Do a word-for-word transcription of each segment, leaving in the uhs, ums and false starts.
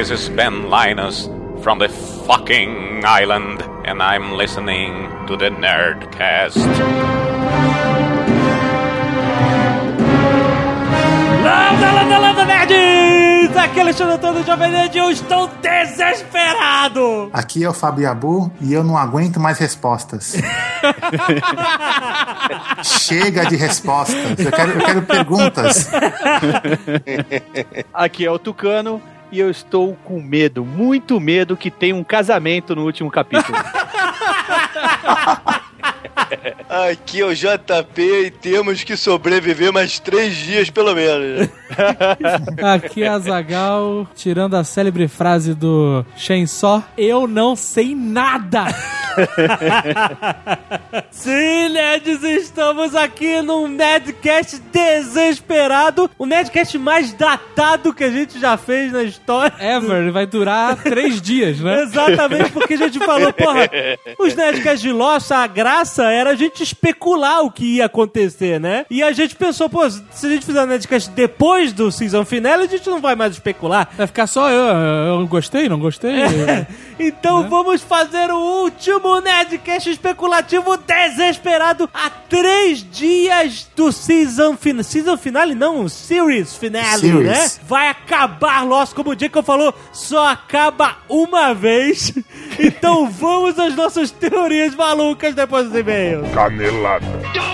This is Ben Linus from the fucking island, and I'm listening to the Nerdcast. Landa, landa, landa, nerds! Aqui é Alexandre Antônio do Jovem Nerd e eu estou desesperado! Aqui é o Fábio Abu e eu não aguento mais respostas. Chega de respostas, eu quero, eu quero perguntas. Aqui é o Tucano e eu estou com medo, muito medo que tem um casamento no último capítulo. Aqui é o J P e temos que sobreviver mais três dias pelo menos. Aqui é a Azaghal, tirando a célebre frase do Chainsaw, eu não sei nada. Sim, nerds, estamos aqui num Nerdcast desesperado, o Nerdcast mais datado que a gente já fez na história. Ever, vai durar três dias, né? Exatamente, porque a gente falou, porra, os Nerdcasts de Lost, a graça era a gente especular o que ia acontecer, né? E a gente pensou, pô, se a gente fizer um Nerdcast depois do season finale, a gente não vai mais especular. Vai ficar só eu, eu gostei, não gostei? É. Então né? Vamos fazer o último Nerdcast especulativo desesperado a três dias do season finale. Season finale não, series finale, series. Né? Vai acabar Lost, como o Jacob falou, só acaba uma vez. Então vamos às nossas teorias malucas depois dos e-mails. Canelada.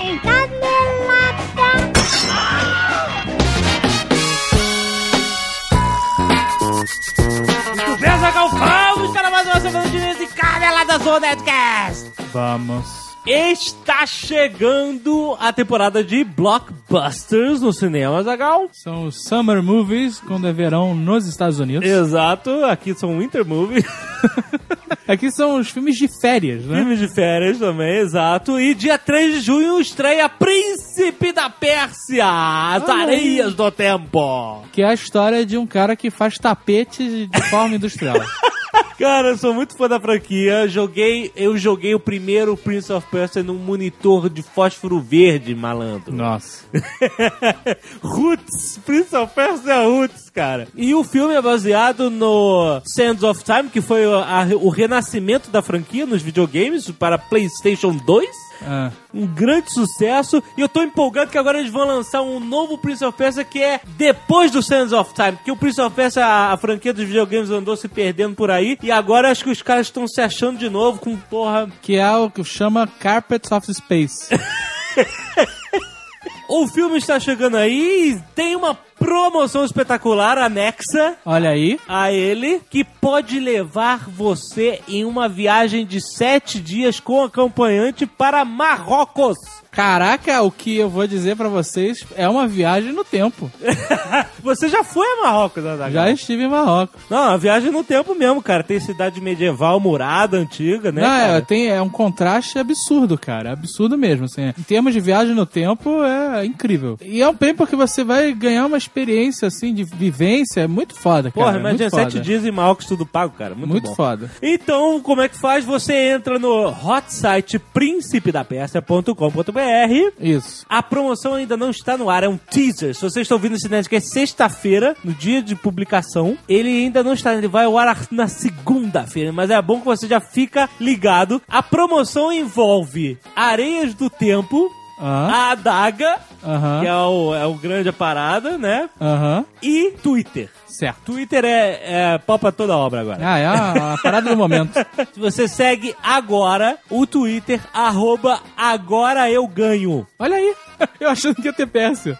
Muito bem, Azaghal, vamos para mais uma semana de news e caneladas do Nerdcast. Vamos. Está chegando a temporada de blockbusters no cinema, Azaghal. São os Summer Movies, quando é verão nos Estados Unidos. Exato, aqui são Winter Movies. Aqui são os filmes de férias, né? Filmes de férias também, exato. E dia três de junho estreia Príncipe da Pérsia, As Ai. Areias do Tempo. Que é a história de um cara que faz tapetes de forma industrial. Cara, eu sou muito fã da franquia. Joguei, eu joguei o primeiro Prince of Persia num monitor de fósforo verde, malandro. Nossa. Roots, Prince of Persia Roots, cara. E o filme é baseado no Sands of Time, que foi a, o renascimento da franquia nos videogames para PlayStation dois. Ah. Um grande sucesso. E eu tô empolgado que agora eles vão lançar um novo Prince of Persia que é depois do Sands of Time. Porque o Prince of Persia, a, a franquia dos videogames andou se perdendo por aí. E agora acho que os caras estão se achando de novo com porra. Que é o que chama Carpets of Space. O filme está chegando aí e tem uma promoção espetacular anexa. Olha aí. A ele, que pode levar você em uma viagem de sete dias com acompanhante para Marrocos. Caraca, o que eu vou dizer pra vocês é uma viagem no tempo. Você já foi a Marrocos, Azaghal? Já estive em Marrocos. Não, a viagem no tempo mesmo, cara. Tem cidade medieval, murada, antiga, né? Não, cara? é, tem, é um contraste absurdo, cara. Absurdo mesmo, assim. Em termos de viagem no tempo, é incrível. E é um bem porque você vai ganhar uma experiência, assim, de vivência. É muito foda, cara. Porra, imagina, muito foda. sete dias em Marrocos tudo pago, cara. Muito, Muito bom. foda. Então, como é que faz? Você entra no hot site príncipe da pérsia ponto com ponto b r. Isso. A promoção ainda não está no ar, é um teaser. Se vocês estão ouvindo esse Nerdcast sexta-feira, no dia de publicação, ele ainda não está, ele vai ao ar na segunda-feira, mas é bom que você já fica ligado. A promoção envolve Areias do Tempo, Ah. a Adaga, Aham. que é o, é o grande parada, né? Aham. E Twitter. Certo. Twitter é, é pau pra toda obra agora. Ah, é a, a parada do momento. Se você segue agora o Twitter, arroba agora eu ganho. Olha aí. Eu achando que ia ter Pérsia.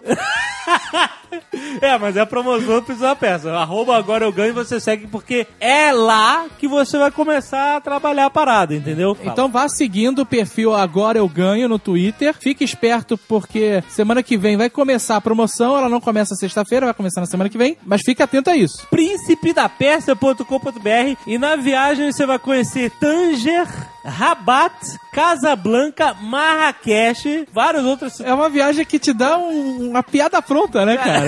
É, mas é a promoção do Príncipe da Pérsia. Arroba agora eu ganho, você segue porque é lá que você vai começar a trabalhar a parada, entendeu? Então vá seguindo o perfil Agora Eu Ganho no Twitter. Fique esperto porque semana que vem vai começar a promoção. Ela não começa sexta-feira, vai começar na semana que vem. Mas fique atento a isso. príncipe da pérsia ponto com ponto b r. E na viagem você vai conhecer Tanger, Rabat, Casablanca, Marrakech, vários outros. É uma viagem que te dá um- uma piada pronta, né, cara?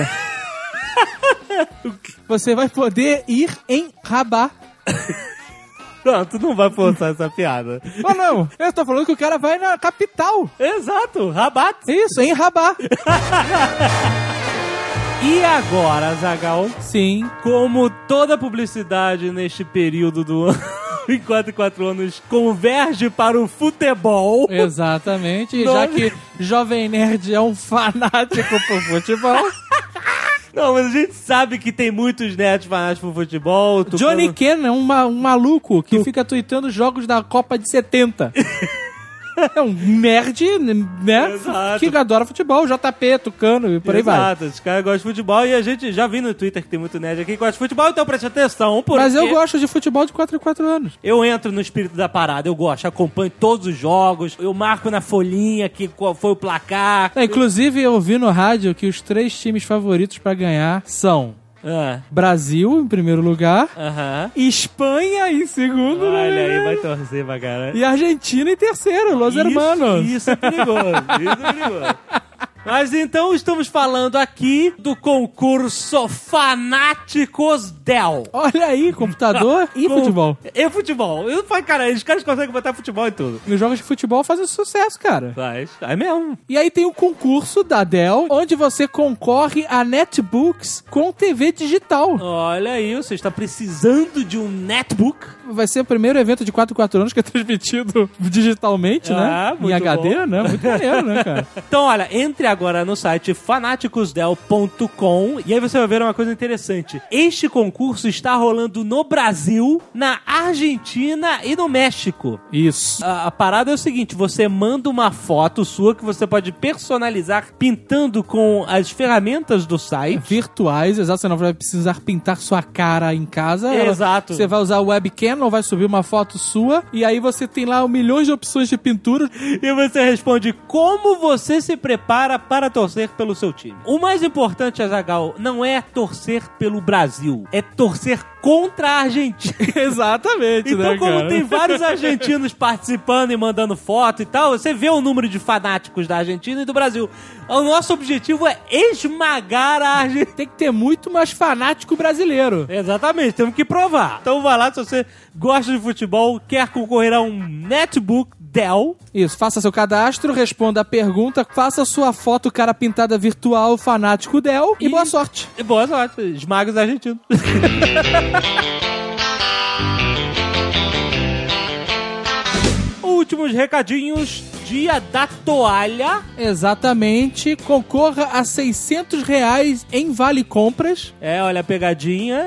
Você vai poder ir em Rabat. Não, tu não vai forçar essa piada. Oh, não. Eu tô falando que o cara vai na capital. Exato, Rabat. Isso, em Rabat. E agora, Azaghal, Sim. como toda publicidade neste período do ano, em quatro em quatro anos, converge para o futebol. Exatamente. E Não. já que Jovem Nerd é um fanático por futebol... Não, mas a gente sabe que tem muitos nerds fanáticos por futebol. Johnny Tucano... Ken é um, ma- um maluco que Tu- fica tweetando jogos da Copa de setenta. É um nerd, né? Exato. Que adora futebol, J P, Tucano e por aí vai. Exato, os caras gostam de futebol e a gente já viu no Twitter que tem muito nerd aqui que gosta de futebol, então preste atenção. Porque Mas eu gosto de futebol de quatro em quatro anos. eu entro no espírito da parada, eu gosto, acompanho todos os jogos, eu marco na folhinha que qual foi o placar. É, inclusive, eu ouvi no rádio que os três times favoritos pra ganhar são Ah, Brasil, em primeiro lugar, aham. Espanha em segundo, Olha né? aí, vai torcer pra caralho. E Argentina em terceiro, Los Hermanos. Isso, isso é perigoso, isso é perigoso. Mas então estamos falando aqui do concurso Fanáticos Del. Olha aí, computador e Com- futebol. E futebol. Eu falei, cara, os caras conseguem botar futebol em tudo. Os jogos de futebol fazem sucesso, cara. Faz. É mesmo. E aí tem o concurso da Dell, onde você concorre a netbooks com T V digital. Olha aí, você está precisando de um netbook. Vai ser o primeiro evento de quatro em quatro anos que é transmitido digitalmente, Ah, né? muito Em H D, bom. né? Muito maneiro, né, cara? Então, olha, entre agora no site fanaticosdel ponto com e aí você vai ver uma coisa interessante. Este concurso está rolando no Brasil, na Argentina e no México. Isso. A, a parada é o seguinte, você manda uma foto sua que você pode personalizar pintando com as ferramentas do site. Virtuais, exato. Você não vai precisar pintar sua cara em casa. Exato. Você vai usar o webcam ou vai subir uma foto sua. E aí você tem lá milhões de opções de pintura. E você responde como você se prepara para torcer pelo seu time. O mais importante, Azaghal, não é torcer pelo Brasil, é torcer contra a Argentina. Exatamente, Então, né, como cara? tem vários argentinos participando e mandando foto e tal, você vê o número de fanáticos da Argentina e do Brasil. O nosso objetivo é esmagar a Argentina. Tem que ter muito mais fanático brasileiro. Exatamente, temos que provar. Então vai lá, se você gosta de futebol, quer concorrer a um netbook Dell. Isso, faça seu cadastro, responda a pergunta, faça sua foto cara pintada virtual fanático Dell e, E- boa sorte. E boa sorte, esmaga os argentinos. Últimos recadinhos, dia da toalha. Exatamente, concorra a seiscentos reais em vale compras. É, olha a pegadinha.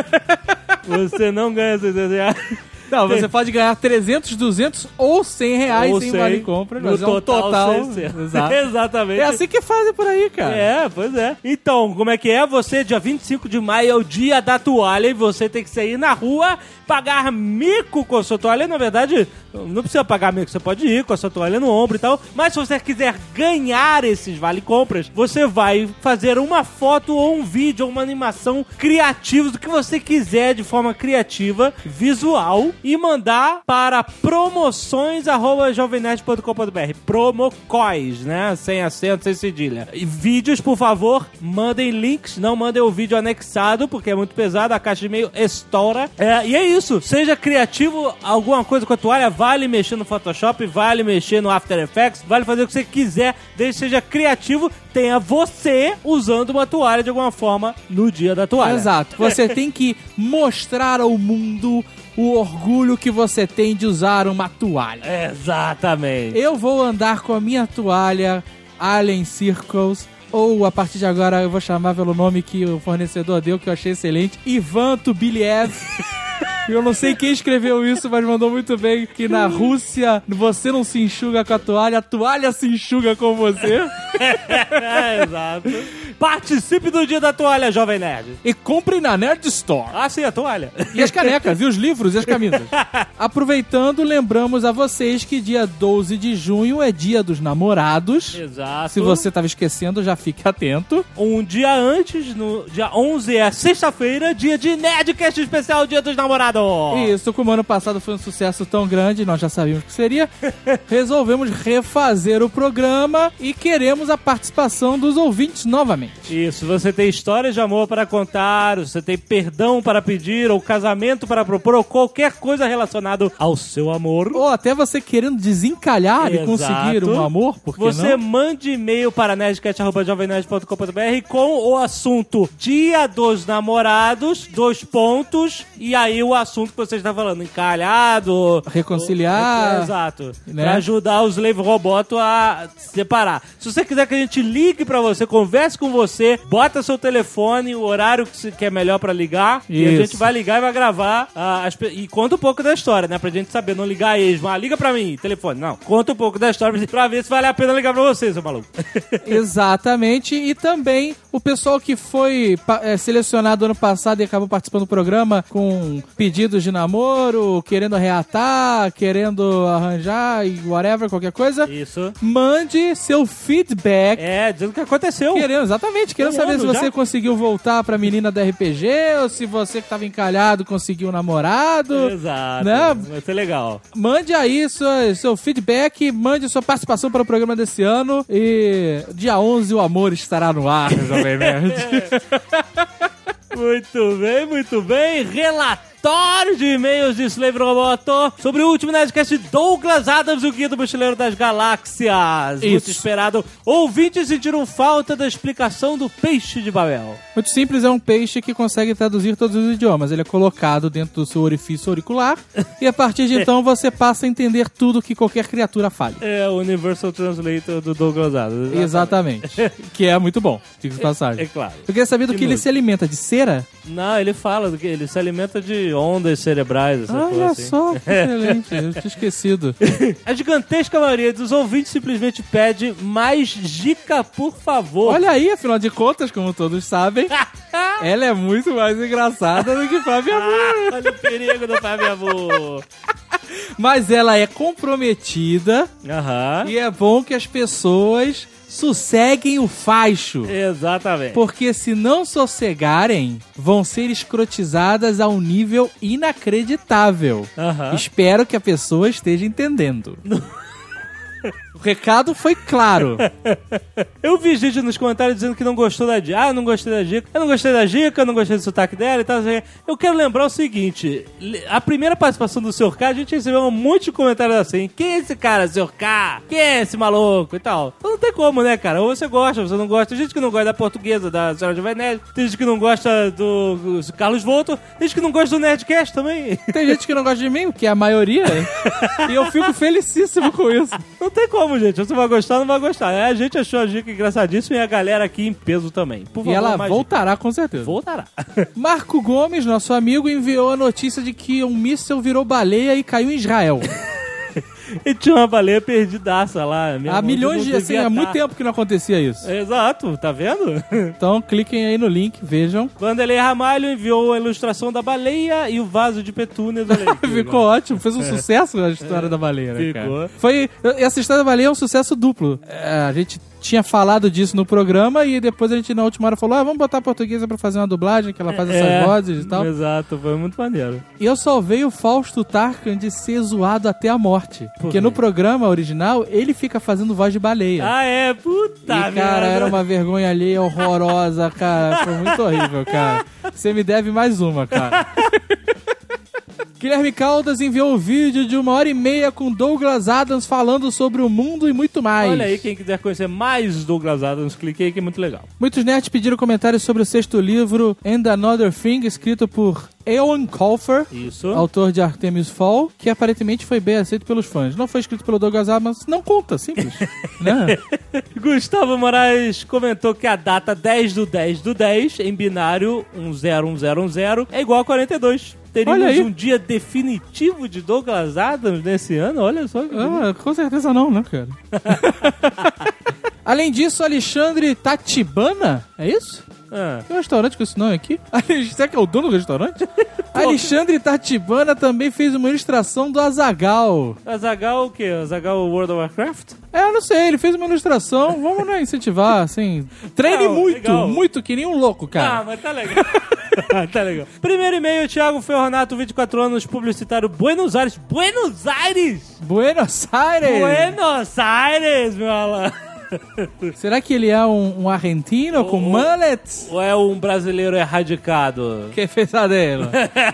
Você não ganha seiscentos reais. Não, você pode ganhar trezentos, duzentos ou cem reais Ou em cem, vale compras. no Mas é um total, total. seiscentos. Exato. Exatamente. É assim que fazem por aí, cara. É, pois é. Então, como é que é? Você, dia vinte e cinco de maio, é o dia da toalha e você tem que sair na rua, pagar mico com a sua toalha. Na verdade, não precisa pagar mico, você pode ir com a sua toalha no ombro e tal. Mas se você quiser ganhar esses vale-compras, você vai fazer uma foto ou um vídeo ou uma animação criativa do que você quiser de forma criativa, visual, e mandar para promoções arroba jovem nerd ponto com ponto b r. Promocóis, né? Sem acento, sem cedilha. E vídeos, por favor, mandem links, não mandem o vídeo anexado, porque é muito pesado, a caixa de e-mail estoura. É, e é isso. Seja criativo, alguma coisa com a toalha, vale mexer no Photoshop, vale mexer no After Effects, vale fazer o que você quiser, desde que seja criativo, tenha você usando uma toalha de alguma forma no dia da toalha. Exato. Você tem que mostrar ao mundo o orgulho que você tem de usar uma toalha. Exatamente. Eu vou andar com a minha toalha Alien Circles, ou a partir de agora eu vou chamar pelo nome que o fornecedor deu, que eu achei excelente, Ivan Tubiliev. Eu não sei quem escreveu isso, mas mandou muito bem que na Rússia você não se enxuga com a toalha, a toalha se enxuga com você. É, exato. Participe do dia da toalha, Jovem Nerd. E compre na Nerd Store. Ah, sim, a toalha. E as canecas, e os livros e as camisas. Aproveitando, lembramos a vocês que dia doze de junho é dia dos namorados. Exato. Se você estava esquecendo, já fique atento. Um dia antes, no dia onze, é sexta-feira, dia de Nerdcast especial, dia dos namorados. Isso, como ano passado foi um sucesso tão grande, nós já sabíamos que seria, resolvemos refazer o programa e queremos a participação dos ouvintes novamente. Exatamente. Isso, você tem histórias de amor para contar, você tem perdão para pedir, ou casamento para propor, ou qualquer coisa relacionada ao seu amor. Ou até você querendo desencalhar Exato. e conseguir um amor, por que Você não? mande e-mail para nerdcast arroba jovem nerd ponto com ponto b r com o assunto Dia dos Namorados, dois pontos, e aí o assunto que você está falando, encalhado... Reconciliar. ou- Exato. Né? Pra ajudar os Slave Roboto a separar. Se você quiser que a gente ligue pra você, converse com você, bota seu telefone, o horário que, se- que é melhor pra ligar, e a Isso. gente vai ligar e vai gravar ah, as pe- e conta um pouco da história, né? Pra gente saber, não ligar eles, ah, liga pra mim, telefone, não. Conta um pouco da história pra ver se vale a pena ligar pra você, seu maluco. Exatamente, e também o pessoal que foi pa- é, selecionado ano passado e acabou participando do programa com pedidos de namoro, querendo reatar, querendo arranjar e whatever, qualquer coisa, Isso. mande seu feedback. É, dizendo o que aconteceu. Querendo, exatamente, querendo Um saber ano se você já? conseguiu voltar pra menina da R P G ou se você que tava encalhado conseguiu um namorado. Exato. Né? Vai ser legal. Mande aí seu, seu feedback, mande sua participação para o programa desse ano e dia onze o amor estará no ar, Jovem Nerd. Muito bem, muito bem. Relatório de e-mails de Slave Roboto sobre o último Nerdcast Douglas Adams, o Guia do Mochileiro das Galáxias. Muito Isso. esperado. Ouvintes sentiram falta da explicação do peixe de Babel. Muito simples, é um peixe que consegue traduzir todos os idiomas. Ele é colocado dentro do seu orifício auricular e a partir de então você passa a entender tudo que qualquer criatura fale. É o Universal Translator do Douglas Adams. Exatamente. Que é muito bom, diga de passagem. É claro. Eu queria saber do Que que ele nojo. se alimenta, de cera? Não, ele fala do que ele se alimenta de ondas cerebrais. Essa coisa Olha assim. só, que excelente, eu tinha esquecido. A gigantesca maioria dos ouvintes simplesmente pede mais dica, por favor. Olha aí, afinal de contas, como todos sabem, ela é muito mais engraçada do que Fábio Amor. Olha o perigo do Fábio Amor. Mas ela é comprometida Aham. e é bom que as pessoas sosseguem o facho. Exatamente. Porque se não sossegarem, vão ser escrotizadas a um nível inacreditável. Aham. Espero que a pessoa esteja entendendo. O recado foi claro. Eu vi gente nos comentários dizendo que não gostou da dica. Ah, eu não gostei da dica. Eu não gostei da dica, eu não gostei do sotaque dela e tal. Assim. Eu quero lembrar o seguinte. A primeira participação do senhor K, a gente recebeu um monte de comentários assim. Quem é esse cara, senhor K? Quem é esse maluco e tal? Então não tem como, né, cara? Ou você gosta, ou você não gosta. Tem gente que não gosta da portuguesa, da senhora Jovem Nerd. Tem gente que não gosta do, do Carlos Volto. Tem gente que não gosta do Nerdcast também. Tem gente que não gosta de mim, o que é a maioria. E eu fico felicíssimo com isso. Não tem como, gente. Você vai gostar ou não vai gostar. É, a gente achou a dica engraçadíssima e a galera aqui em peso também. Por favor, E ela mais voltará com certeza. dica. Voltará. Marco Gomes, nosso amigo, enviou a notícia de que um míssil virou baleia e caiu em Israel. E tinha uma baleia perdidaça lá. Minha Há mão milhões não de assim, devia há muito tá. tempo que não acontecia isso. Exato, tá vendo? Então cliquem aí no link, vejam. Vanderlei Ramalho enviou a ilustração da baleia e o vaso de petúnias. Olha aí, que Ficou legal. ótimo, fez um sucesso a história da baleia, né, ficou. cara? Foi, essa história da baleia é um sucesso duplo. É, a gente tinha falado disso no programa e depois a gente na última hora falou, ah, vamos botar a portuguesa pra fazer uma dublagem, que ela faz essas É, vozes e tal. Exato, foi muito maneiro. E eu salvei o Fausto Tarkan de ser zoado até a morte. Porque quê? no programa original, ele fica fazendo voz de baleia. Ah, é? Puta E, cara, merda. era uma vergonha alheia horrorosa, cara. Foi muito horrível, cara. Você me deve mais uma, cara. Guilherme Caldas enviou um vídeo de uma hora e meia com Douglas Adams falando sobre o mundo e muito mais. Olha aí, quem quiser conhecer mais Douglas Adams, clique aí que é muito legal. Muitos nerds pediram comentários sobre o sexto livro And Another Thing, escrito por Eoin Colfer, Isso. autor de Artemis Fall, que aparentemente foi bem aceito pelos fãs. Não foi escrito pelo Douglas Adams, não conta, simples. Né? Gustavo Moraes comentou que a data dez do dez do dez, em binário um zero um zero um zero, é igual a quarenta e dois. Teríamos Olha aí. um dia definitivo de Douglas Adams nesse ano? Olha só. Que Ah, com certeza não, né, cara? Além disso, Alexandre Tatibana, é isso? Ah. Tem um restaurante com esse nome aqui? Ale- Será que é o dono do restaurante? Alexandre Tatibana também fez uma ilustração do Azaghal. Azaghal o quê? Azaghal World of Warcraft? É, eu não sei, ele fez uma ilustração. Vamos, né, incentivar, assim. Treine Não, muito, legal. muito, que nem um louco, Ah, cara. mas tá legal. Tá legal. Primeiro e-mail, Thiago Ferronato, vinte e quatro anos, publicitário Buenos Aires. Buenos Aires! Buenos Aires! Buenos Aires, meu malandro. Será que ele é um, um argentino com Ou- mullets? Ou é um brasileiro erradicado? Que pesadelo.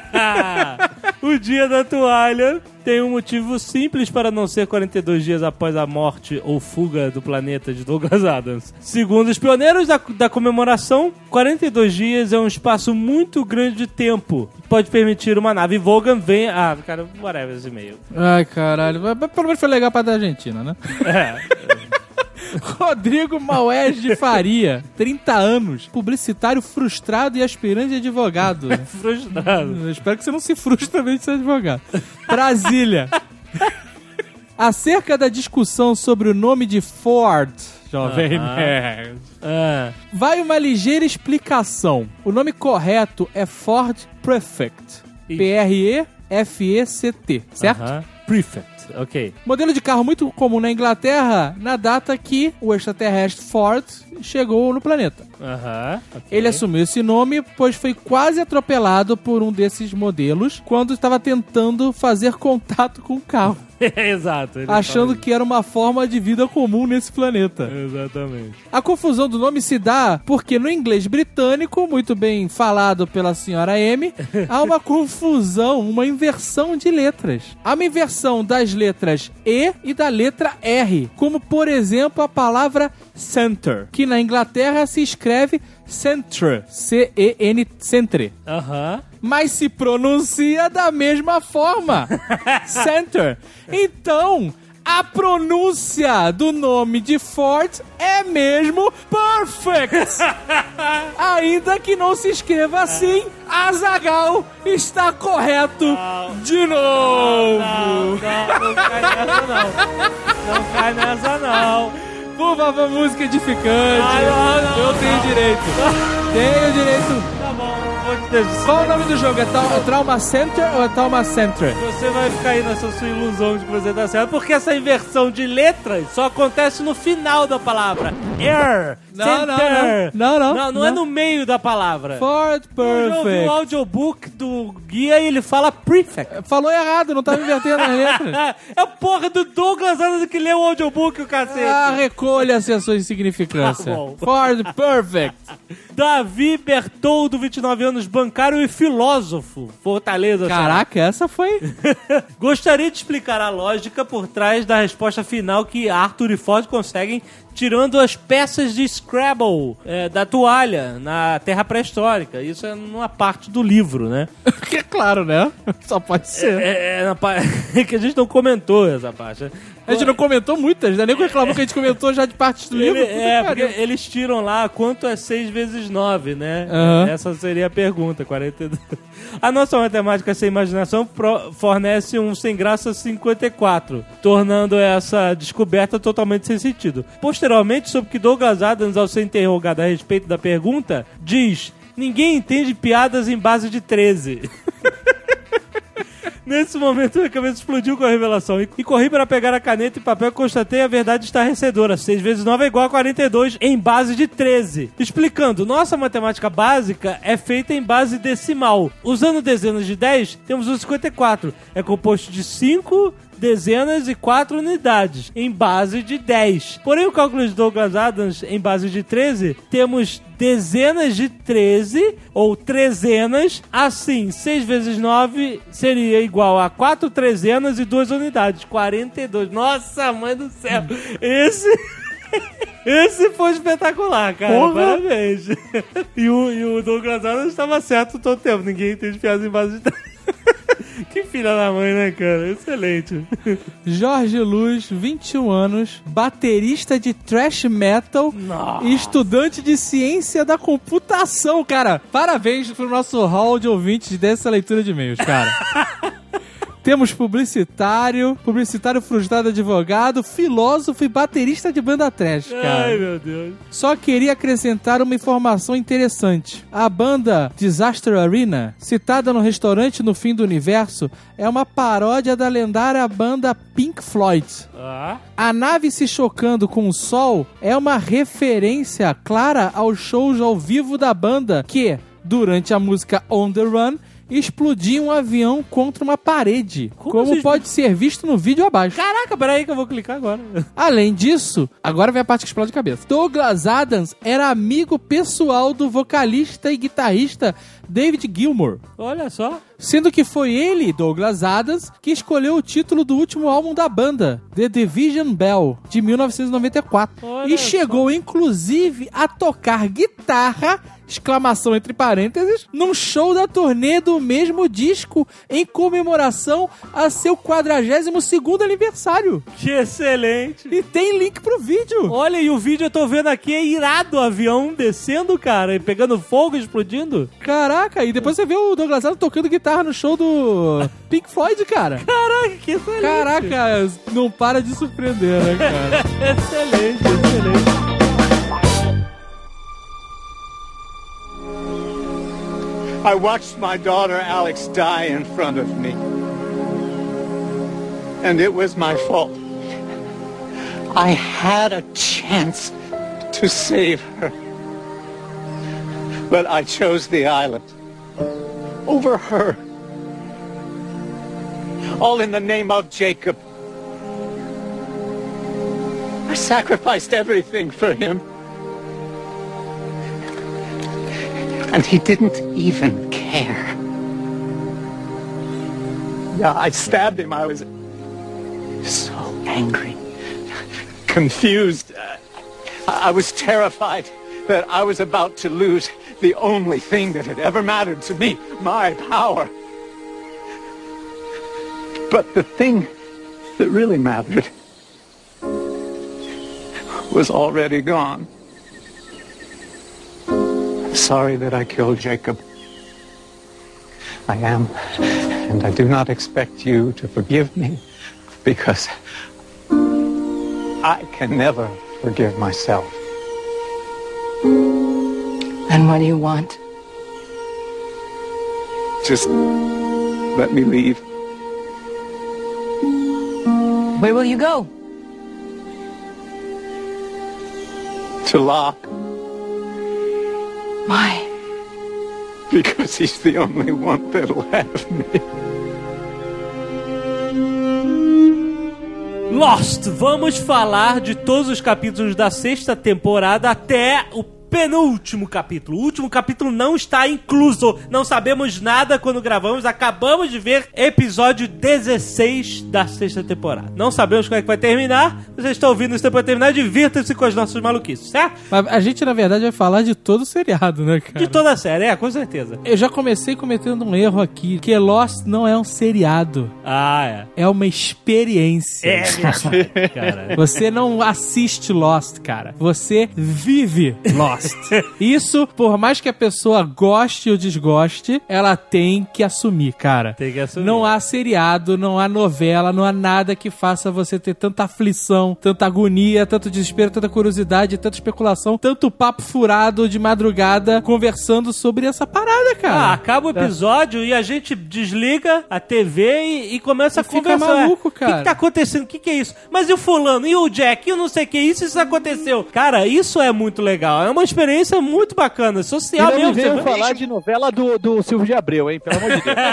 O dia da toalha tem um motivo simples para não ser quarenta e dois dias após a morte ou fuga do planeta de Douglas Adams. Segundo os pioneiros da, da comemoração, quarenta e dois dias é um espaço muito grande de tempo que pode permitir uma nave Vogan venha... Ah, cara, whatever esse e-mail. Ai, caralho. Mas pelo menos foi legal pra da Argentina, né? É. Rodrigo Maués de Faria, trinta anos, publicitário frustrado e aspirante de advogado. Frustrado. Eu espero que você não se frustre também de ser advogado. Brasília. Acerca da discussão sobre o nome de Ford, jovem Aham. nerd, Ah, vai uma ligeira explicação. O nome correto é Ford Prefect. Isso. P R E F E C T, certo? aham. Prefect, ok. Modelo de carro muito comum na Inglaterra na data que o extraterrestre Ford chegou no planeta. Aham. ok. Ele assumiu esse nome pois foi quase atropelado por um desses modelos quando estava tentando fazer contato com o carro, Exato. ele achando fala que era uma forma de vida comum nesse planeta. isso. Exatamente. A confusão do nome se dá porque no inglês britânico, muito bem falado pela senhora M, há uma confusão, uma inversão de letras. Há uma inversão das letras E e da letra R, como por exemplo a palavra center, que na Inglaterra se escreve centre, C E N, centre. Aham. Mas se pronuncia da mesma forma. Center. Então, a pronúncia do nome de Ford é mesmo perfect. Ainda que não se escreva assim, Azaghal está correto de novo. Não, não, não cai nessa não. Não cai nessa não. Por favor, música edificante. Ah, não, não, Eu tenho não. direito. Tenho direito. Tá bom, vou te deixar. Qual o nome do jogo? É Tra- Trauma Center ou é Trauma Center? Você vai ficar aí nessa sua ilusão de que você tá certo, porque essa inversão de letras só acontece no final da palavra. Air, Não, não, center. não. Não, não, Não, não é não. no meio da palavra. Ford Eu já ouvi Perfect. o audiobook do guia e ele fala prefect. Falou errado, não tava invertendo as letras. É a porra do Douglas Adams que leu o audiobook, o cacete. Ah, recolha-se a sua insignificância. Tá bom. Ford Perfect. Davi Bertoldo, vinte e nove anos, bancário e filósofo. Fortaleza. Caraca, essa foi... Gostaria de explicar a lógica por trás da resposta final que Arthur e Ford conseguem tirando as peças de Scrabble é, da toalha na Terra Pré-Histórica. Isso é numa parte do livro, né? É claro, né? Só pode ser. É, é na parte que a gente não comentou essa parte. A gente não comentou muitas, né? Nem reclamou que a gente comentou já de partes do livro. Ele- Puta é, que porque pariu. eles tiram lá quanto é seis vezes nove, né? Aham. Essa seria a pergunta, quarenta e dois. A nossa matemática sem imaginação pro- fornece um sem graça cinquenta e quatro, tornando essa descoberta totalmente sem sentido. Posteriormente, sobre que Douglas Adams, ao ser interrogado a respeito da pergunta, diz: ninguém entende piadas em base de treze. Nesse momento, minha cabeça explodiu com a revelação e, e corri para pegar a caneta e papel e constatei a verdade estarrecedora. seis vezes nove é igual a quarenta e dois em base de treze. Explicando, nossa matemática básica é feita em base decimal. Usando dezenas de dez, temos o cinquenta e quatro. É composto de cinco dezenas e quatro unidades, em base de dez. Porém, o cálculo de Douglas Adams, em base de treze, temos dezenas de treze, ou trezenas. Assim, seis vezes nove seria igual a quatro trezenas e duas unidades, quarenta e dois. Nossa, mãe do céu! Esse... Esse foi espetacular, cara. Porra. Parabéns. E o, e o Douglas Adams estava certo todo o tempo. Ninguém entende piadas em base de treze. Que filha da mãe, né, cara? Excelente. Jorge Luz, vinte e um anos, baterista de thrash metal Nossa. e estudante de ciência da computação, cara. Parabéns pro nosso hall de ouvintes dessa leitura de e-mails, cara. Temos publicitário, publicitário frustrado advogado, filósofo e baterista de banda trash, cara. Ai, meu Deus. Só queria acrescentar uma informação interessante. A banda Disaster Arena, citada no restaurante No Fim do Universo, é uma paródia da lendária banda Pink Floyd. Ah. A nave se chocando com o sol é uma referência clara aos shows ao vivo da banda que, durante a música On The Run, explodir um avião contra uma parede, Como como, vocês- pode ser visto no vídeo abaixo. Caraca, peraí que eu vou clicar agora. Além disso, agora vem a parte que explode a cabeça. Douglas Adams era amigo pessoal do vocalista e guitarrista David Gilmour. Olha só. Sendo que foi ele, Douglas Adams, que escolheu o título do último álbum da banda, The Division Bell, de mil novecentos e noventa e quatro. Olha E chegou, inclusive, a tocar guitarra, exclamação entre parênteses, num show da turnê do mesmo disco, em comemoração a seu quadragésimo segundo aniversário. Que excelente. E tem link pro vídeo. Olha, e o vídeo eu tô vendo aqui é irado, o avião descendo, cara, e pegando fogo, explodindo. Caraca, e depois você vê o Douglas Adams tocando guitarra no show do Pink Floyd, cara. Caraca, que excelente. Caraca, não para de surpreender, né, cara? Excelente, excelente. I watched my daughter Alex die in front of me. And it was my fault. I had a chance to save her. But I chose the island over her. All in the name of Jacob. I sacrificed everything for him. And he didn't even care. Yeah, I stabbed him. I was so angry, confused. Uh, I was terrified that I was about to lose the only thing that had ever mattered to me, my power. But the thing that really mattered was already gone. Sorry that I killed Jacob. I am, and I do not expect you to forgive me, because I can never forgive myself. And what do you want? Just let me leave. Where will you go? To Locke. Why? Because he's the only one that'll have me. Lost, vamos falar de todos os capítulos da sexta temporada até o penúltimo capítulo. O último capítulo não está incluso. Não sabemos nada quando gravamos. Acabamos de ver episódio dezesseis da sexta temporada. Não sabemos como é que vai terminar. Vocês estão ouvindo isso depois de terminar. Divirtam-se com as nossas maluquices, certo? Mas a gente, na verdade, vai falar de todo o seriado, né, cara? De toda a série, é, com certeza. Eu já comecei cometendo um erro aqui, que Lost não é um seriado. Ah, é. É uma experiência. É verdade, cara. Você não assiste Lost, cara. Você vive Lost. Isso, por mais que a pessoa goste ou desgoste, ela tem que assumir, cara. Tem que assumir. Não há seriado, não há novela, não há nada que faça você ter tanta aflição, tanta agonia, tanto desespero, tanta curiosidade, tanta especulação, tanto papo furado de madrugada conversando sobre essa parada, Ah, cara. acaba o episódio e a gente desliga a T V e, e começa a Fica conversar. maluco, O que, cara. que tá acontecendo? O que, que é isso? Mas e o fulano? E o Jack? E o não sei o que? Isso, isso aconteceu. Cara, isso é muito legal. É uma experiência muito bacana, E social não me mesmo. venham Você vai- falar de novela do, do Silvio de Abreu, hein? Pelo amor de Deus.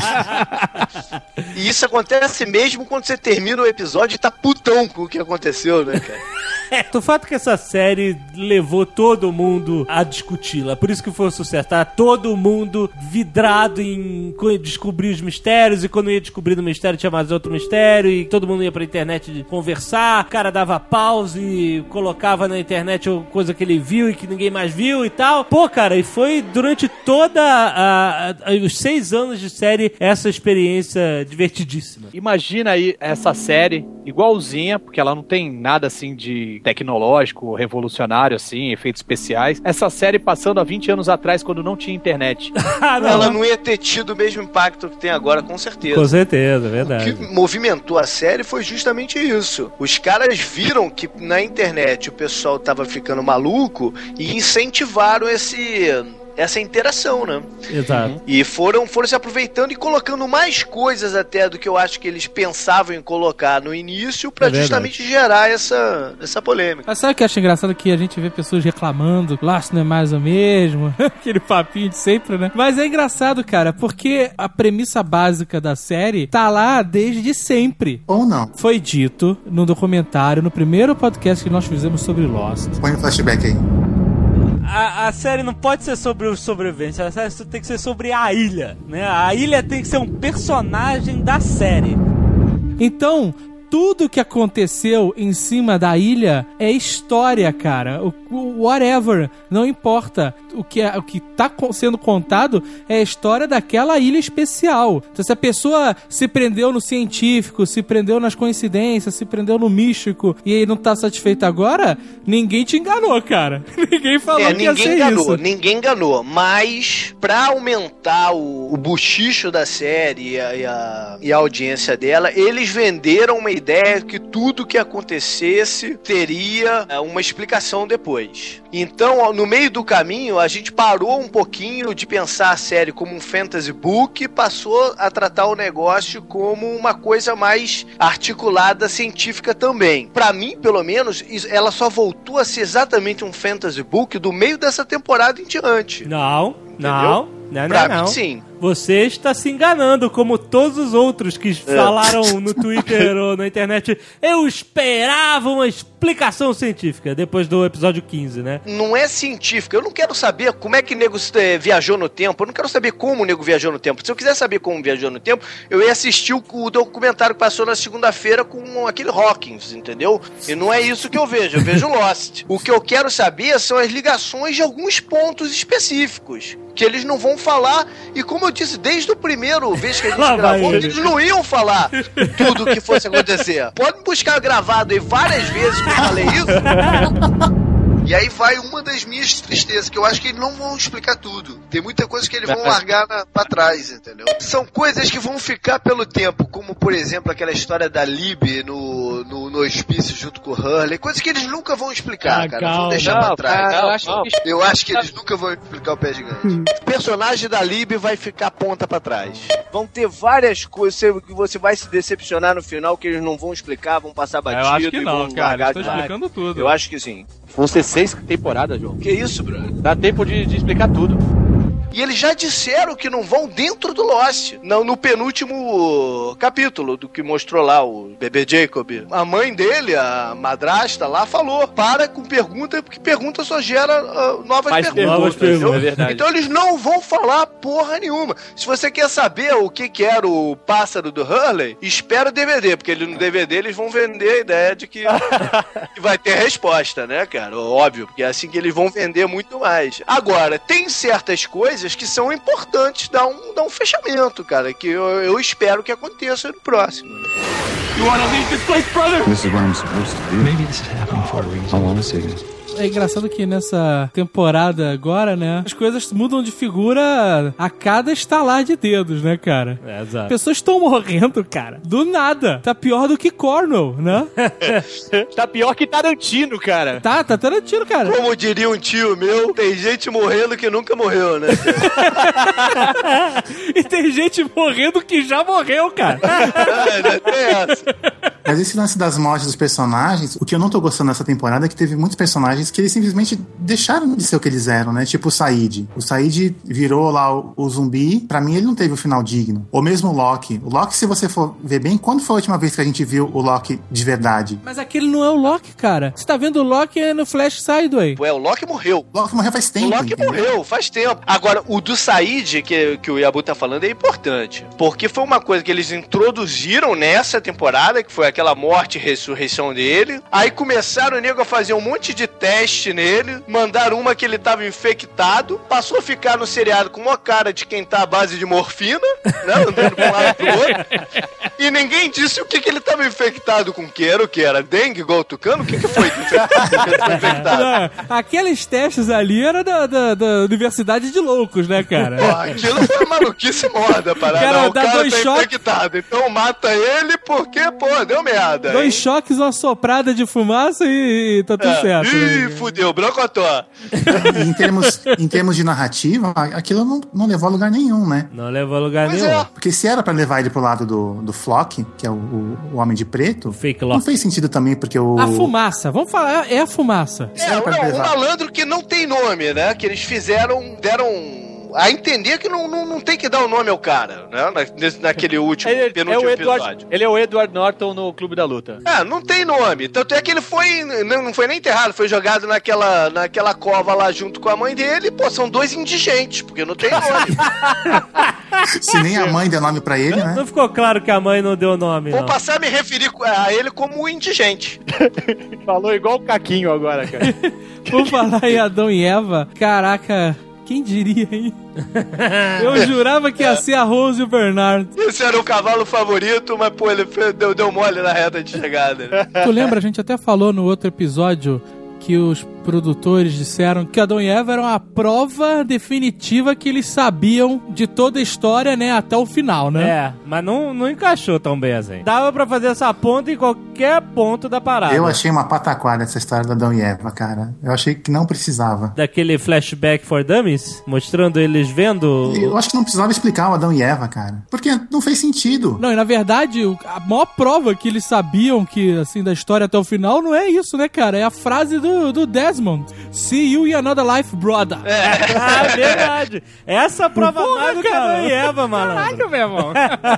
E isso acontece mesmo quando você termina o episódio e tá putão com o que aconteceu, né, cara? O fato é que essa série levou todo mundo a discuti-la. Por isso que foi um sucesso. Tá todo mundo vidrado em co- descobrir os mistérios. E quando ia descobrir o mistério, tinha mais outro mistério. E todo mundo ia pra internet conversar. O cara dava pause e colocava na internet coisa que ele viu e que ninguém mais viu e tal. Pô, cara, e foi durante toda a, a- a- os seis anos de série essa experiência divertidíssima. Imagina aí essa série igualzinha, porque ela não tem nada assim de tecnológico, revolucionário, assim, efeitos especiais. Essa série passando há vinte anos atrás, quando não tinha internet. Ah, não. Ela não ia ter tido o mesmo impacto que tem agora, com certeza. Com certeza, O verdade. que movimentou a série foi justamente isso. Os caras viram que na internet o pessoal tava ficando maluco e incentivaram esse essa interação, né? Exato. E foram, foram se aproveitando e colocando mais coisas até do que eu acho que eles pensavam em colocar no início pra É justamente gerar essa, essa polêmica. Mas sabe o que eu acho engraçado? Que a gente vê pessoas reclamando, Lost não é mais o mesmo, aquele papinho de sempre, né? Mas é engraçado, cara, porque a premissa básica da série tá lá desde sempre. Ou não. Foi dito no documentário, no primeiro podcast que nós fizemos sobre Lost. Põe o flashback aí. A, a série não pode ser sobre os sobreviventes, a série tem que ser sobre a ilha, né? A ilha tem que ser um personagem da série. Então, tudo que aconteceu em cima da ilha é história, cara. O, o whatever, não importa. O que, é, o que tá sendo contado é a história daquela ilha especial. Então, se a pessoa se prendeu no científico, se prendeu nas coincidências, se prendeu no místico e aí não tá satisfeito agora, ninguém te enganou, cara. Ninguém falou É, que ia ser ninguém enganou, isso. ninguém enganou. Mas, pra aumentar o, o buchicho da série e a, e, a, e a audiência dela, eles venderam uma ideia que tudo que acontecesse teria é, uma explicação depois. Então, no meio do caminho, a gente parou um pouquinho de pensar a série como um fantasy book e passou a tratar o negócio como uma coisa mais articulada, científica também. Pra mim, pelo menos, ela só voltou a ser exatamente um fantasy book do meio dessa temporada em diante. Não, não, não, Pra não, mim, não. sim. Você está se enganando, como todos os outros que falaram no Twitter ou na internet. Eu esperava uma explicação científica depois do episódio quinze, né? Não é científica. Eu não quero saber como é que o nego eh, viajou no tempo. Eu não quero saber como o nego viajou no tempo. Se eu quiser saber como viajou no tempo, eu ia assistir o, o documentário que passou na segunda-feira com aquele Hawkins, entendeu? E não é isso que eu vejo. Eu vejo Lost. O que eu quero saber são as ligações de alguns pontos específicos que eles não vão falar. E como eu disse, desde o primeiro vez que a gente Lá vai gravou, ele. eles não iam falar tudo o que fosse acontecer. Pode buscar gravado aí várias vezes que eu falei isso. E aí vai uma das minhas tristezas, que eu acho que eles não vão explicar tudo. Tem muita coisa que eles vão largar na, pra trás, entendeu? São coisas que vão ficar pelo tempo, como, por exemplo, aquela história da Libby no, no, no hospício junto com o Hurley. Coisas que eles nunca vão explicar, Ah, cara. calma. Vão deixar Não, pra trás. cara, eu acho que- Eu acho que eles nunca vão explicar o pé gigante. O personagem da Libby vai ficar ponta pra trás. Vão ter várias coisas que você vai se decepcionar no final, que eles não vão explicar, vão passar batido. Eu acho que e não, vão cara. largar Estou de lado. explicando tudo. Eu acho que sim. Vão ser seis temporadas, João. Que isso, brother? Dá tempo de, de explicar tudo. E eles já disseram que não vão dentro do Lost. Não, no penúltimo capítulo do que mostrou lá o bebê Jacob. A mãe dele, a madrasta lá, falou: para com pergunta, porque pergunta só gera uh, novas Mais perguntas. Novas perguntas, entendeu? é verdade. Então eles não vão falar porra nenhuma. Se você quer saber o que, que era o pássaro do Hurley, espera o D V D, porque ele, no D V D eles vão vender a ideia de que, que vai ter resposta, né, cara? Óbvio, porque é assim que eles vão vender muito mais. Agora, tem certas coisas que são importantes dar um, dar um fechamento, cara, que eu, eu espero que aconteça no próximo. This is where I'm supposed to be. Maybe this is happening for a reason. I want to see this. É engraçado que nessa temporada agora, né, as coisas mudam de figura a cada estalar de dedos, né, cara? É, As exato. pessoas estão morrendo, cara. Do nada. Tá pior do que Cornwall, né? Tá pior que Tarantino, cara. Tá, tá Tarantino, cara. Como diria um tio meu, tem gente morrendo que nunca morreu, né? E tem gente morrendo que já morreu, cara. É, tem essa. Mas esse lance das mortes dos personagens, o que eu não tô gostando dessa temporada é que teve muitos personagens que eles simplesmente deixaram de ser o que eles eram, né? Tipo o Said. O Said virou lá o, o zumbi. Pra mim, ele não teve o final digno. Ou mesmo o Loki. O Loki, se você for ver bem, quando foi a última vez que a gente viu o Loki de verdade? Mas aquele não é o Loki, cara. Você tá vendo o Loki no Flash Sideway. Ué, o Loki morreu. O Loki morreu faz tempo. O Loki entendeu? morreu, faz tempo. Agora, o do Said, que, que o Yabu tá falando, é importante. Porque foi uma coisa que eles introduziram nessa temporada, que foi aquela morte e ressurreição dele. Aí começaram o nego a fazer um monte de teste nele. Mandaram uma que ele tava infectado. Passou a ficar no seriado com uma cara de quem tá à base de morfina, né? Andando pra um lado pro outro. E ninguém disse o que, que ele tava infectado com. Que era o que? Era dengue, igual o tucano? O que, que foi que ele foi infectado? Não, aqueles testes ali era da, da, da Universidade de Loucos, né, cara? Pô, aquilo foi maluquice morda, parada. Cara, O dá cara dois tá choques. infectado, então mata ele porque, pô, deu deu merda. Dois hein? choques, uma soprada de fumaça e, e tá tudo É. certo. Ih, né? fudeu, Brocotó. E em termos, em termos de narrativa, aquilo não, não levou a lugar nenhum, né? Não levou a lugar Pois nenhum. é. Porque se era pra levar ele pro lado do, do Flock, que é o, o, o Homem de Preto, Fake não Loki. fez sentido também, porque o... A fumaça, vamos falar, é a fumaça. se É, era pra não, um levar- malandro que não tem nome, né? Que eles fizeram, deram a entender que não, não, não tem que dar o nome ao cara, né? Na, nesse- naquele último, Ele, é penúltimo o Edward, episódio. ele é o Edward Norton no Clube da Luta. É, não tem nome. Tanto é que ele foi. Não, não foi nem enterrado, foi jogado naquela, naquela cova lá junto com a mãe dele. Pô, são dois indigentes, porque não tem nome. Se nem a mãe deu nome pra ele, né? Não ficou claro que a mãe não deu nome, Vou não. passar a me referir a ele como indigente. Falou igual o Caquinho agora, cara. Por falar em Adão e Eva, caraca, quem diria, hein? Eu jurava que ia ser a Rose e o Bernard. Esse era o cavalo favorito, mas, pô, ele fe- deu, deu mole na reta de chegada. Né? Tu lembra, a gente até falou no outro episódio que os produtores disseram que Adão e Eva eram a prova definitiva que eles sabiam de toda a história, né, até o final, né? É, mas não, não encaixou tão bem assim. Dava pra fazer essa ponta em qualquer ponto da parada. Eu achei uma pataquada essa história da Adão e Eva, cara. Eu achei que não precisava. Daquele flashback for dummies, mostrando eles vendo... Eu acho que não precisava explicar o Adão e Eva, cara. Porque não fez sentido. Não, e na verdade, o- a maior prova que eles sabiam que, assim, da história até o final não é isso, né, cara? É a frase do, do Desmond. See you in another life, brother. Ah, verdade. Essa prova Porra, mais do que cara. Adão e Eva, malandro. Caralho, meu irmão.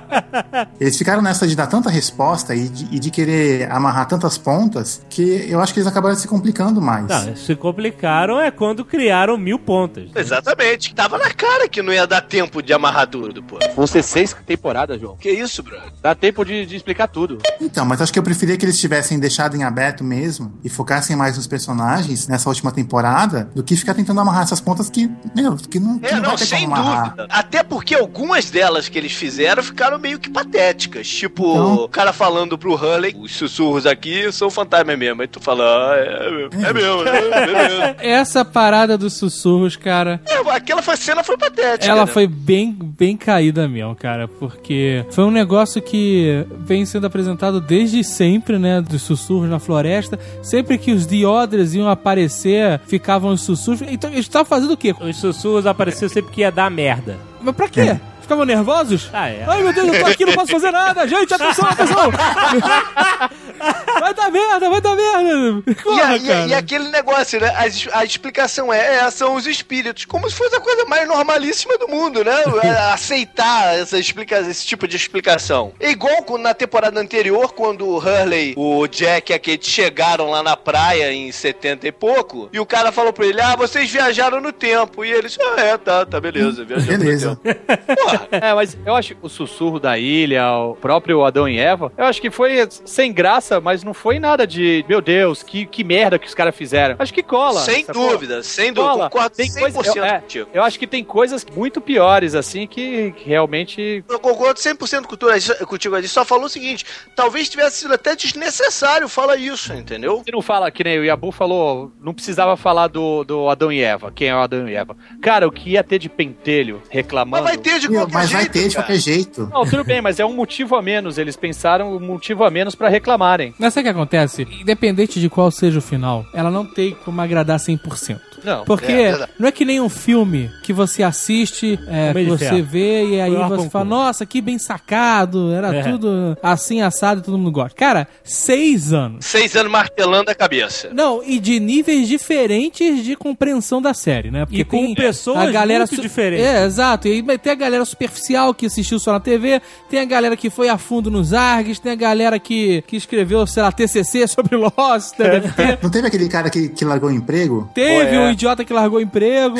Eles ficaram nessa de dar tanta resposta e de, e de querer amarrar tantas pontas que eu acho que eles acabaram se complicando mais. Não, se complicaram é quando criaram mil pontas. Exatamente. Tava na cara que não ia dar tempo de amarrar tudo, pô. Vão ser seis temporadas, João. Que isso, brother? Dá tempo de, de explicar tudo. Então, mas acho que eu preferia que eles tivessem deixado em aberto mesmo e focassem mais nos personagens nessa última temporada do que ficar tentando amarrar essas pontas que, meu, que não, que É, não, não, vai ter sem como amarrar. dúvida. Até porque algumas delas que eles fizeram ficaram meio que patéticas. Tipo, Então- o cara falando pro Hurley, os sussurros aqui são fantasma mesmo. Aí tu fala, ah, é mesmo, é mesmo, é mesmo. Essa parada dos sussurros, cara, É, aquela foi- cena foi patética. ela né? foi bem, bem caída mesmo, cara, porque foi um negócio que vem sendo apresentado desde sempre, né, dos sussurros na floresta. Sempre que os The Others iam aparecer, ficavam os sussurros. Então, eles estavam fazendo o quê? Os sussurros apareciam sempre que ia dar merda. Mas pra quê? Ficavam nervosos? Ah, é. Ai, meu Deus, eu tô aqui, não posso fazer nada. Gente, atenção, atenção. Vai dar merda, vai dar merda. E, Porra, a- e a- cara. e aquele negócio, né? A, es- a explicação é, é, são os espíritos. Como se fosse a coisa mais normalíssima do mundo, né? É, aceitar essa explica, esse tipo de explicação. É igual quando, na temporada anterior, quando o Hurley, o Jack e a Kate chegaram lá na praia em setenta e pouco, e o cara falou pra ele, ah, vocês viajaram no tempo. E eles, ah, é, tá, tá, beleza, viajamos Beleza. no tempo. Porra, É, mas eu acho que o sussurro da ilha, o próprio Adão e Eva, eu acho que foi sem graça, mas não foi nada de, meu Deus, que, que merda que os caras fizeram. Acho que cola. sem sacou? dúvida, sem dúvida, Cola. concordo Tem cem coisa, por cento eu, é, contigo. eu acho que tem coisas muito piores, assim, que, que realmente... Eu concordo cem por cento contigo, contigo. Ele só falou o seguinte, talvez tivesse sido até desnecessário falar isso, entendeu? Você não fala, que nem o Yabu falou, não precisava falar do, do Adão e Eva, quem é o Adão e Eva. Cara, o que ia ter de pentelho reclamando... Mas vai ter de Meu, qualquer mas jeito, vai ter de cara. qualquer jeito. Não, tudo bem, mas é um motivo a menos. Eles pensaram um motivo a menos pra reclamarem. Mas sabe o que acontece? Independente de qual seja o final, ela não tem como agradar cem por cento. Não. Porque é verdade. não é que nem um filme que você assiste, é, Homem que de você Ferro. vê e aí Foi um você concurso. fala, nossa, que bem sacado, era É. tudo assim, assado e todo mundo gosta. Cara, seis anos. Seis anos martelando a cabeça. Não, e de níveis diferentes de compreensão da série, né? E com pessoas muito su- diferentes. É, exato. E aí tem a galera superficial que assistiu só na T V, tem a galera que foi a fundo nos args, tem a galera que, que escreveu, sei lá, T C C sobre Lost, né? Deve ter. Não teve aquele cara que, que largou o emprego? Teve Pô, é. um idiota que largou o emprego.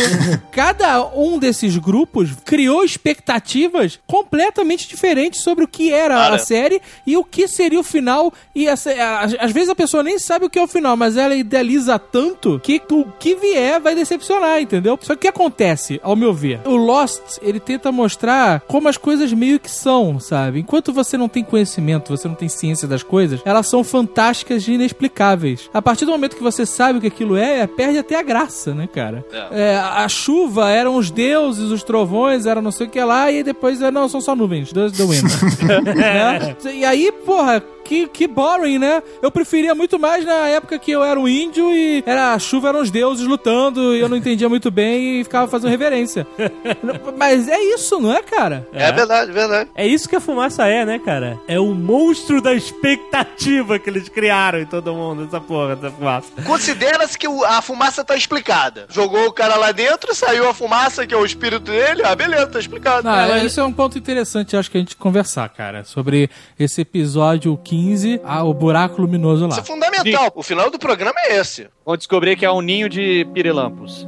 Cada um desses grupos criou expectativas completamente diferentes sobre o que era Cara. a série e o que seria o final. E essa- às, às vezes a pessoa nem sabe o que é o final, mas ela idealiza tanto que o que vier vai decepcionar, entendeu? Só que o que acontece, ao meu ver? O Lost, ele tenta mostrar como as coisas meio que são, sabe? Enquanto você não tem conhecimento, você não tem ciência das coisas, elas são fantásticas e inexplicáveis. A partir do momento que você sabe o que aquilo é, perde até a graça. fumaça, né, cara? É. É, a chuva eram os deuses, os trovões, era não sei o que lá, e depois, não, são só nuvens, Deus do wind. Né? E aí, porra, Que, que boring, né? Eu preferia muito mais na época que eu era um índio e era, a chuva eram os deuses lutando e eu não entendia muito bem e ficava fazendo reverência. Mas é isso, não é, cara? É, é verdade, verdade. É isso que a fumaça é, né, cara? É o monstro da expectativa que eles criaram em todo mundo, essa porra, essa fumaça. Considera-se que o, a fumaça tá explicada. Jogou o cara lá dentro, saiu a fumaça, que é o espírito dele, ah, beleza, tá explicado. Não, é, isso é um ponto interessante, acho que a gente conversar, cara, sobre esse episódio quinze, ah, o buraco luminoso lá. Isso é fundamental. Sim. O final do programa é esse. Vamos descobrir que é um ninho de pirilampos.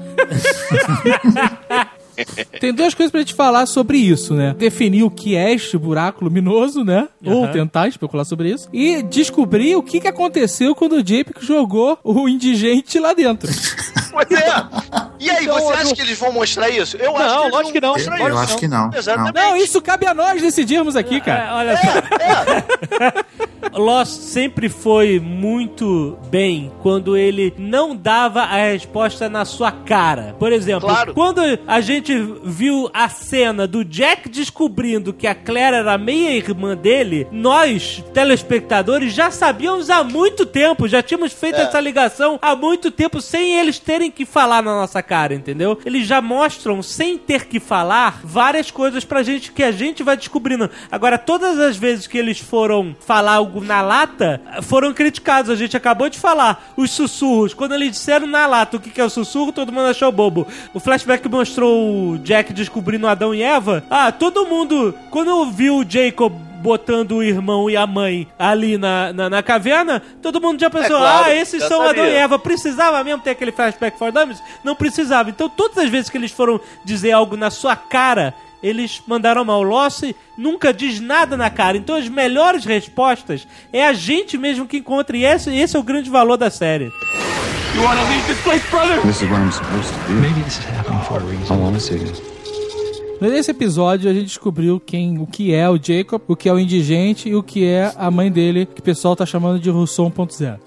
Tem duas coisas pra gente falar sobre isso, né? Definir o que é este buraco luminoso, né? Uhum. Ou tentar especular sobre isso. E descobrir o que, que aconteceu quando o Japic jogou o indigente lá dentro. Pois é. E aí, então, você acha eu... que eles vão mostrar isso? Eu não, acho que lógico que não. Eu, eu acho que não. Exatamente. Não, isso cabe a nós decidirmos aqui, cara. É, olha só. É, é. Lost sempre foi muito bem quando ele não dava a resposta na sua cara. Por exemplo, claro. Quando a gente viu a cena do Jack descobrindo que a Claire era meia-irmã dele, nós, telespectadores, já sabíamos há muito tempo, já tínhamos feito é. essa ligação há muito tempo sem eles terem que falar na nossa cara, entendeu? Eles já mostram, sem ter que falar, várias coisas pra gente que a gente vai descobrindo. Agora, todas as vezes que eles foram falar algo na lata, foram criticados. A gente acabou de falar. Os sussurros, quando eles disseram na lata o que é o sussurro, todo mundo achou bobo. O flashback mostrou o Jack descobrindo Adão e Eva. Ah, todo mundo, quando viu o Jacob botando o irmão e a mãe ali na, na, na caverna, todo mundo já pensou, é claro, ah, esses são sabia. Adão e Eva. Precisava mesmo ter aquele flashback for dummies? Não precisava. Então, todas as vezes que eles foram dizer algo na sua cara, eles mandaram mal. O Lost nunca diz nada na cara. Então, as melhores respostas é a gente mesmo que encontra. E esse, esse é o grande valor da série. You wanna leave this place, brother? This is what I'm supposed to do. Maybe this is happening for a reason. I wanna see this. Nesse episódio a gente descobriu quem, o que é o Jacob, o que é o indigente e o que é a mãe dele, que o pessoal tá chamando de Rousseau um ponto zero.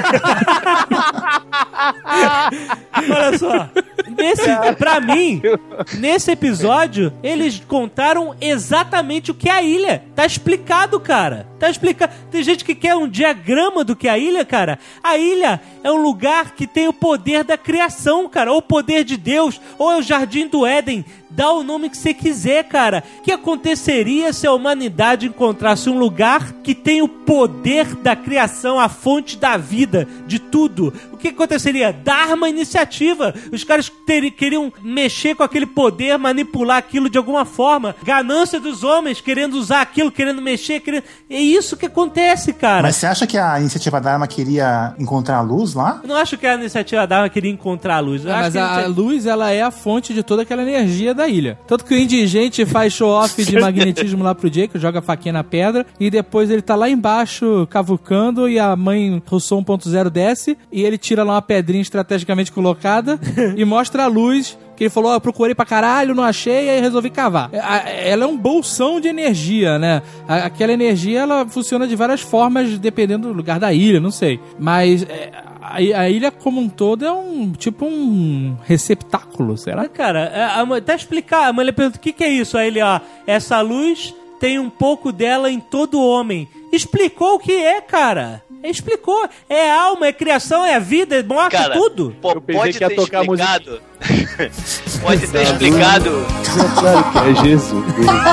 Olha só, nesse, pra mim, nesse episódio, eles contaram exatamente o que é a ilha. Tá explicado, cara. Tá explicado. Tem gente que quer um diagrama do que é a ilha, cara. A ilha é um lugar que tem o poder da criação, cara. Ou o poder de Deus, ou é o Jardim do Éden. Dá o nome que você quiser, cara. O que aconteceria se a humanidade encontrasse um lugar que tem o poder da criação, a fonte da vida, de tudo? O que aconteceria? Dar uma iniciativa. Os caras ter, queriam mexer com aquele poder, manipular aquilo de alguma forma. Ganância dos homens, querendo usar aquilo, querendo mexer, querendo... É isso que acontece, cara. Mas você acha que a iniciativa Dharma queria encontrar a luz lá? Eu não acho que a iniciativa Dharma queria encontrar a luz. Eu é, acho mas que a, a luz, ela é a fonte de toda aquela energia da ilha. Tanto que o indigente faz show-off de magnetismo lá pro Jake, joga a faquinha na pedra, e depois ele tá lá embaixo cavucando, e a mãe Rousseau um ponto zero desce, e ele tira lá uma pedrinha estrategicamente colocada, e mostra a luz, que ele falou, oh, eu procurei pra caralho, não achei, aí resolvi cavar. Ela é um bolsão de energia, né? Aquela energia, ela funciona de várias formas, dependendo do lugar da ilha, não sei. Mas... A, a ilha como um todo é um tipo um receptáculo, será? Cara, a, a, tá explicado. A mulher pergunta, o que, que é isso? Aí ele, ó, essa luz tem um pouco dela em todo homem. Explicou o que é, cara. Explicou. É alma, é criação, é vida, é morte, cara, tudo. Pô, pode ter explicado. Pode ter explicado. Claro que é Jesus.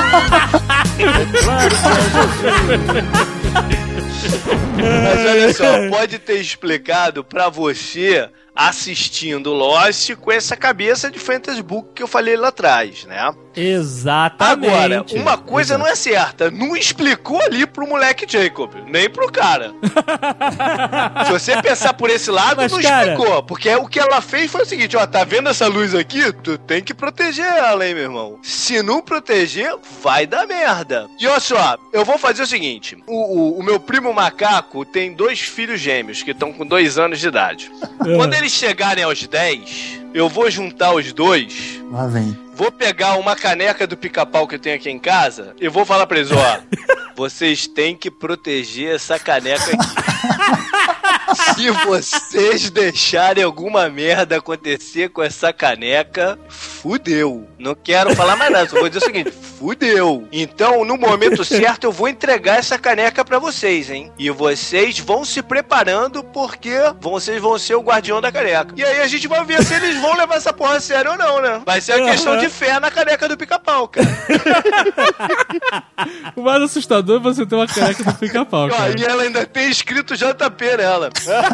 Claro que é Jesus. Mas olha só, pode ter explicado pra você assistindo Lost com essa cabeça de fantasy book que eu falei lá atrás, né? Exatamente. Agora, uma coisa Exato. Não é certa, não explicou ali pro moleque Jacob, nem pro cara. Se você pensar por esse lado, Mas, não cara... explicou, porque o que ela fez foi o seguinte, ó, tá vendo essa luz aqui? Tu tem que proteger ela, hein, meu irmão? Se não proteger, vai dar merda. E olha só, eu vou fazer o seguinte, o, o, o meu primo macaco tem dois filhos gêmeos que estão com dois anos de idade. Quando eles chegarem aos dez, eu vou juntar os dois. Lá vem. Vou pegar uma caneca do pica-pau que eu tenho aqui em casa e vou falar pra eles, ó, vocês têm que proteger essa caneca aqui. Se vocês deixarem alguma merda acontecer com essa caneca, fudeu. Não quero falar mais nada, só vou dizer o seguinte, fudeu. Então, no momento certo, eu vou entregar essa caneca pra vocês, hein? E vocês vão se preparando, porque vocês vão ser o guardião da caneca. E aí a gente vai ver se eles vão levar essa porra a sério ou não, né? Vai ser a questão de fé na caneca do Pica-Pau, cara. O mais assustador é você ter uma caneca do Pica-Pau, cara. E ela ainda tem escrito J P nela.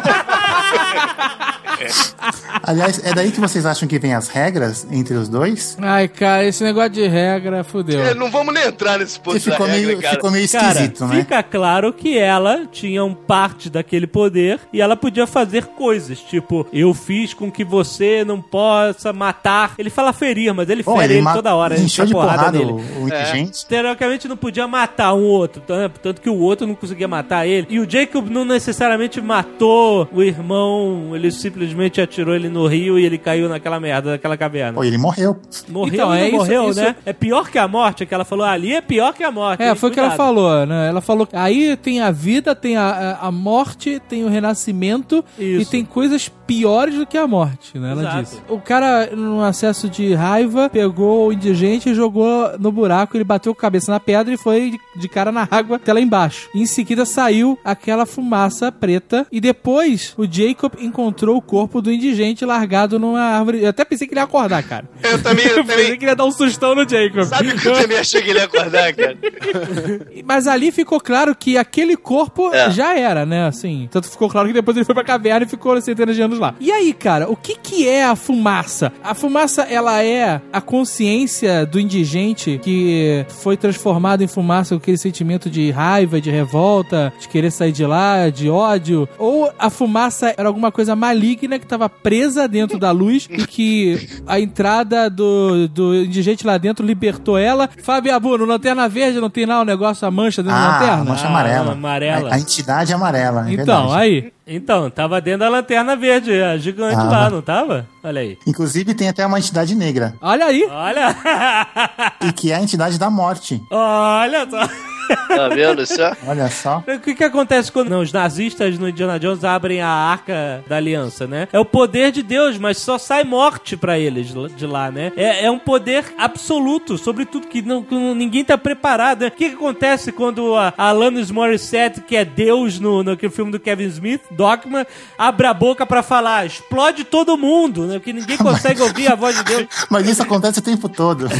Aliás, é daí que vocês acham que vem as regras entre os dois? Ai, cara, esse negócio de regra, fudeu. É, não vamos nem entrar nesse ponto Você ficou, da regra, meio, cara. ficou meio Cara, esquisito, né? fica claro que ela tinha um parte daquele poder e ela podia fazer coisas, tipo, eu fiz com que você não possa matar. Ele fala ferir, mas ele Bom, fere ele ele ma- toda hora. ele ele encheu dá de porrada nele. o, o inteligente. Teoricamente não podia matar um outro, tanto tanto que o outro não conseguia matar ele. E o Jacob não necessariamente matou o irmão, ele simplesmente atirou ele no rio e ele caiu naquela merda, naquela caverna. Pô, ele morreu. Morreu, Então, mas é não isso- morreu, isso- né? É pior que a morte, que ela falou ali, é pior que a morte. É, hein? foi o que ela Cuidado. falou, né? Ela falou que aí tem a vida, tem a, a, a morte, tem o renascimento Isso. e tem coisas piores do que a morte, né? Ela Exato. disse. O cara, num acesso de raiva, pegou o indigente e jogou no buraco, ele bateu com a cabeça na pedra e foi de, de cara na água até lá embaixo. E em seguida saiu aquela fumaça preta e depois o Jacob encontrou o corpo do indigente largado numa árvore. Eu até pensei que ele ia acordar, cara. Eu também, eu Eu pensei também. que ele ia dar um sustão no Jacob. Sabe que eu também achei que ele ia acordar, cara? Mas ali ficou claro que aquele corpo É. já era, né? Assim, tanto ficou claro que depois ele foi pra caverna e ficou centenas de anos lá. E aí, cara, o que que é a fumaça? A fumaça, ela é a consciência do indigente que foi transformado em fumaça com aquele sentimento de raiva, de revolta, de querer sair de lá, de ódio? Ou a fumaça era alguma coisa maligna que tava presa dentro da luz e que a entrada do, do indigente lá dentro libertou ela? Fábio Abu, no Lanterna Verde não tem lá o negócio, a mancha dentro da Ah, lanterna? a mancha Ah, amarela. amarela. A, a entidade amarela, é Então, verdade. aí. Então, tava dentro da lanterna verde, a gigante Ah. lá, não tava? Olha aí. Inclusive tem até uma entidade negra, Olha aí. Olha! e que é a entidade da morte. Olha só! Tá vendo só? Olha só. O que que acontece quando não, os nazistas no Indiana Jones abrem a Arca da Aliança, né? É o poder de Deus, mas só sai morte pra eles de lá, né? É, é um poder absoluto sobre tudo que, não, que ninguém tá preparado, né? O que que acontece quando a, a Alanis Morissette, que é Deus no, no aquele filme do Kevin Smith, Dogma, abre a boca pra falar, explode todo mundo, né? Porque ninguém consegue ouvir a voz de Deus. Mas isso acontece o tempo todo.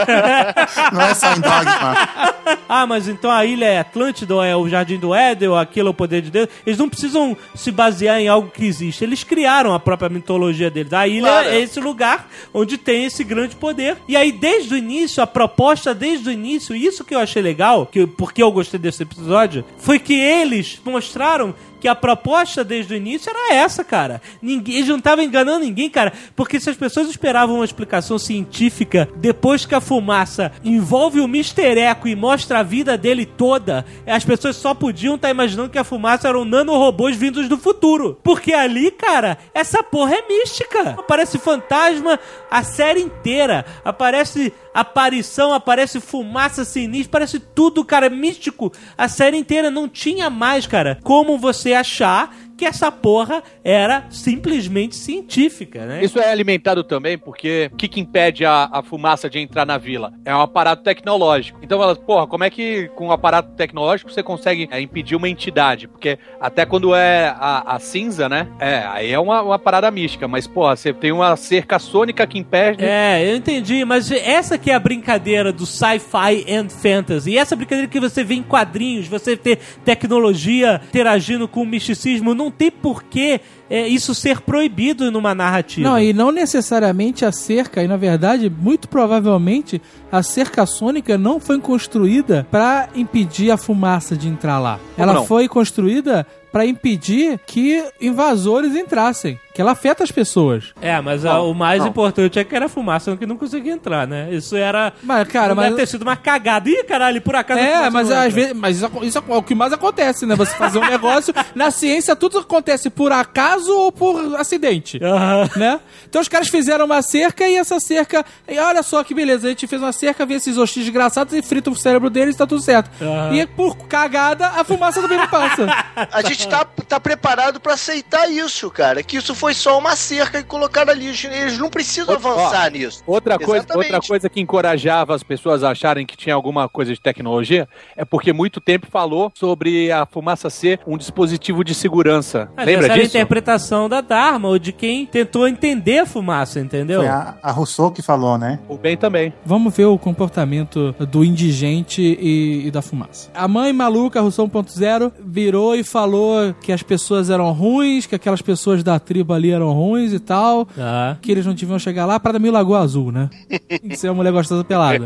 Não é só em Dogma. Ah, mas então a ilha é Atlântida, ou é o Jardim do Éden, ou aquilo é o poder de Deus. Eles não precisam se basear em algo que existe. Eles criaram a própria mitologia deles. A ilha Claro. é esse lugar onde tem esse grande poder. E aí, desde o início, a proposta desde o início, isso que eu achei legal, que, porque eu gostei desse episódio, foi que eles mostraram que a proposta desde o início era essa, cara. Ninguém, eles não estavam enganando ninguém, cara. Porque se as pessoas esperavam uma explicação científica depois que a fumaça envolve o mister Eco e mostra a vida dele toda, as pessoas só podiam estar imaginando que a fumaça eram nanorobôs vindos do futuro. Porque ali, cara, essa porra é mística. Aparece fantasma a série inteira. Aparece aparição, aparece fumaça sinistra, parece tudo, cara, místico. A série inteira não tinha mais, cara, como você achar que essa porra era simplesmente científica, né? Isso é alimentado também porque o que, que impede a, a fumaça de entrar na vila? É um aparato tecnológico. Então elas, porra, como é que com um aparato tecnológico você consegue é, impedir uma entidade? Porque até quando é a, a cinza, né? É, aí é uma, uma parada mística. Mas, porra, você tem uma cerca sônica que impede... É, eu entendi, mas essa que é a brincadeira do sci-fi and fantasy. E essa brincadeira que você vê em quadrinhos, você ter tecnologia interagindo com o misticismo, não tem porquê é, isso ser proibido numa narrativa. Não, e não necessariamente a cerca, e na verdade, muito provavelmente, a cerca sônica não foi construída pra impedir a fumaça de entrar lá. Como Ela não? foi construída pra impedir que invasores entrassem, que ela afeta as pessoas. É, mas a- Não, o mais não. importante é que era fumaça que não conseguia entrar, né? Isso era... Mas, cara, não mas... deve ter sido uma cagada. Ih, caralho, por acaso... a É, fumaça mas não às entra. vezes, mas isso, isso é o que mais acontece, né? Você fazer um negócio, na ciência tudo acontece por acaso ou por acidente, Aham. né? Então os caras fizeram uma cerca e essa cerca, e olha só que beleza, a gente fez uma cerca, vê esses hostis desgraçados e frita o cérebro deles e tá tudo certo. Aham. E por cagada, a fumaça também não passa. A gente tá, tá preparado pra aceitar isso, cara. Que isso foi só uma cerca e colocaram ali. Eles não precisam Outra, avançar ó, nisso. Outra coisa, outra coisa que encorajava as pessoas a acharem que tinha alguma coisa de tecnologia é porque muito tempo falou sobre a fumaça ser um dispositivo de segurança. Mas Lembra essa era a disso? interpretação da Dharma, ou de quem tentou entender a fumaça, entendeu? Foi a, a Rousseau que falou, né? O Ben também. Vamos ver o comportamento do indigente e, e da fumaça. A mãe maluca, a Rousseau um ponto zero, virou e falou que as pessoas eram ruins, que aquelas pessoas da tribo ali eram ruins e tal, Ah. que eles não deviam chegar lá. Para mim, Lagoa Azul, né? Tem que ser uma mulher gostosa pelada.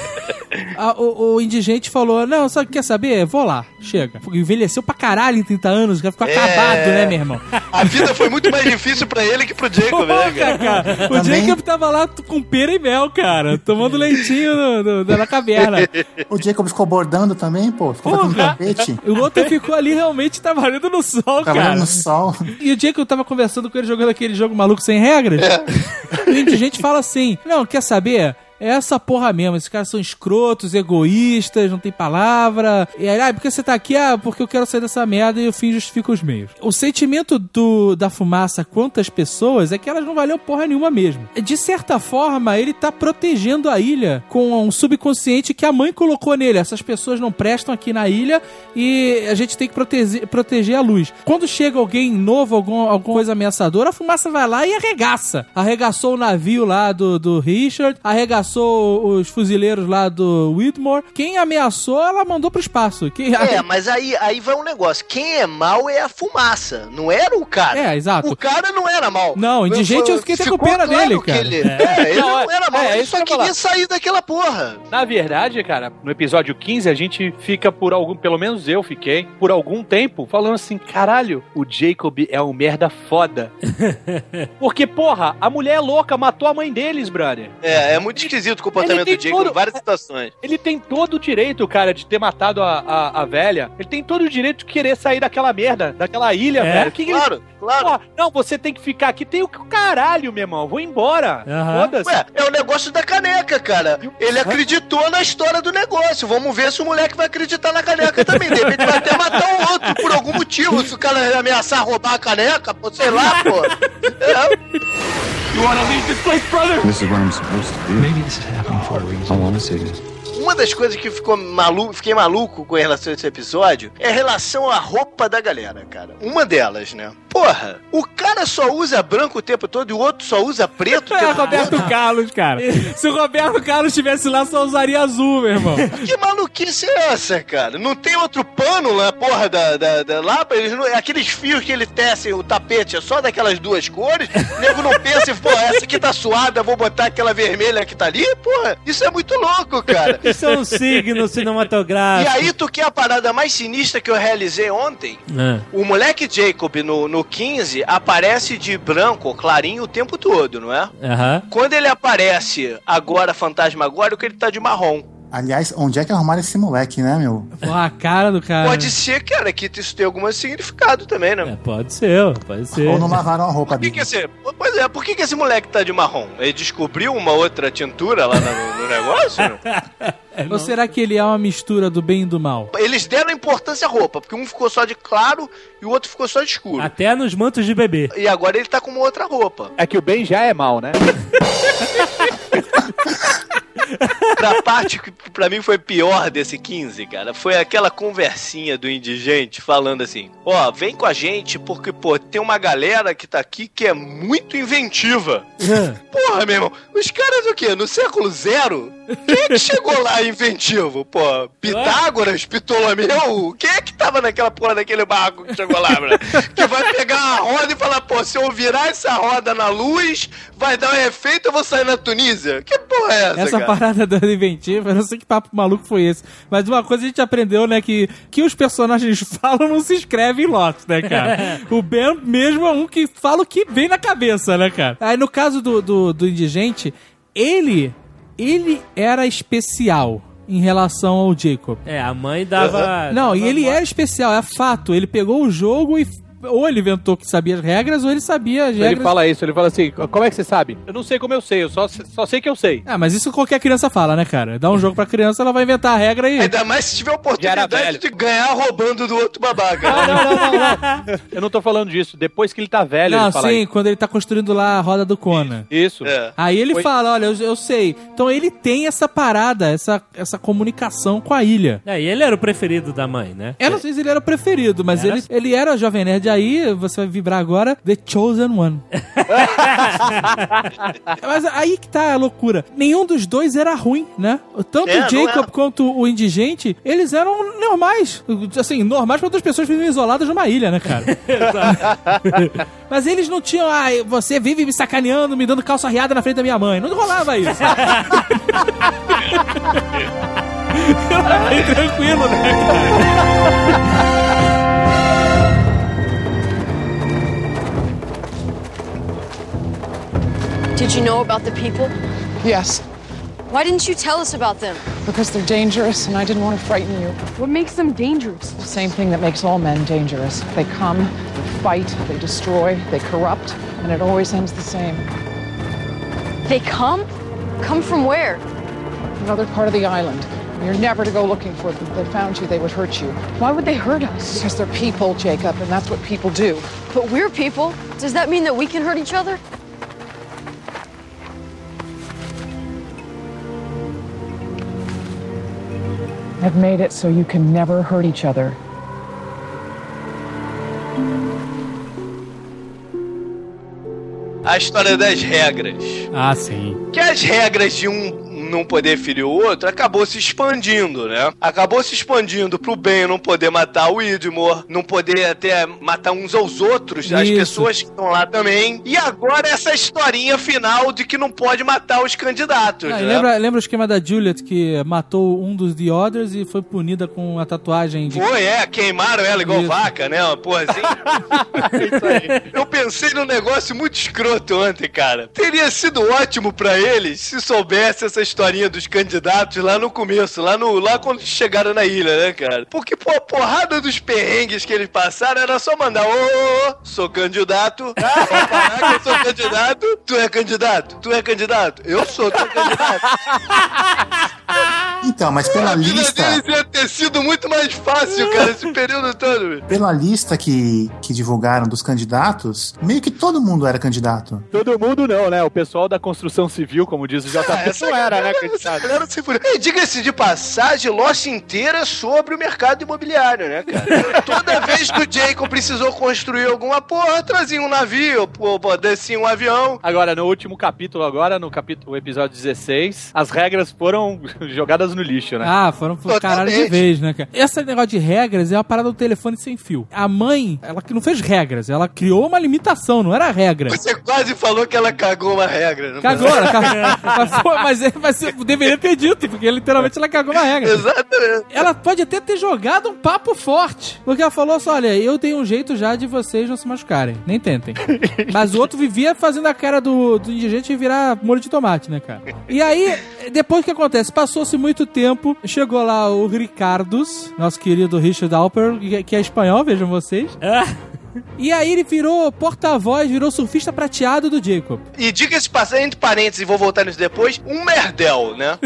A, o, o indigente falou, não, sabe o que quer saber? Vou lá, chega. Envelheceu pra caralho em trinta anos, já ficou É. acabado, né, meu irmão? A vida foi muito mais difícil pra ele que pro Jacob, né, cara? Cara, o Também- Jacob tava lá com pera e mel, cara, tomando leitinho no, no, na caverna. O Jacob ficou bordando também, pô. Ficou Porra. fazendo tapete. O outro ficou ali realmente trabalhando no sol, Trabalhando cara. no sol. E o Jacob tava conversando com ele, jogando aquele jogo maluco sem regras. E o indigente fala assim, não, quer saber? É essa porra mesmo, esses caras são escrotos, egoístas, não tem palavra. E aí, ah, porque você tá aqui? Ah, porque eu quero sair dessa merda e o fim justifica os meios. O sentimento do, da fumaça quanto às pessoas é que elas não valeu porra nenhuma mesmo. De certa forma, ele tá protegendo a ilha com um subconsciente que a mãe colocou nele. Essas pessoas não prestam aqui na ilha e a gente tem que proteger, proteger a luz. Quando chega alguém novo, algum, alguma coisa ameaçadora, a fumaça vai lá e arregaça. Arregaçou o navio lá do, do Richard, arregaçou os fuzileiros lá do Whitmore. Quem ameaçou, ela mandou pro espaço. Quem... É, mas aí, aí vai um negócio. Quem é mal é a fumaça, não era o cara. É, exato. O cara não era mal. Não, indigente eu fiquei até com Ficou pena claro dele, que cara. Ele, é, ele Não, não era mal, é, ele isso só que eu ia queria falar. sair daquela porra. Na verdade, cara, no episódio quinze, a gente fica por algum, pelo menos eu fiquei, por algum tempo, falando assim, caralho, o Jacob é um merda foda. Porque, porra, a mulher é louca, matou a mãe deles, brother. É, é muito esquisito o comportamento Ele do tem Jacob todo- em várias situações. Ele tem todo o direito, cara, de ter matado a, a, a velha. Ele tem todo o direito de querer sair daquela merda, daquela ilha, É? velho. Que que ele- Claro, claro. Porra, não, você tem que ficar aqui. Tem o caralho, meu irmão. Vou embora. Aham. Foda-se. Ué, é o negócio da caneca, cara. Ele acreditou na história do negócio. Vamos ver se o moleque vai acreditar na caneca também. De repente vai até matar o outro por algum motivo. Se o cara ameaçar roubar a caneca, pô, sei lá, pô. É. You want to leave this place, brother? This is what I'm supposed to do. Maybe this is happening for a reason. I want to see this. Uma das coisas que ficou maluco, fiquei maluco com relação a esse episódio é a relação à roupa da galera, cara. Uma delas, né? Porra, o cara só usa branco o tempo todo e o outro só usa preto o É, tempo Roberto todo. Carlos, cara. Se o Roberto Carlos estivesse lá, só usaria azul, meu irmão. Que maluquice é essa, cara? Não tem outro pano lá, porra, da, da, da lá? Eles não, aqueles fios que ele tece, o tapete, é só daquelas duas cores? O nego não pensa, pô, essa aqui tá suada, vou botar aquela vermelha que tá ali? Porra, isso é muito louco, cara. Isso é um signo E cinematográfico. aí, tu quer a parada mais sinistra que eu realizei ontem? É. O moleque Jacob no, no quinze aparece de branco, clarinho, o tempo todo, não é? Aham. Quando ele aparece agora, fantasmagórico, ele tá de marrom. Aliás, onde é que arrumaram esse moleque, né, meu? Porra, a cara do cara. Pode ser, cara, que isso tem algum significado também, né? É, pode ser, pode ser. Ou não lavaram a roupa Por que dele. que esse, pois é, por que, que esse moleque tá de marrom? Ele descobriu uma outra tintura lá no, no negócio? Ou será que ele é uma mistura do bem e do mal? Eles deram importância à roupa, porque um ficou só de claro e o outro ficou só de escuro. Até nos mantos de bebê. E agora ele tá com uma outra roupa. É que o Ben já é mal, né? Pra parte que pra mim foi pior desse quinze, cara, foi aquela conversinha do indigente falando assim, ó, vem com a gente porque, pô, tem uma galera que tá aqui que é muito inventiva. Porra, meu irmão, os caras o quê? No século zero? Quem é que chegou lá inventivo? Pô, Pitágoras, Ptolomeu? Quem é que tava naquela porra daquele barco que chegou lá, bro? Que vai pegar a roda e falar, pô, se eu virar essa roda na luz, vai dar um efeito, eu vou sair na Tunísia? Que porra é essa, Essa cara? parada da inventiva, eu não sei que papo maluco foi esse. Mas uma coisa a gente aprendeu, né, que que os personagens falam não se escreve em Lotus, né, cara? O Ben mesmo é um que fala o que vem na cabeça, né, cara? Aí no caso do, do, do indigente, ele, ele era especial em relação ao Jacob. É, a mãe dava... Não, dava e ele morte. era especial, é fato. Ele pegou o jogo e ou ele inventou que sabia as regras, ou ele sabia as regras. Ele fala isso, ele fala assim, como é que você sabe? Eu não sei como eu sei, eu só, só sei que eu sei. Ah, mas isso qualquer criança fala, né, cara? Dá um jogo pra criança, ela vai inventar a regra e... Ainda mais se tiver oportunidade de ganhar roubando do outro babaca. Não, não, não, não, não. Eu não tô falando disso. Depois que ele tá velho, não, ele fala sim, isso. quando ele tá construindo lá a roda do Conan. Isso. É. Aí ele Foi... fala, olha, eu, eu sei. Então ele tem essa parada, essa, essa comunicação com a ilha. É, e ele era o preferido da mãe, né? Eu não sei se ele era o preferido, mas Era? ele, ele era o Jovem Nerd. Aí você vai vibrar agora, The Chosen One. Mas aí que tá a loucura. Nenhum dos dois era ruim, né? Tanto É, o não Jacob é. quanto o Indigente, eles eram normais. Assim, normais pra outras pessoas que vivem isoladas numa ilha, né, cara? Mas eles não tinham, ah, você vive me sacaneando, me dando calça riada na frente da minha mãe. Não rolava isso. Era bem tranquilo, né, cara? Did you know about the people? Yes, Why didn't you tell us about them? because they're dangerous and I didn't want to frighten you. What makes them dangerous? The same thing that makes all men dangerous. They come, they fight, they destroy, they corrupt, and it always ends the same. They come? Come from where? Another part of the island. You're never to go looking for them. If they found you, they would hurt you. Why would they hurt us? Because they're people, Jacob, and that's what people do. But we're people. Does that mean that we can hurt each other? I've made it so you can never hurt each other. A história das regras. Ah, sim. Que as regras de um não poder ferir o outro acabou se expandindo, né? Acabou se expandindo pro bem não poder matar o Widmore, não poder até matar uns aos outros, as Isso. pessoas que estão lá também. E agora essa historinha final de que não pode matar os candidatos, Ah, né? lembra, lembra o esquema da Juliet que matou um dos The Others e foi punida com a tatuagem de... Foi, é, queimaram ela igual Isso. vaca, né? Uma porra assim. Isso aí. Eu pensei num negócio muito escroto ontem, cara. Teria sido ótimo pra eles se soubesse essa historinha dos candidatos lá no começo, lá, no, lá quando chegaram na ilha, né, cara? Porque, pô, a porrada dos perrengues que eles passaram era só mandar, ô, ô, ô, sou candidato, pode parar que eu sou candidato, tu é candidato, tu é candidato, eu sou, tu é candidato. Então, mas pela A vida lista... deles ia ter sido muito mais fácil, cara, esse período todo. Pela lista que, que divulgaram dos candidatos, meio que todo mundo era candidato. Todo mundo não, né? O pessoal da construção civil, como diz o J P, Ah, essa não era, né, galera- candidato? essa galera se fudeu. E diga-se de passagem, Lost inteira sobre o mercado imobiliário, né, cara? Toda vez que o Jacob precisou construir alguma porra, trazia um navio, pô, pô, descia um avião. Agora, no último capítulo agora, no capítulo, episódio dezesseis, as regras foram jogadas no lixo, né? Ah, foram pro caralho de vez, né, cara? Esse negócio de regras é uma parada do telefone sem fio. A mãe, ela que não fez regras, ela criou uma limitação, não era regra. Você quase falou que ela cagou uma regra. Não Cagou, ela cagou. Mas, pô, mas, é- mas eu deveria ter dito, porque literalmente ela cagou uma regra. Exatamente. Ela pode até ter jogado um papo forte. Porque ela falou assim: olha, eu tenho um jeito já de vocês não se machucarem. Nem tentem. Mas o outro vivia fazendo a cara do, do indigente virar molho de tomate, né, cara? E aí, depois que acontece? Passou-se muito tempo, chegou lá o Ricardos, nosso querido Richard Alper, que, que é espanhol, vejam vocês. E aí ele virou porta-voz, virou surfista prateado do Jacob. E diga-se de passagem, entre parênteses, e vou voltar nisso depois, um merdel, né?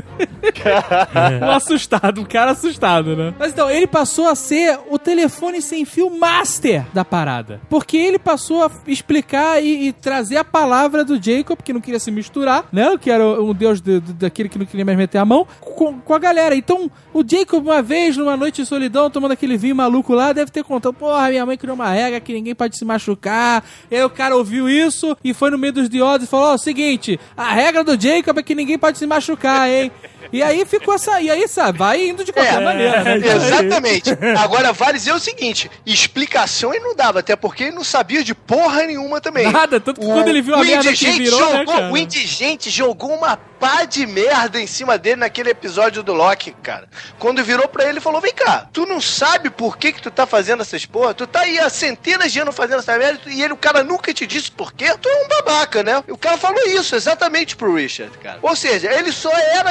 Um assustado, um cara assustado, né? Mas então, ele passou a ser o telefone sem fio master da parada. Porque ele passou a explicar e, e trazer a palavra do Jacob, que não queria se misturar, né? Que era um deus de, de, daquele que não queria mais meter a mão, com, com a galera. Então, o Jacob, uma vez, numa noite de solidão, tomando aquele vinho maluco lá, deve ter contado, porra, minha mãe criou uma regra que ninguém pode se machucar. E aí o cara ouviu isso e foi no meio dos diodos e falou, ó, oh, o seguinte, a regra do Jacob é que ninguém pode se machucar, hein? E aí ficou essa... E aí, sabe, vai indo de qualquer É, maneira, né? Exatamente. Agora, vale dizer o seguinte, explicação ele não dava, até porque ele não sabia de porra nenhuma também. Nada, tanto que quando ele viu a merda que virou, jogou, né, cara? O indigente jogou uma pá de merda em cima dele naquele episódio do Loki, cara. Quando virou pra ele, falou, vem cá, tu não sabe por que que tu tá fazendo essas porra? Tu tá aí há centenas de anos fazendo essa merda e ele, o cara nunca te disse por quê? Tu é um babaca, né? E o cara falou isso exatamente pro Richard, cara. Ou seja, ele só era garoto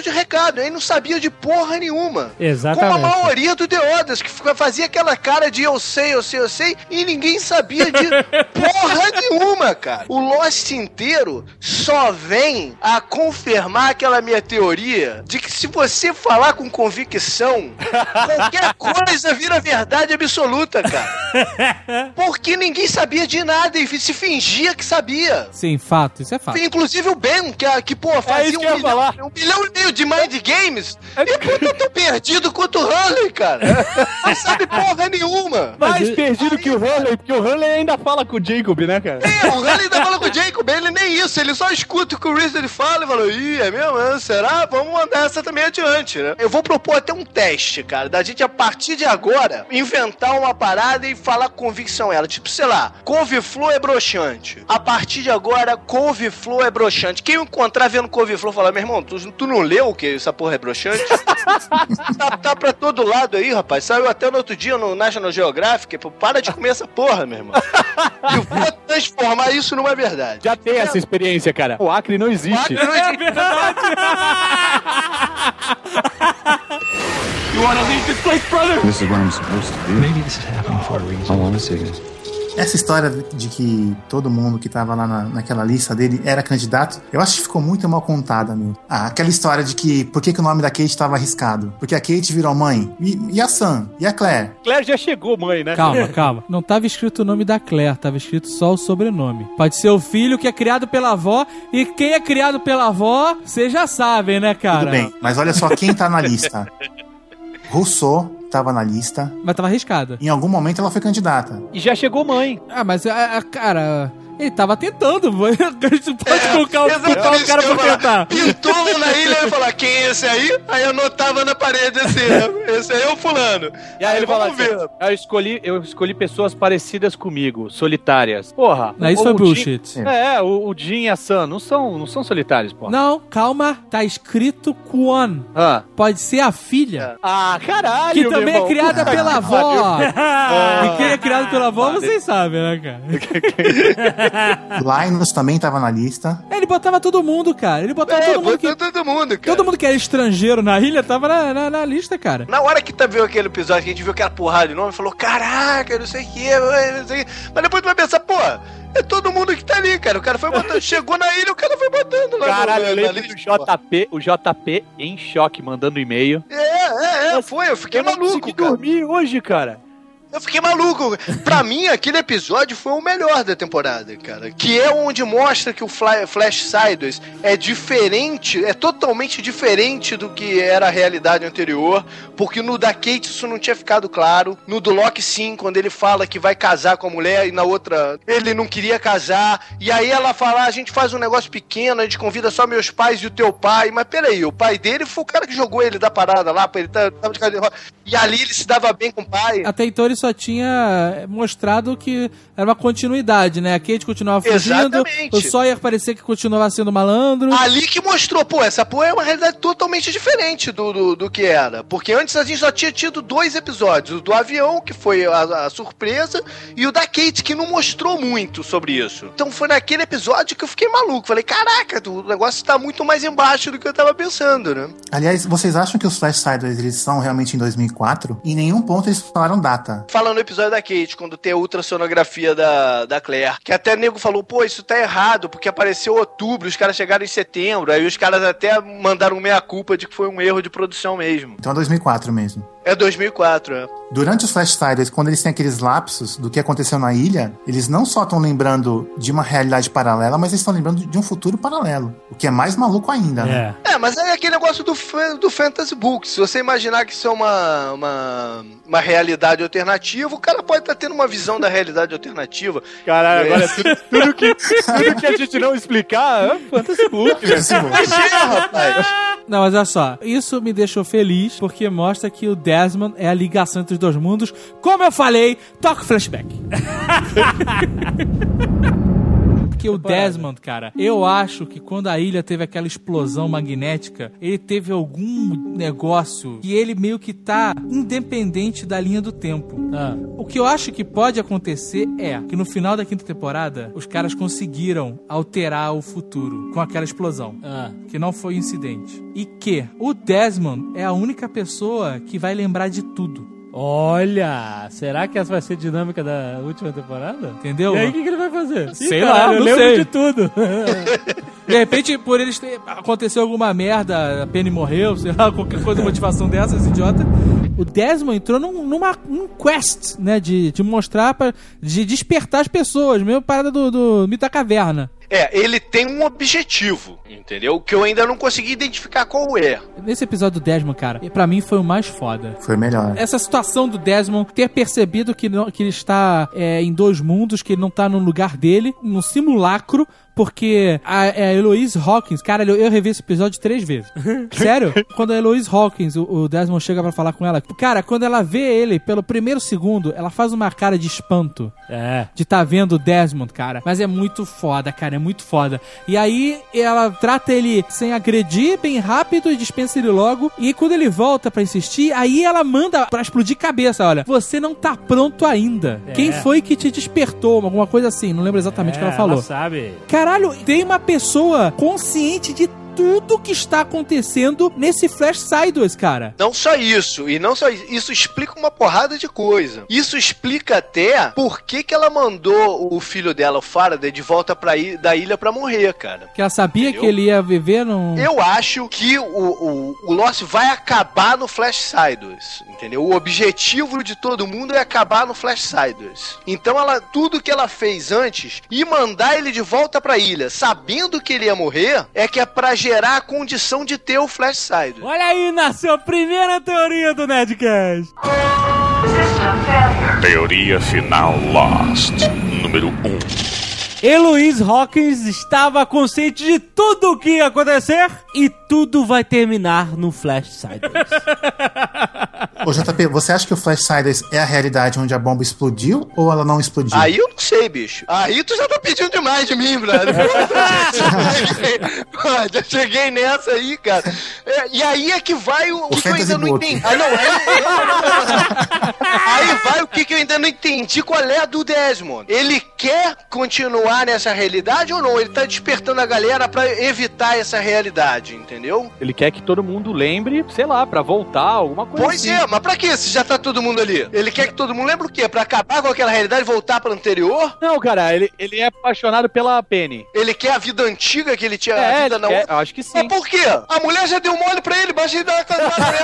de recado. Ele não sabia de porra nenhuma. Exatamente. Como a maioria do The Others, que fazia aquela cara de eu sei, eu sei, eu sei, e ninguém sabia de porra nenhuma, cara. O Lost inteiro só vem a confirmar aquela minha teoria de que se você falar com convicção, qualquer coisa vira verdade absoluta, cara. Porque ninguém sabia de nada e se fingia que sabia. Sim, fato, isso é fato. Inclusive o Ben, que, que pô, fazia um milhão, um milhão e meio de Mind Games, e puta, eu tô perdido quanto o Hurley, cara. Não sabe porra nenhuma. Mais perdido que o Hurley, porque o Hurley ainda fala com o Jacob, né, cara? É, o Hurley ainda fala com o Jacob, ele nem isso, ele só escuta o que o Rizdle fala e fala, ih, é mesmo? É, será? Vamos mandar essa também adiante, né? Eu vou propor até um teste, cara, da gente, a partir de agora, inventar uma parada e falar com convicção ela. Tipo, sei lá, couve-flor é broxante. A partir de agora, couve-flor é broxante. Quem eu encontrar vendo couve-flor falar, meu irmão, tu, tu não leu o que essa porra é broxante? tá, tá pra todo lado aí, rapaz. Saiu até no outro dia no National Geographic. Pô, para de comer essa porra, meu irmão. Eu vou transformar isso numa verdade. Já tem essa experiência, cara. O Acre não existe. O Acre não existe. É verdade. You wanna leave this place, brother? This is where I'm supposed to be. Maybe this is happening for a reason. I wanna see this. Essa história de que todo mundo que tava lá na, naquela lista dele era candidato, eu acho que ficou muito mal contada, meu. Ah, aquela história de que por que, que o nome da Kate estava arriscado? Porque a Kate virou mãe. E, e a Sam? E a Claire? Claire já chegou mãe, né? Calma, calma. Não tava escrito o nome da Claire, tava escrito só o sobrenome. Pode ser o filho que é criado pela avó, e quem é criado pela avó, vocês já sabem, né, cara? Tudo bem, mas olha só quem tá na lista. Rousseau tava na lista. Mas tava arriscada. Em algum momento ela foi candidata. E já chegou mãe. Ah, mas, a, a cara... Ele tava tentando, a gente pode é, colocar, o, colocar o cara pra tentar. Pintou na ilha e falar, quem é esse aí? Aí anotava na parede assim, né? Esse aí é o fulano. E aí, aí ele fala assim, eu escolhi, eu escolhi pessoas parecidas comigo, solitárias. Porra. Não, isso foi bullshit. Jim, é, o, o Jim e a Sam não são, não são solitários, porra. Não, calma, tá escrito Kwon. Ah. Pode ser a filha. Ah, caralho, que também é criada pela avó. Ah, e quem é criado pela avó, vocês sabem, né, cara? Linus também tava na lista. É, ele botava todo mundo, cara. Ele botava é, todo mundo que... todo mundo, cara. Todo mundo que era estrangeiro na ilha tava na, na, na lista, cara. Na hora que tá viu aquele episódio que a gente viu aquela porrada de nome, falou, caraca, não sei o que, não sei o que. Mas depois tu vai pensar, pô, é todo mundo que tá ali, cara. O cara foi botando, chegou na ilha, o cara foi botando lá. Caralho, no, eu lembro do J P, o J P em choque, mandando e-mail. É, é, é, foi, eu fiquei eu maluco, não consegui cara. dormir hoje, cara. Eu fiquei maluco. Pra mim, aquele episódio foi o melhor da temporada, cara. Que é onde mostra que o Flash Sideways é diferente, é totalmente diferente do que era a realidade anterior. Porque no da Kate isso não tinha ficado claro. No do Loki, sim, quando ele fala que vai casar com a mulher e na outra ele não queria casar. E aí ela fala, a gente faz um negócio pequeno, a gente convida só meus pais e o teu pai. Mas peraí, o pai dele foi o cara que jogou ele da parada lá, pra ele tava de cadeira. E ali ele se dava bem com o pai. Até então ele só tinha mostrado que era uma continuidade, né? A Kate continuava fugindo, exatamente. O Sawyer parecia que continuava sendo malandro. Ali que mostrou, pô, essa porra é uma realidade totalmente diferente do, do, do que era. Porque antes a gente só tinha tido dois episódios. O do avião, que foi a, a surpresa, e o da Kate, que não mostrou muito sobre isso. Então foi naquele episódio que eu fiquei maluco. Falei, caraca, o negócio tá muito mais embaixo do que eu tava pensando, né? Aliás, vocês acham que os Flash Sideways, eles são realmente em dois mil e quatro? Em nenhum ponto eles falaram data. Falando no episódio da Kate, quando tem a ultrassonografia da, da Claire, que até o nego falou, pô, isso tá errado, porque apareceu outubro, os caras chegaram em setembro, aí os caras até mandaram meia-culpa de que foi um erro de produção mesmo. Então é dois mil e quatro mesmo. É dois mil e quatro, é. Durante os Flash Sideways, quando eles têm aqueles lapsos do que aconteceu na ilha, eles não só estão lembrando de uma realidade paralela, mas eles estão lembrando de um futuro paralelo. O que é mais maluco ainda, né? É, é mas é aquele negócio do, do Fantasy Books. Se você imaginar que isso é uma, uma, uma realidade alternativa, o cara pode estar tendo uma visão da realidade alternativa. Caralho, é. Agora tudo, tudo, que, tudo que a gente não explicar é Fantasy Books. Fantasy Books. É, rapaz. Não, mas olha só, isso me deixou feliz, porque mostra que o Desmond é a ligação entre os dois mundos. Como eu falei, toca o flashback. porque o Desmond, cara, eu acho que quando a ilha teve aquela explosão magnética, ele teve algum negócio que ele meio que tá independente da linha do tempo. Ah. O que eu acho que pode acontecer é que no final da quinta temporada, os caras conseguiram alterar o futuro com aquela explosão. Ah. Que não foi um incidente. E que o Desmond é a única pessoa que vai lembrar de tudo. Olha, será que essa vai ser a dinâmica da última temporada? Entendeu? E aí o que, que ele vai fazer? Sei Ih, lá, cara, eu não lembro sei. de tudo. De repente, por eles ter... aconteceu alguma merda, a Penny morreu, sei lá, qualquer coisa, motivação dessas, idiota. O Desmond entrou num, numa um quest, né, de, de mostrar, pra, de despertar as pessoas, mesmo parada do, do mito da caverna. É, ele tem um objetivo, entendeu? Que eu ainda não consegui identificar qual é. Nesse episódio do Desmond, cara, pra mim foi o mais foda. Foi melhor. Essa situação do Desmond ter percebido que, não, que ele está é, em dois mundos, que ele não tá no lugar dele, num simulacro, porque a, a Eloise Hawkins, cara, eu, eu revi esse episódio três vezes. Sério? Quando a Eloise Hawkins, o, o Desmond chega pra falar com ela, cara, quando ela vê ele pelo primeiro segundo, ela faz uma cara de espanto. É. De tá vendo o Desmond, cara. Mas é muito foda, cara, é muito foda. E aí ela trata ele sem agredir, bem rápido, e dispensa ele logo. E quando ele volta pra insistir, aí ela manda pra explodir cabeça, olha, você não tá pronto ainda. É. Quem foi que te despertou? Alguma coisa assim, não lembro exatamente o É, que ela falou. ela sabe. Caralho, tem uma pessoa consciente de tudo que está acontecendo nesse Flash Sideways, cara. Não só isso, e não só isso, isso explica uma porrada de coisa. Isso explica até por que que ela mandou o filho dela, o Faraday, de volta pra il- da ilha pra morrer, cara. Que ela sabia Entendeu? que ele ia viver num... Eu acho que o, o, o Lost vai acabar no Flash Sideways, entendeu? O objetivo de todo mundo é acabar no Flash Sideways. Então ela, tudo que ela fez antes e mandar ele de volta pra ilha, sabendo que ele ia morrer, é que é pra gerar a condição de ter o Flash Sideways. Olha aí, nasceu a primeira teoria do Nerdcast. Teoria final Lost. Número um. Eloise Hawkins estava consciente de tudo o que ia acontecer e tudo vai terminar no Flash Sideways. Ô, J P, você acha que o Flash Sideways é a realidade onde a bomba explodiu ou ela não explodiu? Aí eu não sei, bicho. Aí tu já tá pedindo demais de mim, brother. Pô, já cheguei nessa aí, cara. É, e aí é que vai o, o que eu ainda não entendi. Ah, não. Aí, aí vai o que, que eu ainda não entendi. Qual é a do Desmond? Ele quer continuar nessa realidade ou não? Ele tá despertando a galera pra evitar essa realidade, entendeu? Ele quer que todo mundo lembre, sei lá, pra voltar, alguma coisa Pois assim. é, mas pra quê? Se já tá todo mundo ali. Ele quer que todo mundo lembre o quê? Pra acabar com aquela realidade e voltar pra anterior? Não, cara, ele, ele é apaixonado pela Penny. Ele quer a vida antiga que ele tinha, É, a vida ele não. quer, eu acho que sim. Mas por quê? A mulher já deu mole pra ele, basta ele dar uma casada pra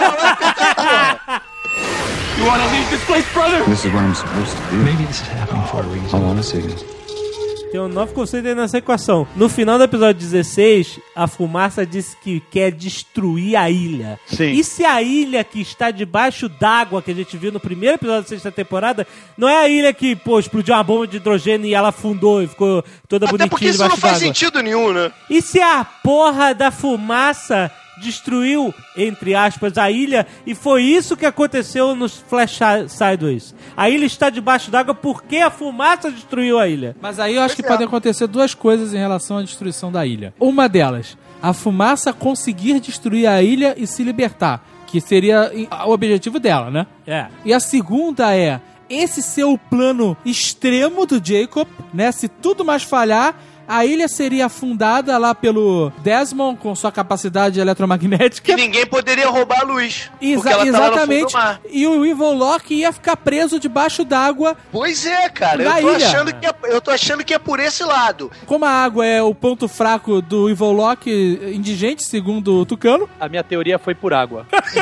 ela. You want to leave this place, brother? This is where I'm supposed to be. Maybe this is happening for a reason. I want to see it. Tem um novo conceito aí nessa equação. No final do episódio dezesseis, a fumaça disse que quer destruir a ilha. Sim. E se a ilha que está debaixo d'água, que a gente viu no primeiro episódio da sexta temporada, não é a ilha que, pô, explodiu uma bomba de hidrogênio e ela afundou e ficou toda Até bonitinha porque isso debaixo não faz d'água? sentido nenhum, né? E se a porra da fumaça destruiu, entre aspas, a ilha, e foi isso que aconteceu nos Flash Sideways. A ilha está debaixo d'água porque a fumaça destruiu a ilha. Mas aí eu acho Pois que é. podem acontecer duas coisas em relação à destruição da ilha. Uma delas, a fumaça conseguir destruir a ilha e se libertar, que seria o objetivo dela, né? É. E a segunda é esse ser o plano extremo do Jacob, né? Se tudo mais falhar, a ilha seria afundada lá pelo Desmond com sua capacidade eletromagnética. Que ninguém poderia roubar a luz. Exa- porque ela tava no fundo exatamente. do mar. E o Evil Locke ia ficar preso debaixo d'água. Pois é, cara. Na Eu tô, ilha. achando que é, eu tô achando que é por esse lado. Como a água é o ponto fraco do Evil Locke indigente, segundo o Tucano. A minha teoria foi por água.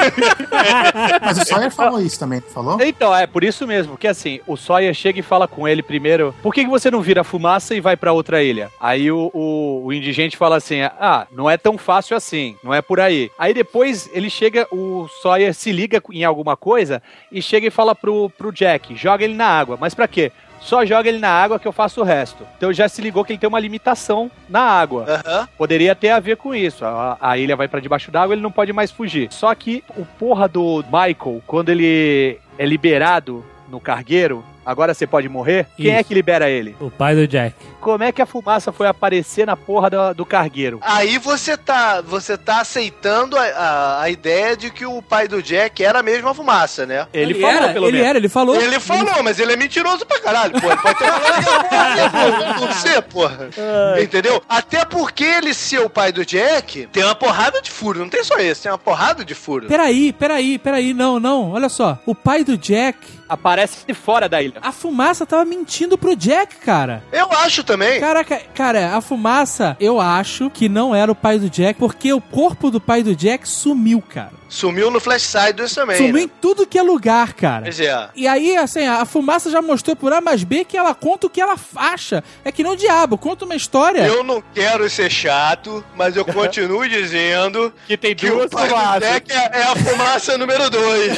Mas o Sawyer falou isso também, não falou? Então, é por isso mesmo, que assim, o Sawyer chega e fala com ele primeiro, por que, que você não vira fumaça e vai pra outra ilha? Aí o, o, o indigente fala assim, ah, não é tão fácil assim, não é por aí. Aí depois ele chega, o Sawyer se liga em alguma coisa e chega e fala pro, pro Jack, joga ele na água, mas pra quê? Só joga ele na água que eu faço o resto. Então já se ligou que ele tem uma limitação na água. Aham. Poderia ter a ver com isso. A, a ilha vai pra debaixo d'água, ele não pode mais fugir. Só que o porra do Michael, quando ele é liberado no cargueiro, agora você pode morrer, quem Isso. é que libera ele? O pai do Jack. Como é que a fumaça foi aparecer na porra do, do cargueiro? Aí você tá, você tá aceitando a, a, a ideia de que o pai do Jack era mesmo a fumaça, né? Ele, Ele falou, era, pelo ele menos. era, ele falou. Ele falou, mas ele é mentiroso pra caralho, pô. Ele pode ter falado que é porra, não ser, porra. Entendeu? Até porque ele ser o pai do Jack, tem uma porrada de furo. Não tem só esse, tem uma porrada de furo. Peraí, peraí, peraí, não, não, olha só. O pai do Jack, Aparece de fora da ilha. a fumaça tava mentindo pro Jack, cara. Eu acho também. Caraca, cara, a fumaça, eu acho que não era o pai do Jack, porque o corpo do pai do Jack sumiu, cara. Sumiu no Flash Siders também. Sumiu né? em tudo que é lugar, cara. Pois é. E aí, assim, a fumaça já mostrou por A mais B que ela conta o que ela acha. É que nem o diabo, conta uma história. Eu não quero ser chato, mas eu continuo dizendo que tem que duas o pai do fumaças. Jack é, é a fumaça número dois.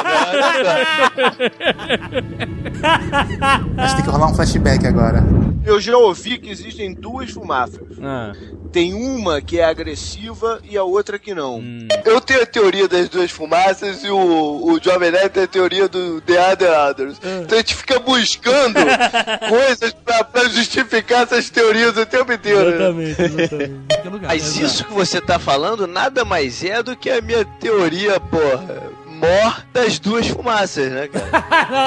Acho que tem que rolar um flashback agora. Eu já ouvi que existem duas fumaças. Ah. Tem uma que é agressiva e a outra que não. Hum. Eu tenho a teoria das duas fumaças e o, o Jovem Nerd tem a teoria do The Other Others. Hum. Então a gente fica buscando coisas pra, pra justificar essas teorias o tempo inteiro. Exatamente, exatamente. Mas isso que você tá falando nada mais é do que a minha teoria, porra. Mor das duas fumaças, né, cara?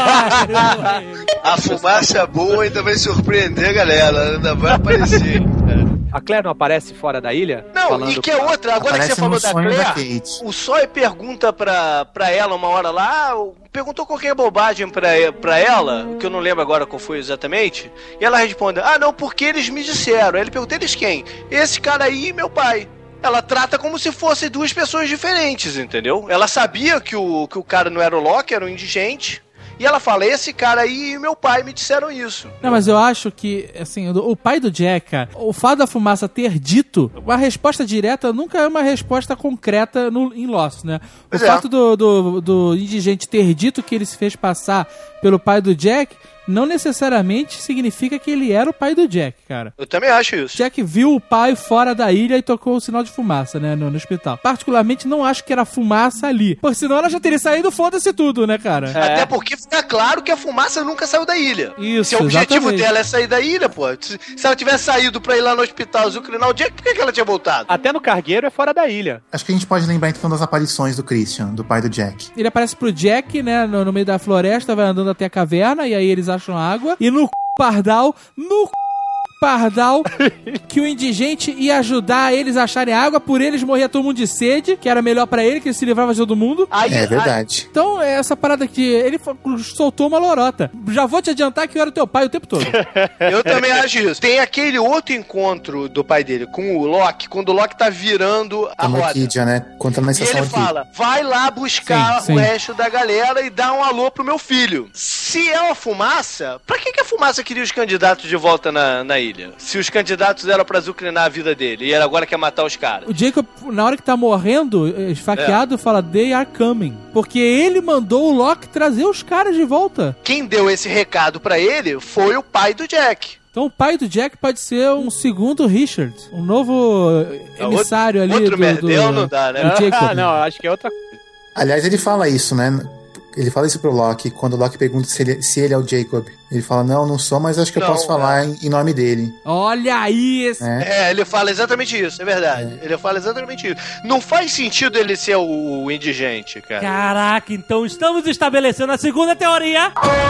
A fumaça boa ainda vai surpreender a galera, ainda vai aparecer. A Claire não aparece fora da ilha? Não, falando e que é outra, agora Aparece que você falou no da sonho da Claire, Kate. o Sawyer pergunta pra, pra ela uma hora lá, perguntou qualquer bobagem pra, pra ela, que eu não lembro agora qual foi exatamente, e ela responde, ah não, porque eles me disseram. Aí ele pergunta, eles quem? Esse cara aí e meu pai. Ela trata como se fossem duas pessoas diferentes, entendeu? Ela sabia que o, que o cara não era o Loki, era um indigente. E ela fala, esse cara aí e meu pai me disseram isso. Não, mas eu acho que, assim, o, o pai do Jack, cara, o fato da fumaça ter dito, uma resposta direta nunca é uma resposta concreta no, em Lost, né? O Pois fato é. do, do, do indigente ter dito que ele se fez passar pelo pai do Jack não necessariamente significa que ele era o pai do Jack, cara. Eu também acho isso. Jack viu o pai fora da ilha e tocou o sinal de fumaça, né, no, no hospital. Particularmente, não acho que era fumaça ali. Porque senão ela já teria saído, foda-se tudo, né, cara? É. Até porque fica claro que a fumaça nunca saiu da ilha. Isso, Se o objetivo exatamente. dela é sair da ilha, pô. Se se ela tivesse saído pra ir lá no hospital zucrinar o Jack, por que, que ela tinha voltado? Até no cargueiro é fora da ilha. Acho que a gente pode lembrar então das aparições do Christian, do pai do Jack. Ele aparece pro Jack, né, no, no meio da floresta, vai andando até a caverna, e aí eles acham água. E no c... Pardal, no c... Pardal, que o indigente ia ajudar eles a acharem água, por eles morria todo mundo de sede, que era melhor pra ele, que ele se livrava de todo mundo. Aí, É verdade. Então, essa parada que ele fa- soltou uma lorota. Já vou te adiantar que eu era teu pai o tempo todo. Eu também acho isso. Tem aquele outro encontro do pai dele com o Loki, quando o Loki tá virando a Como roda. Orquídea, né? Contando na E estação ele Orquídea. fala, vai lá buscar Sim, sim. o resto da galera e dá um alô pro meu filho. Se é uma fumaça, pra que, que a fumaça queria os candidatos de volta na, na ilha? Se os candidatos eram pra azucrinar a vida dele e ele agora quer matar os caras. O Jacob, na hora que tá morrendo, esfaqueado, fala, they are coming. Porque ele mandou o Loki trazer os caras de volta. Quem deu esse recado pra ele foi o pai do Jack. Então o pai do Jack pode ser um segundo Richard, um novo emissário ali outro do, merdeu do, não dá, né? do Jacob. Ah, não, acho que é outra coisa. Aliás, ele fala isso, né? Ele fala isso pro Loki, quando o Loki pergunta se ele, se ele é o Jacob. Ele fala, não, não sou, mas acho que eu Não, posso falar em, em nome dele. Olha aí esse... É. É, ele fala exatamente isso, é verdade. Ele fala exatamente isso. Não faz sentido ele ser o, o indigente, cara. Caraca, então estamos estabelecendo a segunda teoria.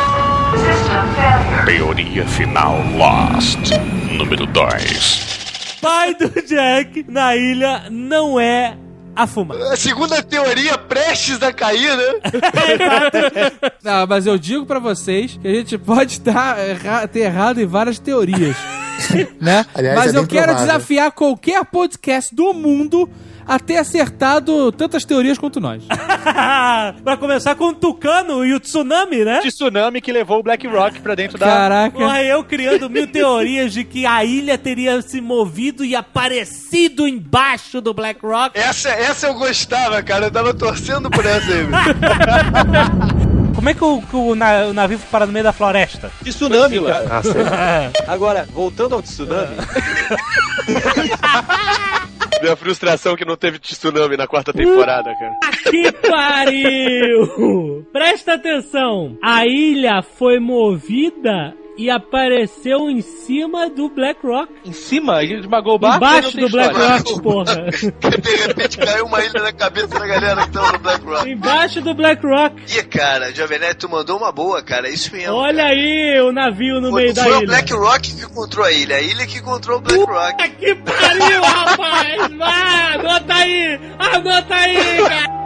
Teoria final Lost. Número dois. Pai do Jack na ilha não é a fumaça. A segunda teoria prestes a cair, né? Não, mas eu digo pra vocês que a gente pode tá, erra, ter errado em várias teorias, né? Aliás, mas é eu bem quero provável. desafiar qualquer podcast do mundo a ter acertado tantas teorias quanto nós. Pra começar com o Tucano e o tsunami, né? Tsunami que levou o Black Rock pra dentro da... Caraca. Porra, eu criando mil teorias de que a ilha teria se movido e aparecido embaixo do Black Rock. Essa, essa eu gostava, cara. Eu tava torcendo por essa aí. Como é que o, que o, na- o navio foi parar no meio da floresta? Tsunami, cara. Agora, voltando ao tsunami. Minha frustração que não teve tsunami na quarta temporada, cara. Que pariu! Presta atenção. A ilha foi movida e apareceu em cima do Black Rock. Em cima? Ele esmagou o barco? Embaixo do Black Rock, porra. De repente caiu uma ilha na cabeça da galera que tava no Black Rock. Embaixo do Black Rock. Ih, cara, Jovem Nerd, tu mandou uma boa, cara. Isso mesmo. Olha cara. aí o navio no foi, meio da foi ilha. Foi o Black Rock que encontrou a ilha. A ilha que encontrou o Black Puta Rock. Que pariu, rapaz! Vai, anota aí! Anota aí, cara!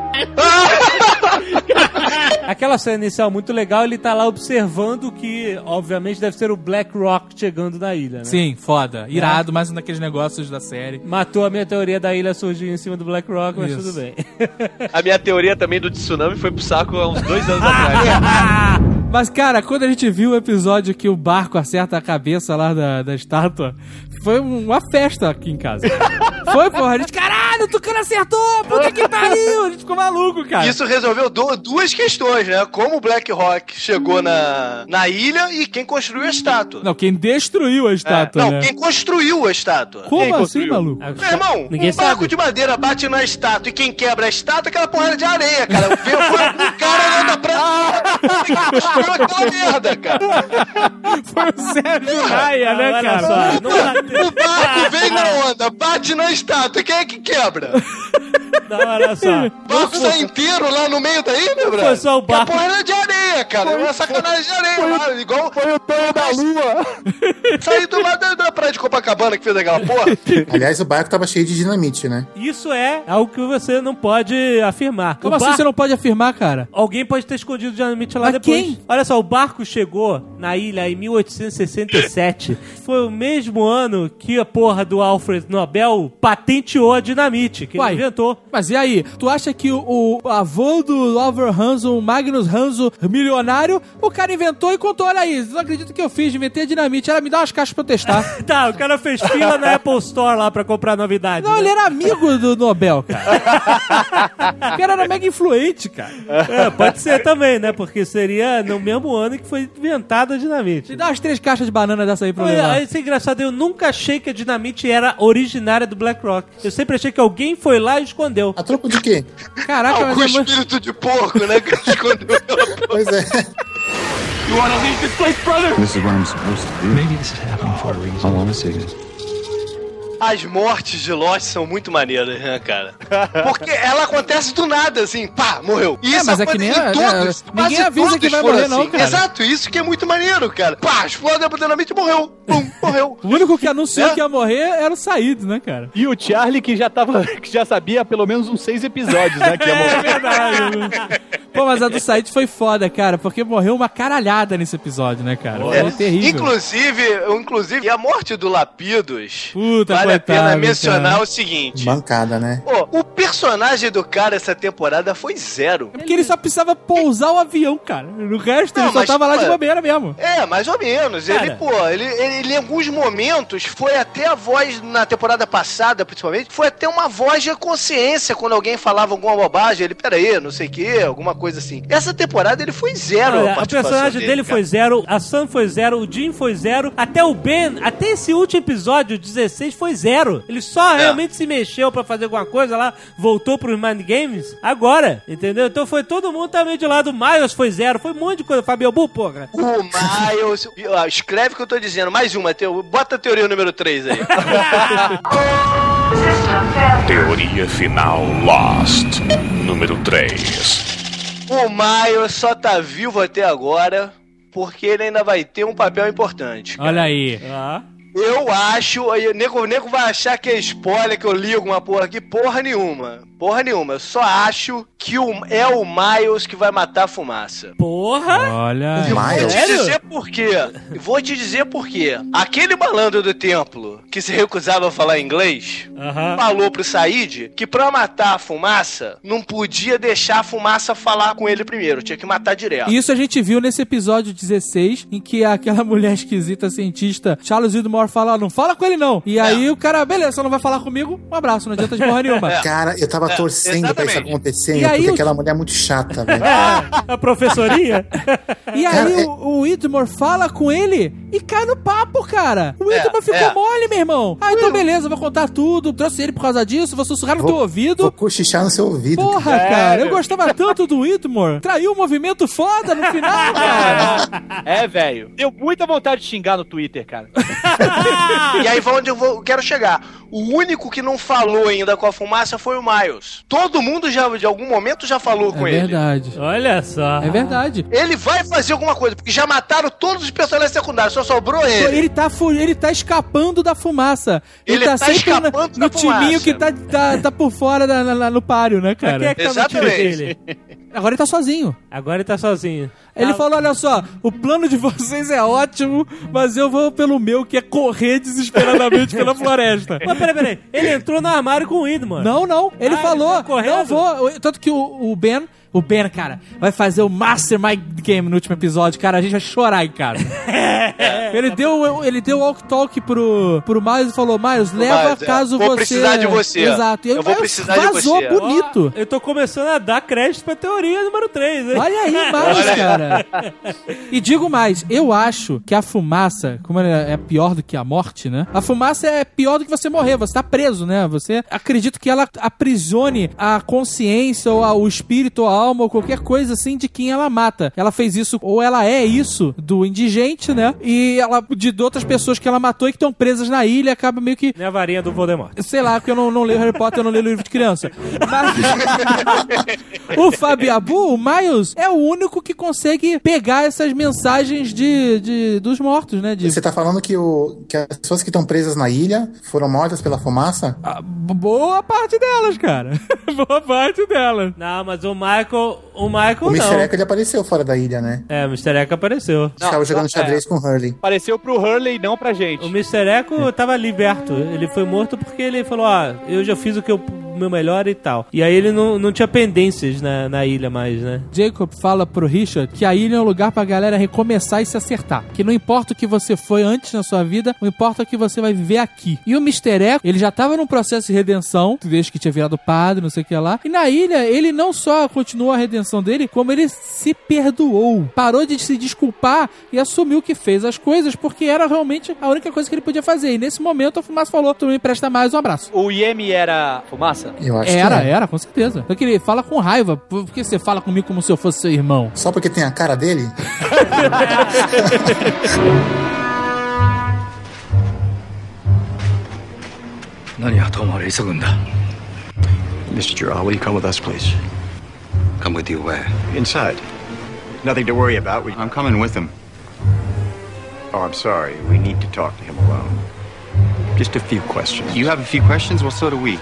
Aquela cena inicial muito legal, ele tá lá observando que, obviamente, deve ser o Black Rock chegando na ilha, né? Sim, foda. Irado, é. Mas naqueles negócios da série. Matou a minha teoria da ilha surgir em cima do Black Rock, mas Isso. tudo bem. A minha teoria também do tsunami foi pro saco há uns dois anos atrás. Mas, cara, quando a gente viu o episódio que o barco acerta a cabeça lá da, da estátua, foi uma festa aqui em casa. Foi, porra. A gente, caralho, o Tucano acertou! Puta que pariu! A gente ficou maluco, cara. Isso resolveu do, duas questões, né? Como o Black Rock chegou na, na ilha e quem construiu a estátua. Não, quem destruiu a estátua, é. Não, né? quem construiu a estátua. Como quem assim, construiu? maluco? Meu irmão, Ninguém um sabe. barco de madeira bate na estátua e quem quebra a estátua é aquela porra de areia, cara. Foi um cara lá da praia que construiu aquela merda, cara. Foi o Sérgio Raia, né, olha cara? Só, não o barco vem na onda, bate na estátua, quem é que quebra? Não, olha só. O barco tá inteiro lá no meio da ilha, bro? Foi só o barco. Que a porra era de areia, cara. Foi uma sacanagem de areia foi, lá. Igual foi o Tonho da Lua. Saí do lado da, da praia de Copacabana que fez aquela porra. Aliás, o barco tava cheio de dinamite, né? Isso é algo que você não pode afirmar. Como o assim bar... você não pode afirmar, cara? Alguém pode ter escondido dinamite lá Mas depois. Quem? Olha só, o barco chegou na ilha em mil oitocentos e sessenta e sete. Foi o mesmo ano que a porra do Alfred Nobel patenteou a dinamite, que Uai, ele inventou. Mas e aí? Tu acha que o, o avô do Oliver Hanso, o Magnus Hanso, milionário, o cara inventou e contou, olha aí, não acredito que eu fiz, inventei a dinamite, ela me dá umas caixas pra eu testar. Tá, o cara fez fila na Apple Store lá pra comprar novidade. Não, né? ele era amigo do Nobel, cara. O cara era mega influente, cara. É, pode ser também, né? Porque seria no mesmo ano que foi inventada a dinamite. Me dá umas três caixas de banana dessa aí pra eu levar. Isso é engraçado, eu nunca achei que a dinamite era originária do Black Rock. Eu sempre achei que alguém foi lá e escondeu. A troco de quê? Caraca, Algum mas é espírito de porco, né? Que escondeu. Pois é. You wanna leave this place, brother? This is where I'm supposed to be. Maybe this is happening for a reason. I wanna see it. As mortes de Lost são muito maneiras, né, cara? Porque ela acontece do nada, assim, pá, morreu. E é, isso mas é que nem a, todos, é, ninguém avisa que vai morrer, assim. não, cara. Exato, isso que é muito maneiro, cara. Pá, explode a dinamite e morreu. Pum, morreu. O único que anunciou é. que ia morrer era o Saído, né, cara? E o Charlie que já tava, que já sabia há pelo menos uns seis episódios, né, que ia morrer. É verdade. Pô, mas a do Said foi foda, cara, porque morreu uma caralhada nesse episódio, né, cara? É. Foi terrível. Inclusive, inclusive, a morte do Lapidos, Puta, vale coitado, a pena mencionar cara. o seguinte. Bancada, né? Pô, o personagem do cara essa temporada foi zero. É porque ele só precisava pousar o avião, cara. No resto, Não, ele só mas, tava lá pô, de bobeira mesmo. É, mais ou menos. Cara. Ele, pô, ele, ele, ele em alguns momentos foi até a voz, na temporada passada, principalmente, foi até uma voz de consciência quando alguém falava alguma bobagem. Ele, peraí, não sei o que, alguma coisa assim. Essa temporada ele foi zero. Olha, a o personagem dele, dele foi zero, a Sam foi zero, o Jim foi zero, até o Ben, até esse último episódio, dezesseis, foi zero. Ele só É. realmente se mexeu pra fazer alguma coisa lá, voltou pros Mind Games agora, entendeu? Então foi todo mundo também de lado. O Miles foi zero, foi um monte de coisa. Fabio Bu, porra. O Miles. Ó, escreve o que eu tô dizendo. Mais uma. Teo, bota a teoria número três aí. Teoria final Lost. Número três. O Miles só tá vivo até agora porque ele ainda vai ter um papel importante. Cara. Olha aí. Ah. Eu acho, aí o nego, o nego vai achar que é spoiler, que eu li alguma porra aqui, porra nenhuma. Porra nenhuma, eu só acho que o, é o Miles que vai matar a Fumaça. Porra! Olha. Eu vou te Sério? dizer por quê. Eu vou te dizer por quê. Aquele malandro do templo que se recusava a falar inglês, Aham. falou pro Said que pra matar a Fumaça, não podia deixar a Fumaça falar com ele primeiro, tinha que matar direto. Isso a gente viu nesse episódio dezesseis, em que aquela mulher esquisita, cientista, Charles Widmore, fala, não fala com ele não. E aí É. o cara, beleza, você não vai falar comigo? Um abraço, não adianta de porra nenhuma. É. Cara, eu tava É, torcendo pra isso exatamente. acontecer, E aí porque o- aquela mulher é muito chata, velho. A professoria? E aí Cara, é- o, o Widmore fala com ele e cai no papo, cara. O Whitman É, ficou é. mole, meu irmão. Ah, então beleza, vou contar tudo. Trouxe ele por causa disso, vou sussurrar no Vou- teu ouvido. Vou cochichar no seu ouvido. Porra, cara. cara, eu gostava tanto do Whitmore. Traiu o movimento foda no final, cara. É, velho. Deu muita vontade de xingar no Twitter, cara. E aí vai onde eu vou, quero chegar. O único que não falou ainda com a fumaça foi o Miles. Todo mundo já, de algum momento, já falou com É ele. verdade. Olha só. É verdade. Ele vai fazer alguma coisa, porque já mataram todos os personagens secundários, só sobrou ele. Ele tá, fu- ele tá escapando da fumaça. Ele, Ele tá, tá sempre na- escapando no da fumaça. timinho que tá, tá, tá por fora da, na- no páreo, né, Mas quem é cara? que tá no time Exatamente. dele? Agora ele tá sozinho. Agora ele tá sozinho. Ele Ah, falou, olha só, o plano de vocês é ótimo, mas eu vou pelo meu, que é correr desesperadamente pela floresta. Mas peraí, peraí. Ele entrou no armário com o Whitmore. Não, não. Ele Ah, falou, ele tá correndo? não vou. Tanto que o, o Ben... O Ben, cara, vai fazer o Mastermind Game no último episódio. Cara, a gente vai chorar em casa. ele, deu, ele deu walk talk pro, pro Miles e falou, Miles, leva Miles, é, caso vou você... precisar de você. Exato. E Eu o vou Miles precisar de vazou você. bonito. Ó, eu tô começando a dar crédito pra teoria número três, hein? Olha aí, Miles, cara. E digo mais, eu acho que a fumaça, como ela é pior do que a morte, né? A fumaça é pior do que você morrer, você tá preso, né? Você acredita que ela aprisione a consciência ou a- o espírito ou a alma ou qualquer coisa assim de quem ela mata. Ela fez isso, ou ela é isso, do indigente, né? E ela, de outras pessoas que ela matou e que estão presas na ilha, acaba meio que Nem a varinha do Voldemort. sei lá, porque eu não, não leio Harry Potter, eu não leio livro de criança. Mas o Fabiabu, o Miles, é o único que consegue pegar essas mensagens de, de, dos mortos, né? De, Você tá falando que, o, que as pessoas que estão presas na ilha foram mortas pela fumaça? a- boa parte delas, cara. Boa parte delas. Não, mas o Michael... O Michael O não. mister Eko ele apareceu fora da ilha, né? É, o mister Eko apareceu. Ficava jogando não, xadrez com o Hurley. Apareceu pro Hurley e não pra gente. O mister Eko tava liberto. Ele foi morto porque ele falou, ó, eu já fiz o que eu, o meu melhor e tal. E aí ele não, não tinha pendências na, na ilha mais, né? Jacob fala pro Richard que a ilha é um lugar pra galera recomeçar e se acertar. Que não importa o que você foi antes na sua vida, não importa o que você vai viver aqui. E o mister Eko, ele já tava num processo de redenção, desde que tinha virado padre, não sei o que lá. E na ilha, ele não só continuou a redenção dele, como ele se perdoou. Parou de se desculpar e assumiu que fez as coisas porque era realmente a única coisa que ele podia fazer. E nesse momento, a Fumaça falou, tu me empresta mais um abraço. O Yemi era fumaça? Eu acho Era, que é. era, com certeza. Então que ele fala com raiva. Por que você fala comigo como se eu fosse seu irmão? Só porque tem a cara dele? Mister Giral, will you come with us, please? Come with you where? Inside. Nothing to worry about. We... I'm coming with him. Oh, I'm sorry. We need to talk to him alone. Just a few questions. You have a few questions? Well, so do we.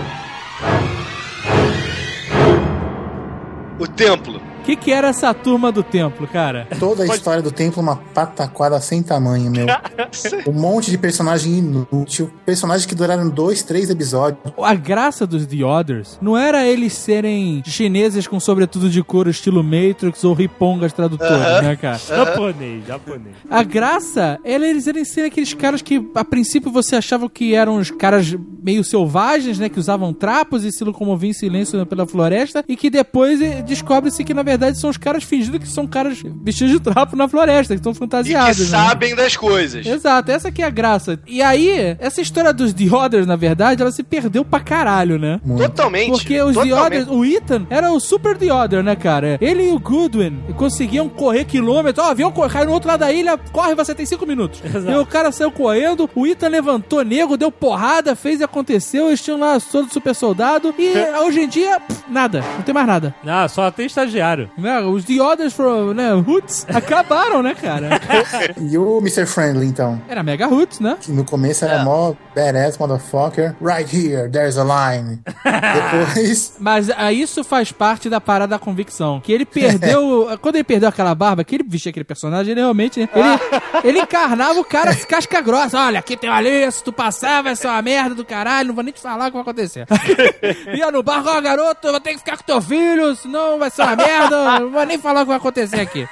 O templo. O que, que era essa turma do templo, cara? Toda a história do templo uma pataquada sem tamanho, meu. Um monte de personagem inútil. Personagens que duraram dois, três episódios. A graça dos The Others não era eles serem chineses com sobretudo de couro estilo Matrix ou ripongas tradutores, Uh-huh. né, cara? Japonês, japonês. A graça era eles eles serem aqueles caras que a princípio você achava que eram os caras meio selvagens, né, que usavam trapos e se locomoviam em silêncio pela floresta e que depois eh, descobre-se que na verdade são os caras fingindo que são caras vestidos de trapo na floresta, que estão E que fantasiados, né? sabem das coisas. Exato, essa que é a graça. E aí, essa história dos The Others, na verdade, ela se perdeu pra caralho, né? Totalmente. Porque os The totalmente. Others, o Ethan era o super The Other, né, cara? Ele e o Goodwin conseguiam correr quilômetros. Ó, avião caiu no outro lado da ilha, corre, você tem cinco minutos. Exato. E o cara saiu correndo, o Ethan levantou nego, deu porrada, fez e aconteceu. Eles tinham lá todo super soldado. E hoje em dia, pff, nada. Não tem mais nada. Não, só tem estagiário. Né? Os The Others from, né, Roots acabaram, né, cara? E o mister Friendly, então? Era Mega Roots, né? Que no começo era mó badass, motherfucker. Right here, there's a line. Depois... Mas ah, isso faz parte da parada da convicção. Que ele perdeu... quando ele perdeu aquela barba, que ele vestia aquele personagem, ele realmente... Né, ele, ele encarnava o cara casca grossa. Olha, aqui tem uma lei, se tu passar vai ser uma merda do caralho, não vou nem te falar o que vai acontecer. Ia no barco, ó, garoto, eu vou ter que ficar com teu filho, senão vai ser uma merda. então não vou nem falar o que vai acontecer aqui.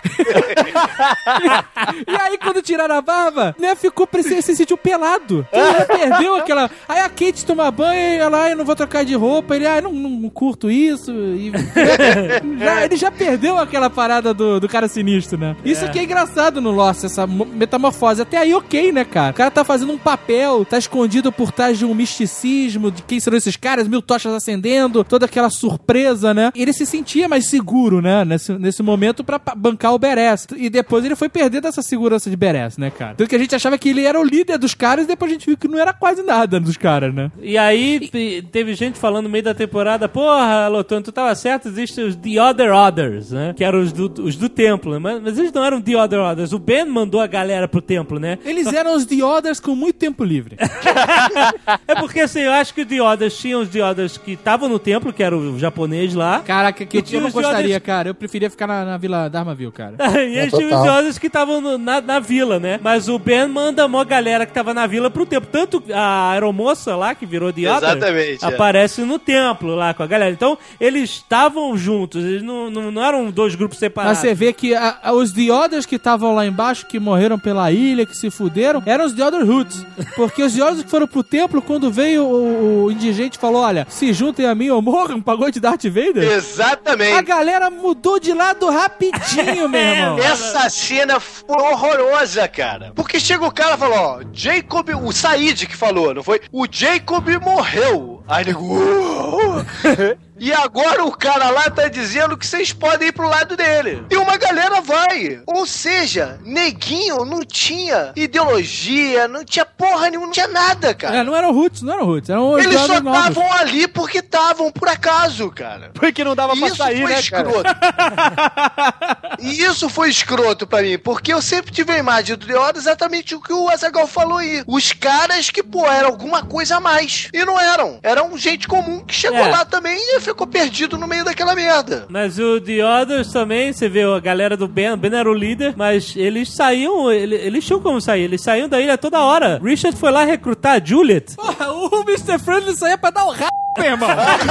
E aí, quando tiraram a barba, né, ficou, parecia, se sentiu pelado. Então, ele já perdeu aquela... Aí a Kate toma banho e ela, eu não vou trocar de roupa. Ele, ah, não, não curto isso. E... já, ele já perdeu aquela parada do, do cara sinistro, né? Isso É. que é engraçado no Lost, essa mo- metamorfose. Até aí, ok, né, cara? O cara tá fazendo um papel, tá escondido por trás de um misticismo, de quem serão esses caras, mil tochas acendendo, toda aquela surpresa, né? Ele se sentia mais seguro, né, nesse, nesse momento pra pa- bancar o Beres. E depois ele foi perder dessa segurança de Beres, né, cara? Tanto que a gente achava que ele era o líder dos caras e depois a gente viu que não era quase nada dos caras, né? E aí te- teve gente falando no meio da temporada, porra, Lotan, tu tava certo, existem os The Other Others, né? Que eram os do, os do templo, né? Mas, mas eles não eram The Other Others. O Ben mandou a galera pro templo, né? Eles eram os The Others com muito tempo livre. É porque assim, eu acho que os The Others tinham os The Others que estavam no templo, que era o japonês lá. Caraca, que E eu, tinha eu não os The gostaria, Others- cara. Eu preferia ficar na, na Vila Dharmaville, cara. E eles tinham os The Others que estavam no- na, na vila, né? Mas o Ben manda uma galera que tava na vila pro templo. Tanto a aeromoça lá, que virou The Other, Exatamente, é. aparece no templo lá com a galera. Então, eles estavam juntos, eles não, não, não eram dois grupos Mas separados. você vê que a- a- os The Others que estavam lá embaixo, que morreram pela ilha, que se fuderam, eram os The Other Roots. Porque os The Others que foram pro templo, quando veio o, o indigente e falou, olha, se juntem a mim ou morram, pagou de Darth Vader. Exatamente. A galera mudou de lado rapidinho, meu irmão. Essa cena foi horrorosa, cara. Porque chega o cara e fala, ó, Jacob, o Said que falou, não foi? O Jacob morreu. Aí nego, "Uou". E agora o cara lá tá dizendo que vocês podem ir pro lado dele. E uma galera vai. Ou seja, neguinho não tinha ideologia, não tinha porra nenhuma, não tinha nada, cara. É, não eram Roots, não eram Roots, eram os Eles The só Others novos. estavam ali porque estavam, por acaso, cara. Porque não dava pra Isso sair, foi né, escroto. E isso foi escroto pra mim, porque eu sempre tive a imagem do The Order exatamente o que o Azaghal falou aí. Os caras que, pô, eram alguma coisa a mais. E não eram. Eram gente comum que chegou É. lá também e ficou perdido no meio daquela merda. Mas o The Others também, você vê a galera do Ben, o Ben era o líder, mas eles saíam, ele- eles tinham como sair, eles saíam da ilha toda hora. Richard foi lá recrutar a Juliet. Porra, o mister Friendly saía pra dar o rabo, meu irmão.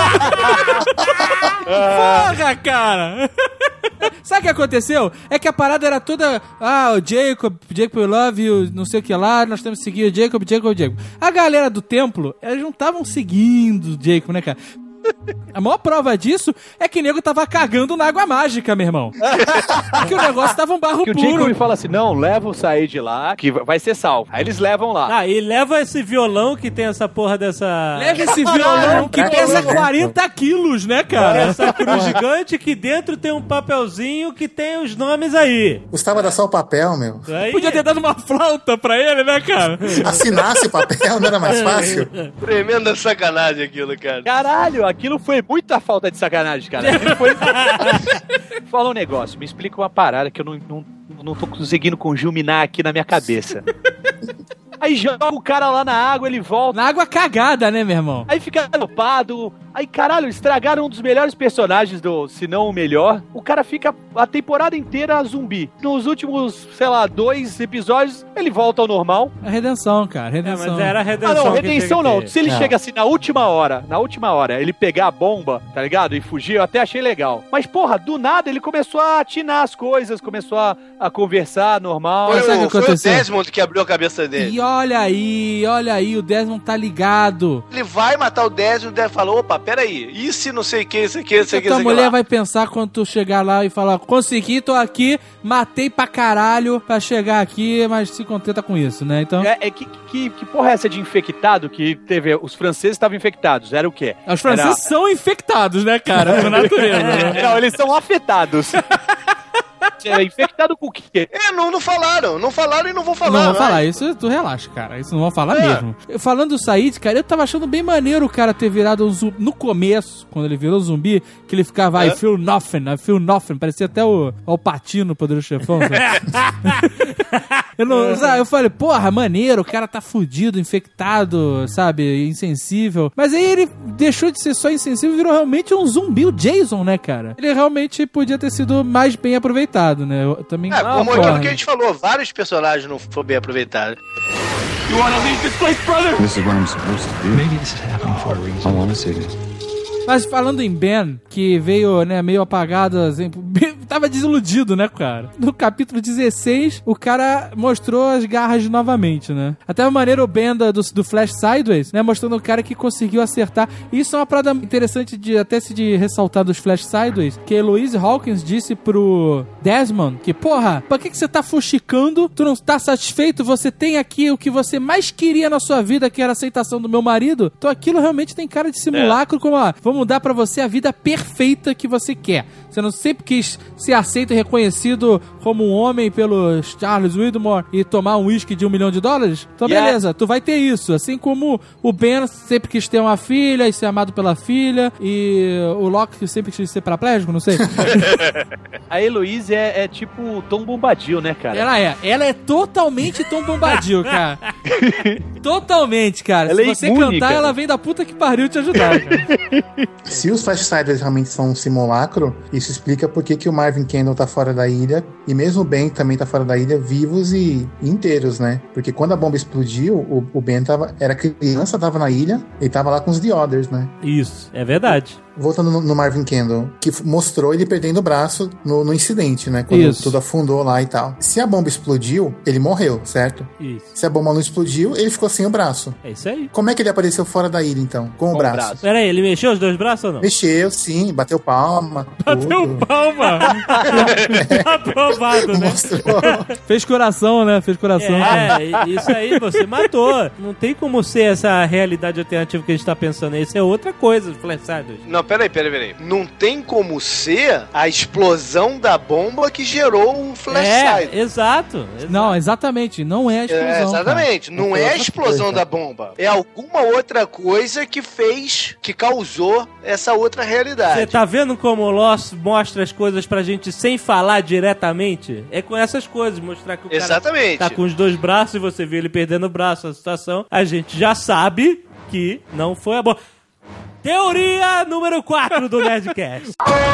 Porra, cara. Sabe o que aconteceu? É que a parada era toda, ah, o Jacob, Jacob we love you, não sei o que lá, nós temos que seguir o Jacob, Jacob, Jacob. A galera do templo, elas não estavam seguindo o Jacob, né, cara? A maior prova disso é que o nego tava cagando na água mágica, meu irmão. Porque o negócio tava um barro Que o puro. Jacob fala assim, não, leva o Said lá, que vai ser salvo. Aí eles levam lá. Ah, e leva esse violão que tem essa porra dessa... Leva esse violão que pesa quarenta quilos, né, cara? Essa cruz gigante que dentro tem um papelzinho que tem os nomes aí. Gustavo, era só o papel, meu. Aí... Podia ter dado uma flauta pra ele, né, cara? Assinasse o papel, não era mais fácil? Tremenda sacanagem aquilo, cara. Caralho, aquilo foi muita falta de sacanagem, cara. Aquilo foi... Fala um negócio, me explica uma parada que eu não, não, não tô conseguindo conjuminar aqui na minha cabeça. Aí joga o cara lá na água, ele volta. Na água cagada, né, meu irmão? Aí fica dopado. Aí, caralho, estragaram um dos melhores personagens do, se não o melhor. O cara fica a temporada inteira zumbi. Nos últimos, sei lá, dois episódios, ele volta ao normal. A redenção, cara, É, redenção. mas era a Ah, redenção. não, que redenção tinha que não. ter. Se ele Não. chega assim na última hora, na última hora, ele pegar a bomba, tá ligado? E fugir, eu até achei legal. Mas, porra, do nada ele começou a atinar as coisas, começou a, a conversar normal. Foi, Mas sabe o o, que foi o aconteceu? Desmond que abriu a cabeça dele. E olha aí, olha aí, o Desmond tá ligado. Ele vai matar o Desmond e o Desmond fala, opa, peraí, e se não sei o que, isso aqui, isso A aqui, tua isso aqui mulher lá? vai pensar quando tu chegar lá e falar, consegui, tô aqui, matei pra caralho pra chegar aqui, mas se contenta com isso, né? Então, É, é que, que, que porra é essa de infectado que teve? Os franceses estavam infectados, era o quê? os franceses são infectados, né, cara? Por natureza, né? Não, eles são afetados. É, infectado com o quê? É, não, não falaram, não falaram e não vão falar. Não vão né? falar, isso tu relaxa, cara. Isso não vão falar É. mesmo. Falando do Said, cara, eu tava achando bem maneiro o cara ter virado um zumbi. No começo, quando ele virou zumbi, que ele ficava, É. I feel nothing, I feel nothing. Parecia até o Alpatino, o Poderoso Chefão. Sabe? eu, não, sabe, eu falei, porra, maneiro, o cara tá fudido, infectado, sabe, insensível. Mas aí ele deixou de ser só insensível e virou realmente um zumbi, o Jason, né, cara? Ele realmente podia ter sido mais bem aproveitado, né? Eu também É, como concordo. aquilo que a gente falou, vários personagens não foram bem aproveitados. You want to leave this place, brother? This is where I'm supposed to be. Maybe this is happening for a reason. I want to see this. Mas falando em Ben, que veio, né, meio apagado, assim, tava desiludido, né, cara? No capítulo dezesseis, o cara mostrou as garras novamente, né? Até a maneira o Ben do, do Flash Sideways, né, mostrando o cara que conseguiu acertar. E isso é uma parada interessante de até se de ressaltar dos Flash Sideways, que a Eloise Hawkins disse pro Desmond que, porra, pra que, que você tá fuxicando? Tu não tá satisfeito? Você tem aqui o que você mais queria na sua vida, que era a aceitação do meu marido? Então aquilo realmente tem cara de simulacro, é. como, ó, vamos dar pra você a vida perfeita que você quer. Você não sempre quis ser aceito e reconhecido como um homem pelo Charles Widmore e tomar um uísque de um milhão de dólares? Então yeah. beleza, tu vai ter isso. Assim como o Ben sempre quis ter uma filha e ser amado pela filha, e o Locke sempre quis ser paraplégico, não sei. A Heloise é, é tipo Tom Bombadil, né, cara? Ela é. Ela é totalmente Tom Bombadil, cara. Totalmente, cara. Ela Se é você imune, cantar, cara. ela vem da puta que pariu te ajudar, cara. Se os Flash Sideways realmente são um simulacro, isso explica por que que o Marvin Kendall tá fora da ilha, e mesmo o Ben também tá fora da ilha, vivos e inteiros, né? Porque quando a bomba explodiu, o, o Ben tava, era criança, tava na ilha, e tava lá com os The Others, né? Isso, é verdade. Voltando no, no Marvin Kendall, que mostrou ele perdendo o braço no, no incidente, né? Quando Isso. tudo afundou lá e tal. Se a bomba explodiu, ele morreu, certo? Isso. Se a bomba não explodiu, ele ficou sem o braço. É isso aí. Como é que ele apareceu fora da ilha, então? Com, com o braço. braço. Pera aí, ele mexeu os dois braços ou não? Mexeu, sim. Bateu palma. Bateu tudo. palma? Aprovado, né? Mostrou. Fez coração, né? Fez coração. É, isso aí, você matou. Não tem como ser essa realidade alternativa que a gente tá pensando. Isso é outra coisa, Flash Sideways. Não, peraí, peraí, peraí. Não tem como ser a explosão da bomba que gerou o Flash É, Sideways. exato, exato. Não, exatamente. Não é a explosão. É, exatamente. Cara. Não é a explosão da bomba. É alguma outra coisa que fez, que causou essa outra realidade. Você tá vendo como o Lost mostra as coisas pra gente sem falar diretamente? É com essas coisas, mostrar que o Exatamente. cara tá com os dois braços e você vê ele perdendo o braço, a situação, a gente já sabe que não foi a bomba. Teoria número quatro do Nerdcast.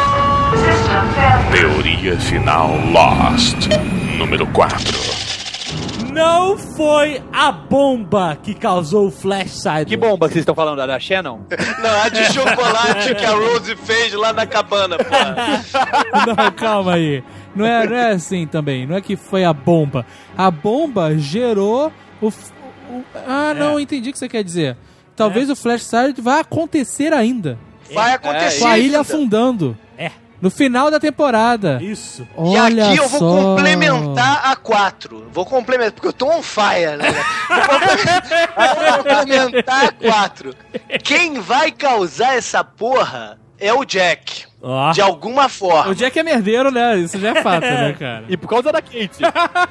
Teoria final Lost. Número quatro. Não foi a bomba que causou o Flash Sideways. Que bomba que vocês estão falando? Da Shannon? Não, a de chocolate que a Rose fez lá na cabana, pô. Não, calma aí. Não é, não é assim também. Não é que foi a bomba. A bomba gerou o... o ah, não, É. entendi o que você quer dizer. Talvez é. o Flash Sideways vá acontecer ainda. Vai acontecer Com a ilha ainda. afundando. É. No final da temporada. Isso. Olha e aqui eu vou só. complementar a quatro. Vou complementar, porque eu tô on fire, né? Vou complementar, vou complementar a quatro. Quem vai causar essa porra é o Jack. Oh. De alguma forma. O Jack é merdeiro, né? Isso já é fato, né, cara? E por causa da Kate.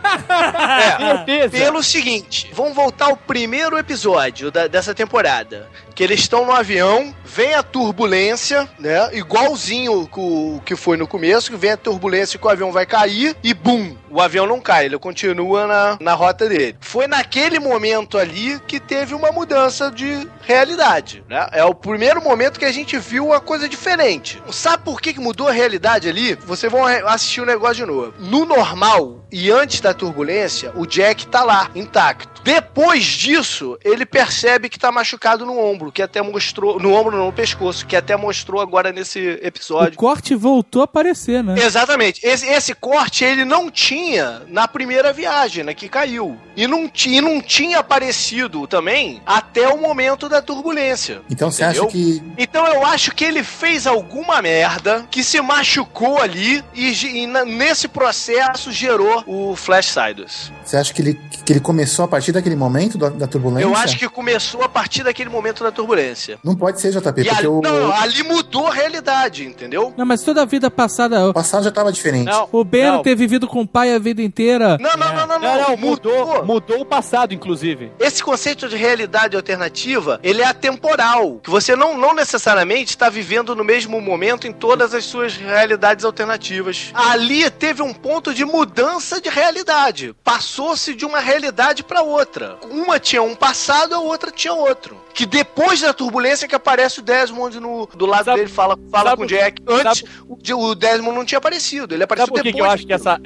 É, pelo seguinte, vamos voltar ao primeiro episódio da, dessa temporada. Que eles estão no avião, vem a turbulência, né? Igualzinho o que foi no começo, que vem a turbulência que o avião vai cair e bum! O avião não cai, ele continua na, na rota dele. Foi naquele momento ali que teve uma mudança de realidade, né? É o primeiro momento que a gente viu uma coisa diferente. Sabe por que que mudou a realidade ali? Vocês vão assistir o negócio de novo. No normal e antes da turbulência, o Jack tá lá, intacto. Depois disso, ele percebe que tá machucado no ombro, que até mostrou... No ombro, não, no pescoço, que até mostrou agora nesse episódio. O corte voltou a aparecer, né? Exatamente. Esse, esse corte ele não tinha na primeira viagem, né, que caiu. E não, e não tinha aparecido também até o momento da turbulência. Então você entendeu? acha que... Então eu acho que ele fez alguma merda, que se machucou ali e, e na, nesse processo gerou o Flash Sideways. Você acha que ele, que ele começou a partir daquele momento da, da turbulência? Eu acho que começou a partir daquele momento da turbulência. Não pode ser, J P, E porque ali, o... não, ali mudou a realidade, entendeu? Não, mas toda a vida passada... O passado já tava diferente. Não, O Ben não. ter vivido com o pai a vida inteira. Não, não, não, não, Não, não. não, mudou, mudou o passado, inclusive. Esse conceito de realidade alternativa, ele é atemporal. Que você não, não necessariamente está vivendo no mesmo momento em todas as suas realidades alternativas. Ali teve um ponto de mudança de realidade. Passou-se de uma realidade para outra. Uma tinha um passado, a outra tinha outro. Que depois da turbulência que aparece o Desmond no, do lado Sabe- dele, fala, fala sabe- com o Jack. Antes, sabe- o, o Desmond não tinha aparecido. Ele apareceu Sabe por que, depois. que eu acho que essa, essa teoria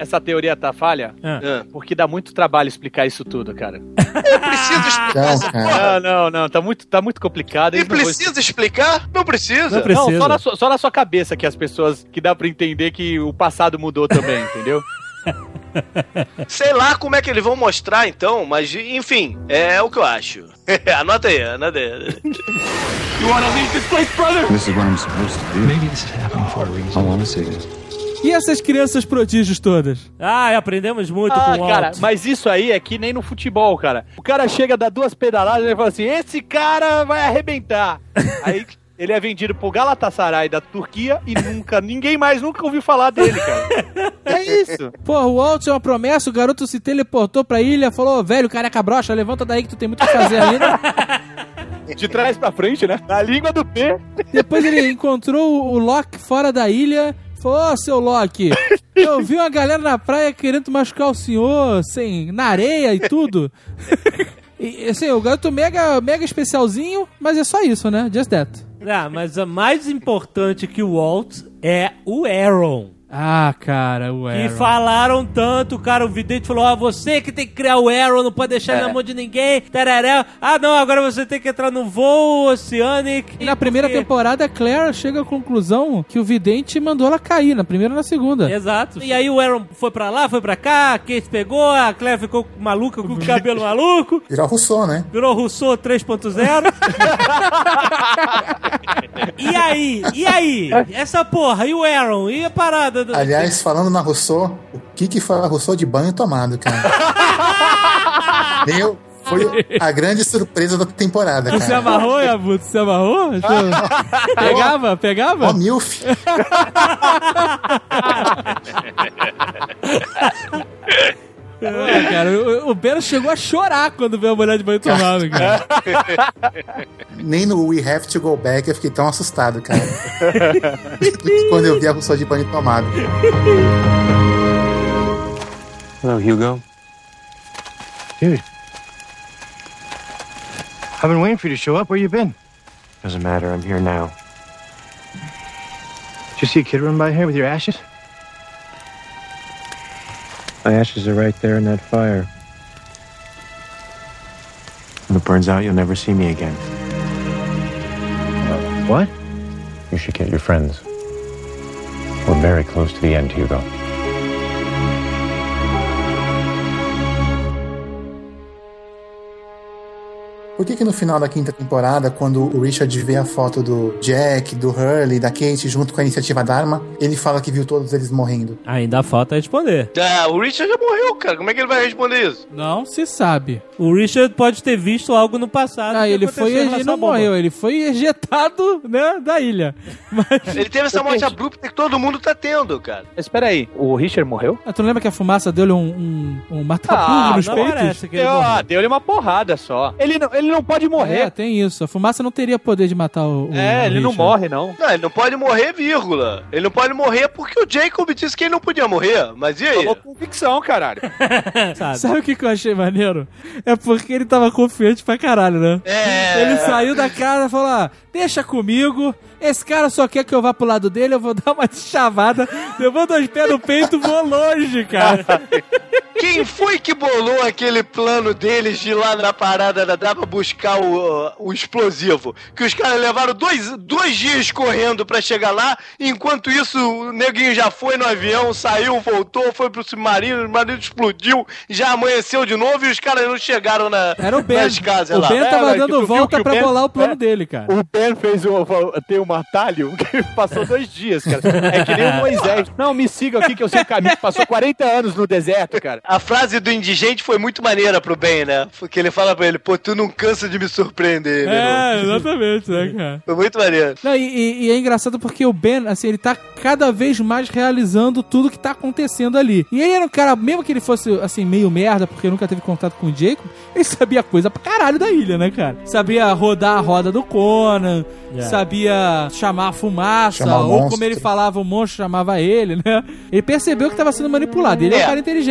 tá falha? Ah. Porque dá muito trabalho explicar isso tudo, cara. Eu preciso explicar Não, essa cara. porra. Não, não, não. Tá muito, tá muito complicado. E Eles não vão precisa explicar? Não precisa. Não precisa. Não, só na, sua, só na sua cabeça que as pessoas, que dá pra entender que o passado mudou também, entendeu? Sei lá como é que eles vão mostrar, então, mas, enfim, é o que eu acho. Anota aí, anota aí. You want to leave this place, brother? This is where I'm supposed to be. Maybe this is happening for a reason. I want to see it. E essas crianças prodígios todas? Ah, aprendemos muito Ah, com o cara, Walt. mas isso aí é que nem no futebol, cara. O cara chega, dá duas pedaladas e fala assim, esse cara vai arrebentar. Aí ele é vendido pro Galatasaray da Turquia e nunca, ninguém mais nunca ouviu falar dele, cara. É isso. Pô, o Walt é uma promessa, o garoto se teleportou pra ilha, falou, velho, careca broxa, levanta daí que tu tem muito o que fazer ali, né? De trás pra frente, né? Na língua do P. Depois ele encontrou o Loki fora da ilha. Falou, ô, seu Loki, eu vi uma galera na praia querendo machucar o senhor, assim, na areia e tudo. E, assim, o garoto mega, mega especialzinho, mas é só isso, né? Just that. Ah, mas a mais importante que o Walt é o Aaron. Ah, cara, o Aaron. E falaram tanto, cara, o vidente falou, ah, você que tem que criar o Aaron, não pode deixar É. ele na mão de ninguém, tarará. Ah, não, agora você tem que entrar no voo Oceanic. E na primeira porque... temporada, a Claire chega à conclusão que o vidente mandou ela cair, na primeira e na segunda. Exato. E aí o Aaron foi pra lá, foi pra cá, a Kate pegou, a Claire ficou maluca com o cabelo maluco. Virou Rousseau, né? Virou Rousseau três ponto zero. E aí? E aí? Essa porra, e o Aaron? E a parada? Do... Aliás, falando na Rousseau, o que que foi a Rousseau de banho tomado, cara? Meu, foi a grande surpresa da temporada, Tu se cara. amarrou, Yabuto? Se amarrou? Pegava? Pegava? Ó, milf. Pô, cara, o, o Beno chegou a chorar quando viu a mulher de banho tomado, cara. Nem no We Have to Go Back eu fiquei tão assustado, cara. Quando eu vi a Rousseau de banho tomado. Hello, Hugo. Dude. I've been waiting for you to show up. Where you been? Doesn't matter. I'm here now. Did you see a kid run by here with your ashes? My ashes are right there in that fire. When it burns out, you'll never see me again. Uh, what? You should get your friends. We're very close to the end, Hugo. Por que que no final da quinta temporada, quando o Richard vê a foto do Jack, do Hurley, da Kate, junto com a Iniciativa Dharma, ele fala que viu todos eles morrendo? Ainda falta responder. Ah, o Richard já morreu, cara. Como é que ele vai responder isso? Não se sabe. O Richard pode ter visto algo no passado. Ah, que ele aconteceu foi, em ele relação não à bomba. morreu, ele foi ejetado, né, da ilha. Mas... Ele teve essa morte abrupta que todo mundo tá tendo, cara. Espera aí, o Richard morreu? Ah, tu não lembra que a fumaça deu-lhe um, um, um mata-burro nos não peitos? parece que ele Deu, morreu. ah, deu-lhe uma porrada só. Ele não, ele não pode morrer. É, tem isso. A fumaça não teria poder de matar o, o É, ele não Richard. morre, não. Não, ele não pode morrer, vírgula. Ele não pode morrer porque o Jacob disse que ele não podia morrer. Mas e aí? Falou convicção, caralho. Sabe? Sabe o que, que eu achei maneiro? É porque ele tava confiante pra caralho, né? É. Ele saiu da casa e falou, ah, deixa comigo, esse cara só quer que eu vá pro lado dele, eu vou dar uma chavada, levou dois pés no peito e vou longe, cara. Quem foi que bolou aquele plano deles de ir lá na parada da dá pra buscar o, o explosivo? Que os caras levaram dois, dois dias correndo pra chegar lá, enquanto isso o neguinho já foi no avião, saiu, voltou, foi pro submarino, o submarino explodiu, já amanheceu de novo e os caras não chegaram na, Era o Ben. nas casas O lá. Ben tava É, que tu dando viu volta que o pra Ben- bolar o plano é. dele, cara. O Ben fez um, tem um atalho que passou dois dias, cara. É que nem o Moisés. Não, me siga aqui que eu sei o caminho. Passou quarenta anos no deserto, cara. A frase do indigente foi muito maneira pro Ben, né? Porque ele fala pra ele, pô, tu não cansa de me surpreender, meu irmão. É, exatamente, né, cara? Foi muito maneiro. Não, e, e- e é engraçado porque o Ben, assim, ele tá cada vez mais realizando tudo que tá acontecendo ali. E ele era um cara, mesmo que ele fosse, assim, meio merda, porque nunca teve contato com o Jacob, ele sabia coisa pra caralho da ilha, né, cara? Sabia rodar a roda do Conan, Yeah. sabia chamar a fumaça, Chamar o ou monstro. como ele falava, o monstro chamava ele, né? Ele percebeu que tava sendo manipulado, ele é, um cara inteligente. Mas não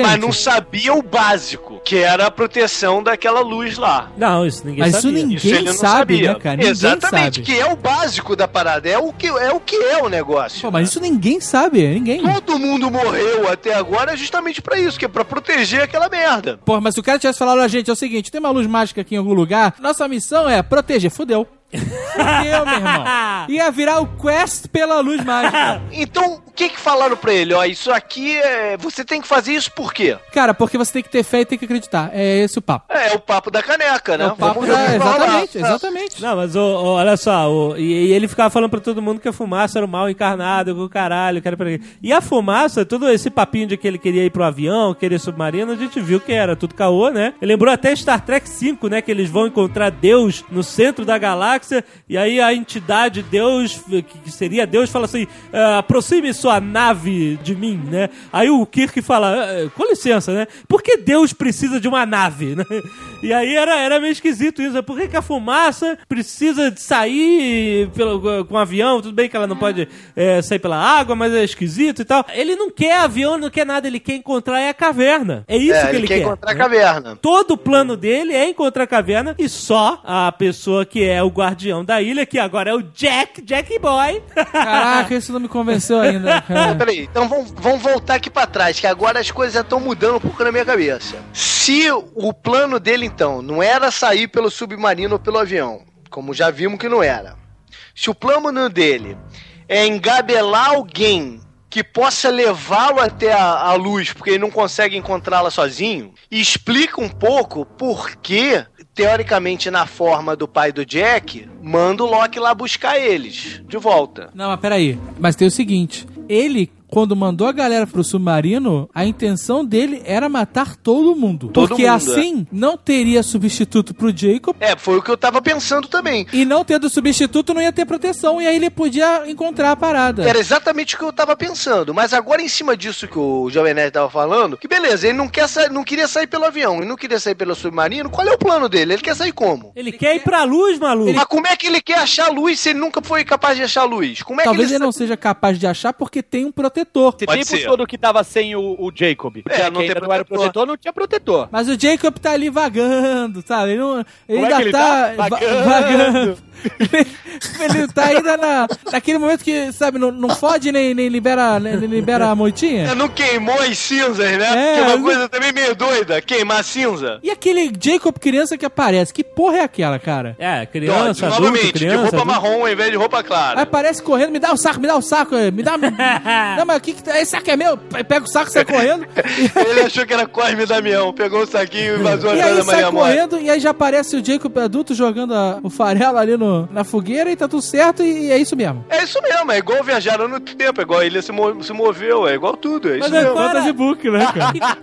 sabia o básico, que era a proteção daquela luz lá. Não, isso ninguém Mas sabia. isso ninguém Isso ele não sabe, sabia. né, cara? Ninguém Exatamente, sabe. que é o básico da parada, é o que é o, que é o negócio. Pô, mas isso ninguém sabe, ninguém. Todo mundo morreu até agora justamente pra isso, que é pra proteger aquela merda. Porra, mas se o cara tivesse falado a gente, é o seguinte, tem uma luz mágica aqui em algum lugar, nossa missão é proteger, fudeu. Fudeu, meu irmão. Ia virar o quest pela luz mágica. Então, o que que falaram pra ele? Ó, isso aqui é... Você tem que fazer isso por quê? Cara, porque você tem que ter fé e tem que acreditar. É esse o papo. É, é o papo da caneca, né? É o papo Vamos ver o da... que vai rolar. Exatamente, exatamente. Não, mas ô, ô, olha só, ô, e, e ele ficava falando pra todo mundo que a fumaça era o mal encarnado, que o caralho, que era pra... E a fumaça, todo esse papinho de que ele queria ir pro avião, queria submarino, a gente viu que era tudo caô, né? Ele lembrou até Star Trek cinco, né? Que eles vão encontrar Deus no centro da galáxia, e aí a entidade Deus, que seria Deus, fala assim, ah, aproxime sua nave de mim, né? Aí o Kirk fala, ah, com licença, né? Por que Deus precisa de uma nave, né? E aí era, era meio esquisito isso, né? Por que, que a fumaça precisa de sair pelo, com o avião? Tudo bem que ela não pode é, sair pela água, mas é esquisito e tal. Ele não quer avião, não quer nada, ele quer encontrar é a caverna. É isso É, que ele, ele quer quer. encontrar a né? caverna. Todo o plano dele é encontrar a caverna e só a pessoa que é o guardião da ilha, que agora é o Jack, Jack Boy. Caraca, isso não me convenceu ainda. Ah, peraí, então vamos, vamos voltar aqui pra trás, que agora as coisas já estão mudando um pouco na minha cabeça. Se o plano dele, então, não era sair pelo submarino ou pelo avião, como já vimos que não era. Se o plano dele é engabelar alguém que possa levá-lo até a, a luz, porque ele não consegue encontrá-la sozinho, e explica um pouco por que, teoricamente, na forma do pai do Jack, manda o Loki lá buscar eles, de volta. Não, mas peraí. Mas tem o seguinte, ele... Quando mandou a galera pro submarino, a intenção dele era matar todo mundo. Todo porque mundo, assim, não teria substituto pro Jacob. É, foi o que eu tava pensando também. E não tendo substituto, não ia ter proteção. E aí ele podia encontrar a parada. Era exatamente o que eu tava pensando. Mas agora, em cima disso que o Jovem Nerd tava falando, que beleza, ele não, quer sa- não queria sair pelo avião, ele não queria sair pelo submarino. Qual é o plano dele? Ele quer sair como? Ele quer ir pra luz, maluco. Mas como é que ele quer achar a luz se ele nunca foi capaz de achar a luz? Como é Talvez que ele ele não seja capaz de achar porque tem um protetor. Esse Pode tempo ser. todo que tava sem o, o Jacob. É, que não tem ainda não era protetor. protetor, não tinha protetor. Mas o Jacob tá ali vagando, sabe? Ele, não, ele Como é ainda que ele tá, tá? va- Vagando. vagando. ele, ele tá ainda na, naquele momento que, sabe, não, não fode nem, nem, libera, nem libera a moitinha. não queimou as cinzas, né? É, que é uma mas- coisa também meio doida, queimar cinza. E aquele Jacob criança que aparece, que porra é aquela, cara? É, Ó, criança, de- adulto, novamente, criança. de roupa adulto. marrom ao invés de roupa clara. Aí aparece correndo, me dá o saco, me dá o saco, me dá... Não, mas o que que tá... Esse saco é meu, pega o saco e sai correndo. Ele achou que era Cosme e Damião, pegou o saquinho e vazou a E casa aí da sai Maria Mole. correndo, e aí já aparece o Jacob adulto jogando a- o farelo ali no, na fogueira e tá tudo certo, e é isso mesmo. É isso mesmo, é igual viajaram no tempo, é igual a ilha se, mo- se moveu, é igual tudo, é isso Mas é mesmo. qual Fantasy Book, né,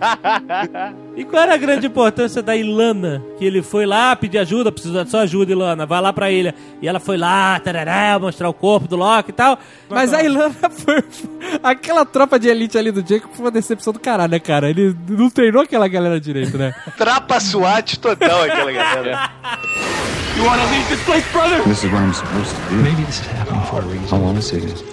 cara? E qual era a grande importância da Ilana? Que ele foi lá pedir ajuda, precisa de sua ajuda, Ilana, vai lá pra ilha. E ela foi lá, tarará, mostrar o corpo do Loki e tal. Mas a Ilana foi... Aquela tropa de elite ali do Jacob foi uma decepção do caralho, né, cara? Ele não treinou aquela galera direito, né? Trapa SWAT total aquela galera. You want to leave this place, brother? This is where I'm supposed to be. Maybe this is happening for a reason. I want to see this.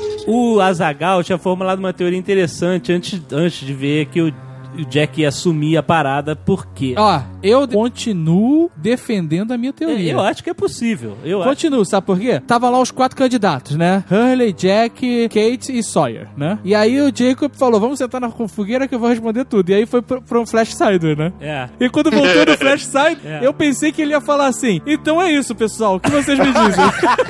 O Azaghal tinha formulado uma teoria interessante antes, antes de ver que o, o Jack ia assumir a parada. Por quê? Ó, eu continuo defendendo a minha teoria. Eu acho que é possível. Eu acho. Continuo, sabe por quê? Tava lá os quatro candidatos, né? Hurley, Jack, Kate e Sawyer, né? E aí o Jacob falou, vamos sentar na fogueira que eu vou responder tudo. E aí foi pro, pro Flash Sider, né? É. E quando voltou do Flash Sider, É. eu pensei que ele ia falar assim, então é isso, pessoal, o que vocês me dizem?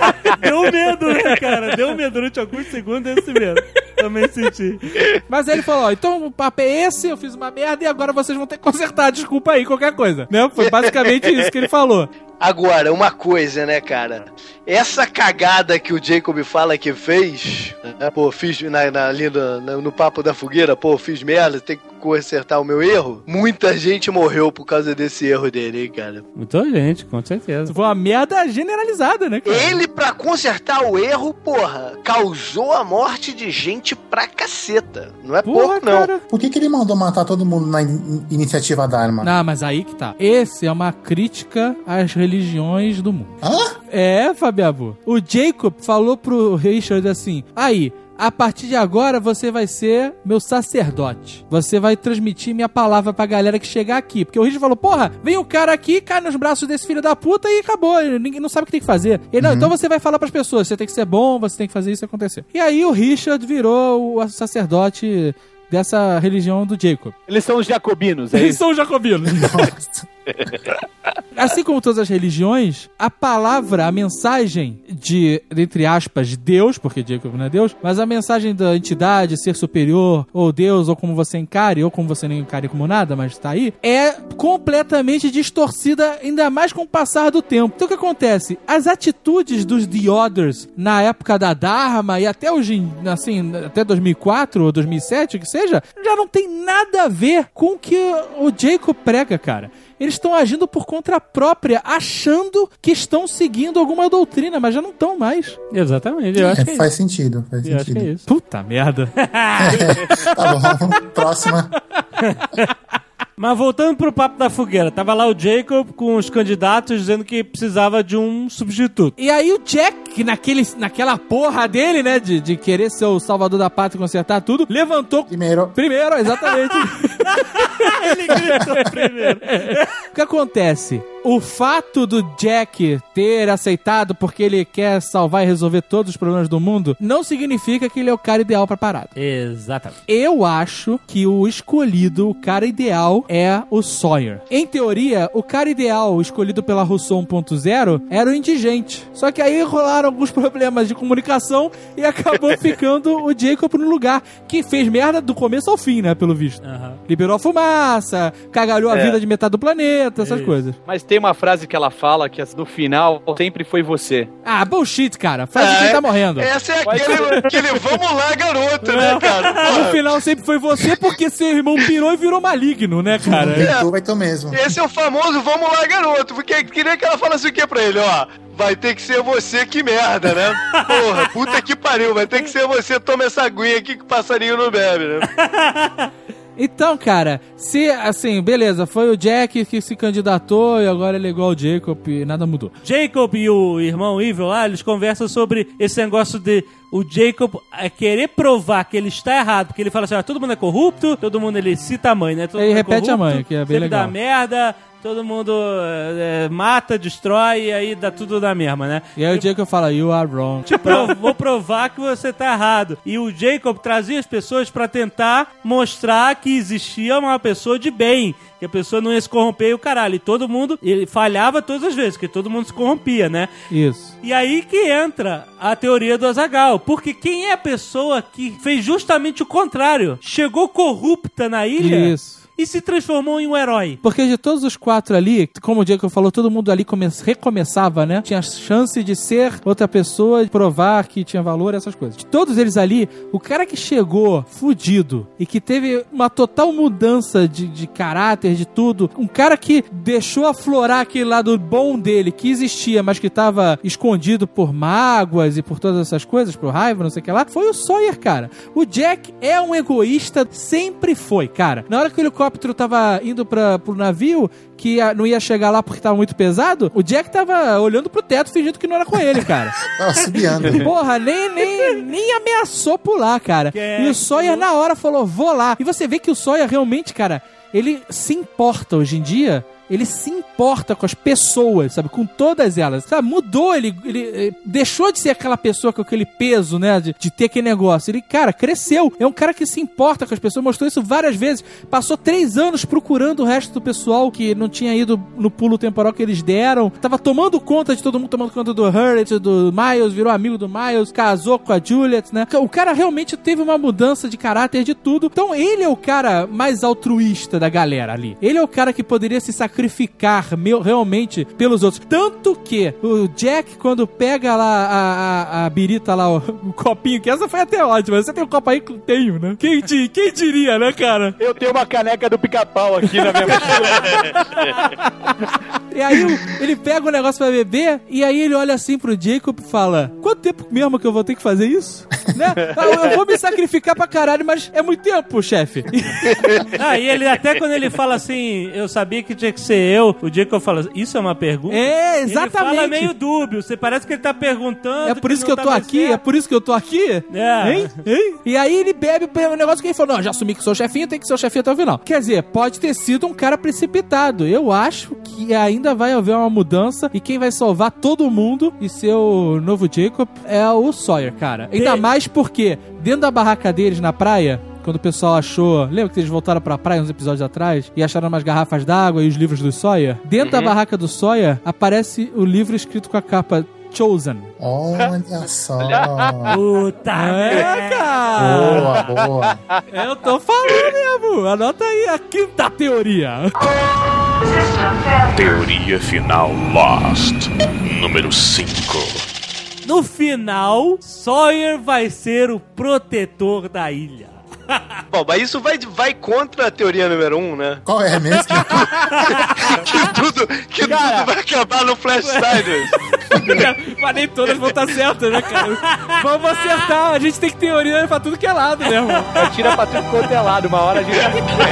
Deu medo, né, cara? Deu medo durante alguns segundos esse medo. Também senti. Mas aí ele falou, ó, então o papo é esse, eu fiz uma merda e agora vocês vão ter que consertar, desculpa aí, qualquer coisa. Né? Foi basicamente isso que ele falou. Agora, uma coisa, né, cara? Essa cagada que o Jacob fala que fez, né? Pô, fiz na, na, ali no, no, no papo da fogueira, pô, fiz merda, tem que consertar o meu erro. Muita gente morreu por causa desse erro dele, hein, cara? Muita gente, com certeza. Foi uma merda generalizada, né, cara? Ele, pra consertar o erro, porra, causou a morte de gente pra caceta. Não é Porra, pouco, não. cara. Por que, que ele mandou matar todo mundo na in- iniciativa Dharma? Não, mas aí que tá. Esse é uma crítica às religiões do mundo. Hã? É, Fabiabu. O Jacob falou pro Richard assim, aí, a partir de agora você vai ser meu sacerdote. Você vai transmitir minha palavra pra galera que chegar aqui. Porque o Richard falou, porra, vem o cara aqui, cai nos braços desse filho da puta e acabou. Ninguém não sabe o que tem que fazer. Ele, não, uhum. Então você vai falar pras pessoas, você tem que ser bom, você tem que fazer isso acontecer. E aí o Richard virou o sacerdote dessa religião do Jacob. Eles são os jacobinos, é Eles isso? são os jacobinos. Assim como todas as religiões, a palavra, a mensagem de, entre aspas, de Deus, porque Jacob não é Deus, mas a mensagem da entidade, ser superior, ou Deus, ou como você encare, ou como você não encare como nada, mas tá aí, é completamente distorcida, ainda mais com o passar do tempo. Então o que acontece? As atitudes dos The Others na época da Dharma e até hoje, assim, até dois mil e quatro ou dois mil e sete, que seja, já não tem nada a ver com o que o Jacob prega, cara. Eles estão agindo por conta própria, achando que estão seguindo alguma doutrina, mas já não estão mais. Exatamente, eu acho é, que é faz isso. sentido, faz eu sentido. Acho que é isso. Puta merda. É, tá bom, próxima. Mas voltando pro papo da fogueira, tava lá o Jacob com os candidatos dizendo que precisava de um substituto. E aí o Jack, naquele, naquela porra dele, né, de, de querer ser o salvador da pátria e consertar tudo, levantou... Primeiro. Primeiro, exatamente. Ele gritou primeiro. O que acontece? O fato do Jack ter aceitado porque ele quer salvar e resolver todos os problemas do mundo não significa que ele é o cara ideal pra parada. Exatamente. Eu acho que o escolhido, o cara ideal, é o Sawyer. Em teoria, o cara ideal escolhido pela Rousseau um ponto zero era o indigente. Só que aí rolaram alguns problemas de comunicação e acabou ficando o Jacob no lugar, que fez merda do começo ao fim, né, pelo visto. Uhum. Liberou a fumaça, cagalhou a É. vida de metade do planeta, essas Isso. coisas. Mas tem uma frase que ela fala que no final sempre foi você. Ah, bullshit, cara. Faz de É, quem tá morrendo. Essa é aquele, aquele vamos lá, garoto, né, cara? No final sempre foi você porque seu irmão pirou e virou maligno, né, cara? É. Vai tu mesmo. Esse é o famoso vamos lá, garoto. Porque queria que ela falasse o que pra ele, ó. Vai ter que ser você, que merda, né? Porra, puta que pariu. Vai ter que ser você, toma essa aguinha aqui que o passarinho não bebe, né? Então, cara, se, assim, beleza, foi o Jack que se candidatou e agora ele é igual o Jacob e nada mudou. Jacob e o irmão Evil lá, eles conversam sobre esse negócio de o Jacob é querer provar que ele está errado, porque ele fala assim, ah, todo mundo é corrupto, todo mundo, ele cita a mãe, né? Todo Ele mundo repete é a corrupto, mãe, que é bem sempre legal. dá merda, todo mundo é, mata, destrói e aí dá tudo na mesma, né? E aí o Jacob fala, you are wrong. Te pro- vou provar que você tá errado. E o Jacob trazia as pessoas pra tentar mostrar que existia uma pessoa de bem, que a pessoa não ia se corromper e o caralho. E todo mundo, ele falhava todas as vezes, porque todo mundo se corrompia, né? Isso. E aí que entra a teoria do Azaghal, porque quem é a pessoa que fez justamente o contrário? Chegou corrupta na ilha Isso. e se transformou em um herói. Porque de todos os quatro ali, como o Jacob falou, todo mundo ali come- recomeçava, né? Tinha chance de ser outra pessoa, de provar que tinha valor, essas coisas. De todos eles ali, o cara que chegou fudido e que teve uma total mudança de, de caráter, de tudo, um cara que deixou aflorar aquele lado bom dele, que existia, mas que estava escondido por mágoas e por todas essas coisas, por raiva, não sei o que lá, foi o Sawyer, cara. O Jack é um egoísta, sempre foi, cara. Na hora que o helicóptero tava indo pra, pro navio, que ia- não ia chegar lá porque tava muito pesado, o Jack tava olhando pro teto fingindo que não era com ele, cara. Tava subiando. Porra, nem, nem, nem ameaçou pular, cara. é E o Sawyer na hora falou, vou lá. E você vê que o Sawyer realmente, cara, ele se importa hoje em dia. Ele se importa com as pessoas, sabe? Com todas elas. Sabe? Mudou, ele, ele, ele deixou de ser aquela pessoa com aquele peso, né? De, de ter aquele negócio. Ele, cara, cresceu. É um cara que se importa com as pessoas. Mostrou isso várias vezes. Passou três anos procurando o resto do pessoal que não tinha ido no pulo temporal que eles deram. Tava tomando conta de todo mundo, tomando conta do Hurley, do Miles, virou amigo do Miles, casou com a Juliet, né? O cara realmente teve uma mudança de caráter de tudo. Então ele é o cara mais altruísta da galera ali. Ele é o cara que poderia se sacrificar meu, realmente pelos outros. Tanto que o Jack, quando pega lá a, a, a birita lá, o, o copinho, que essa foi até ótima. Você tem um copo aí que eu tenho, né? Quem, di- quem diria, né, cara? Eu tenho uma caneca do pica-pau aqui na minha mochila. E aí o- ele pega o negócio pra beber e aí ele olha assim pro Jacob e fala, quanto tempo mesmo que eu vou ter que fazer isso? Né? Eu, eu vou me sacrificar pra caralho, mas é muito tempo, chefe. Ah, e ele até até quando ele fala assim, eu sabia que tinha que ser eu, o dia que eu falo, isso é uma pergunta? É, exatamente. Ele fala meio dúbio, você parece que ele tá perguntando. É por isso que, que eu tá tô mais aqui, certo. é por isso que eu tô aqui? É. Hein? Hein? E aí ele bebe o negócio que ele falou, não, já assumi que sou chefinho, tem que ser o chefinho até o final. Quer dizer, pode ter sido um cara precipitado. Eu acho que ainda vai haver uma mudança e quem vai salvar todo mundo e ser o novo Jacob é o Sawyer, cara. Ainda Tem- mais porque dentro da barraca deles na praia, quando o pessoal achou... Lembra que eles voltaram pra praia uns episódios atrás? E acharam umas garrafas d'água e os livros do Sawyer? Dentro Uhum. da barraca do Sawyer, aparece o livro escrito com a capa Chosen. Olha só. Puta É, merda. cara! Boa, boa. Eu tô falando mesmo. Anota aí a quinta teoria. Teoria final Lost. Número cinco. No final, Sawyer vai ser o protetor da ilha. Bom, mas isso vai, vai contra a teoria número um, né? Qual é mesmo? que tudo, que tudo vai acabar no Flash Siders. Mas nem todas vão estar certas, né, cara? Vamos acertar. A gente tem que teoria pra tudo que é lado, né, irmão? Tira pra tudo quanto é lado, uma hora a gente...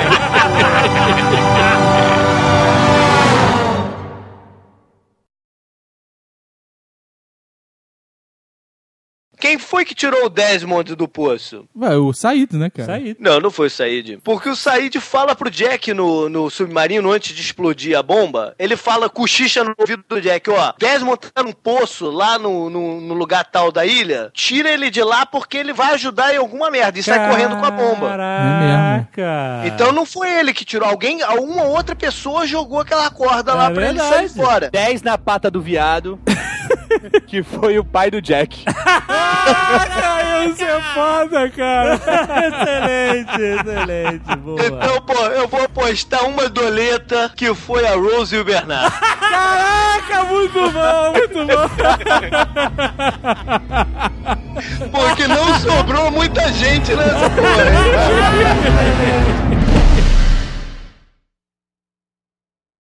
Quem foi que tirou o Desmond do poço? Ué, o Said, né, cara? Said. Não, não foi o Said. Porque o Said fala pro Jack no, no submarino antes de explodir a bomba. Ele fala, cochicha no ouvido do Jack, ó. Desmond tá num poço lá no, no, no lugar tal da ilha. Tira ele de lá porque ele vai ajudar em alguma merda. E sai correndo com a bomba. Caraca. Então não foi ele que tirou. Alguém, alguma outra pessoa jogou aquela corda lá É pra ele verdade. sair fora. dez na pata do viado, que foi o pai do Jack. Ah, isso é foda, cara. Excelente, excelente. Boa. Então, pô, eu vou apostar uma doleta que foi a Rose e o Bernardo. Caraca, muito bom, muito bom. Porque não sobrou muita gente nessa porra.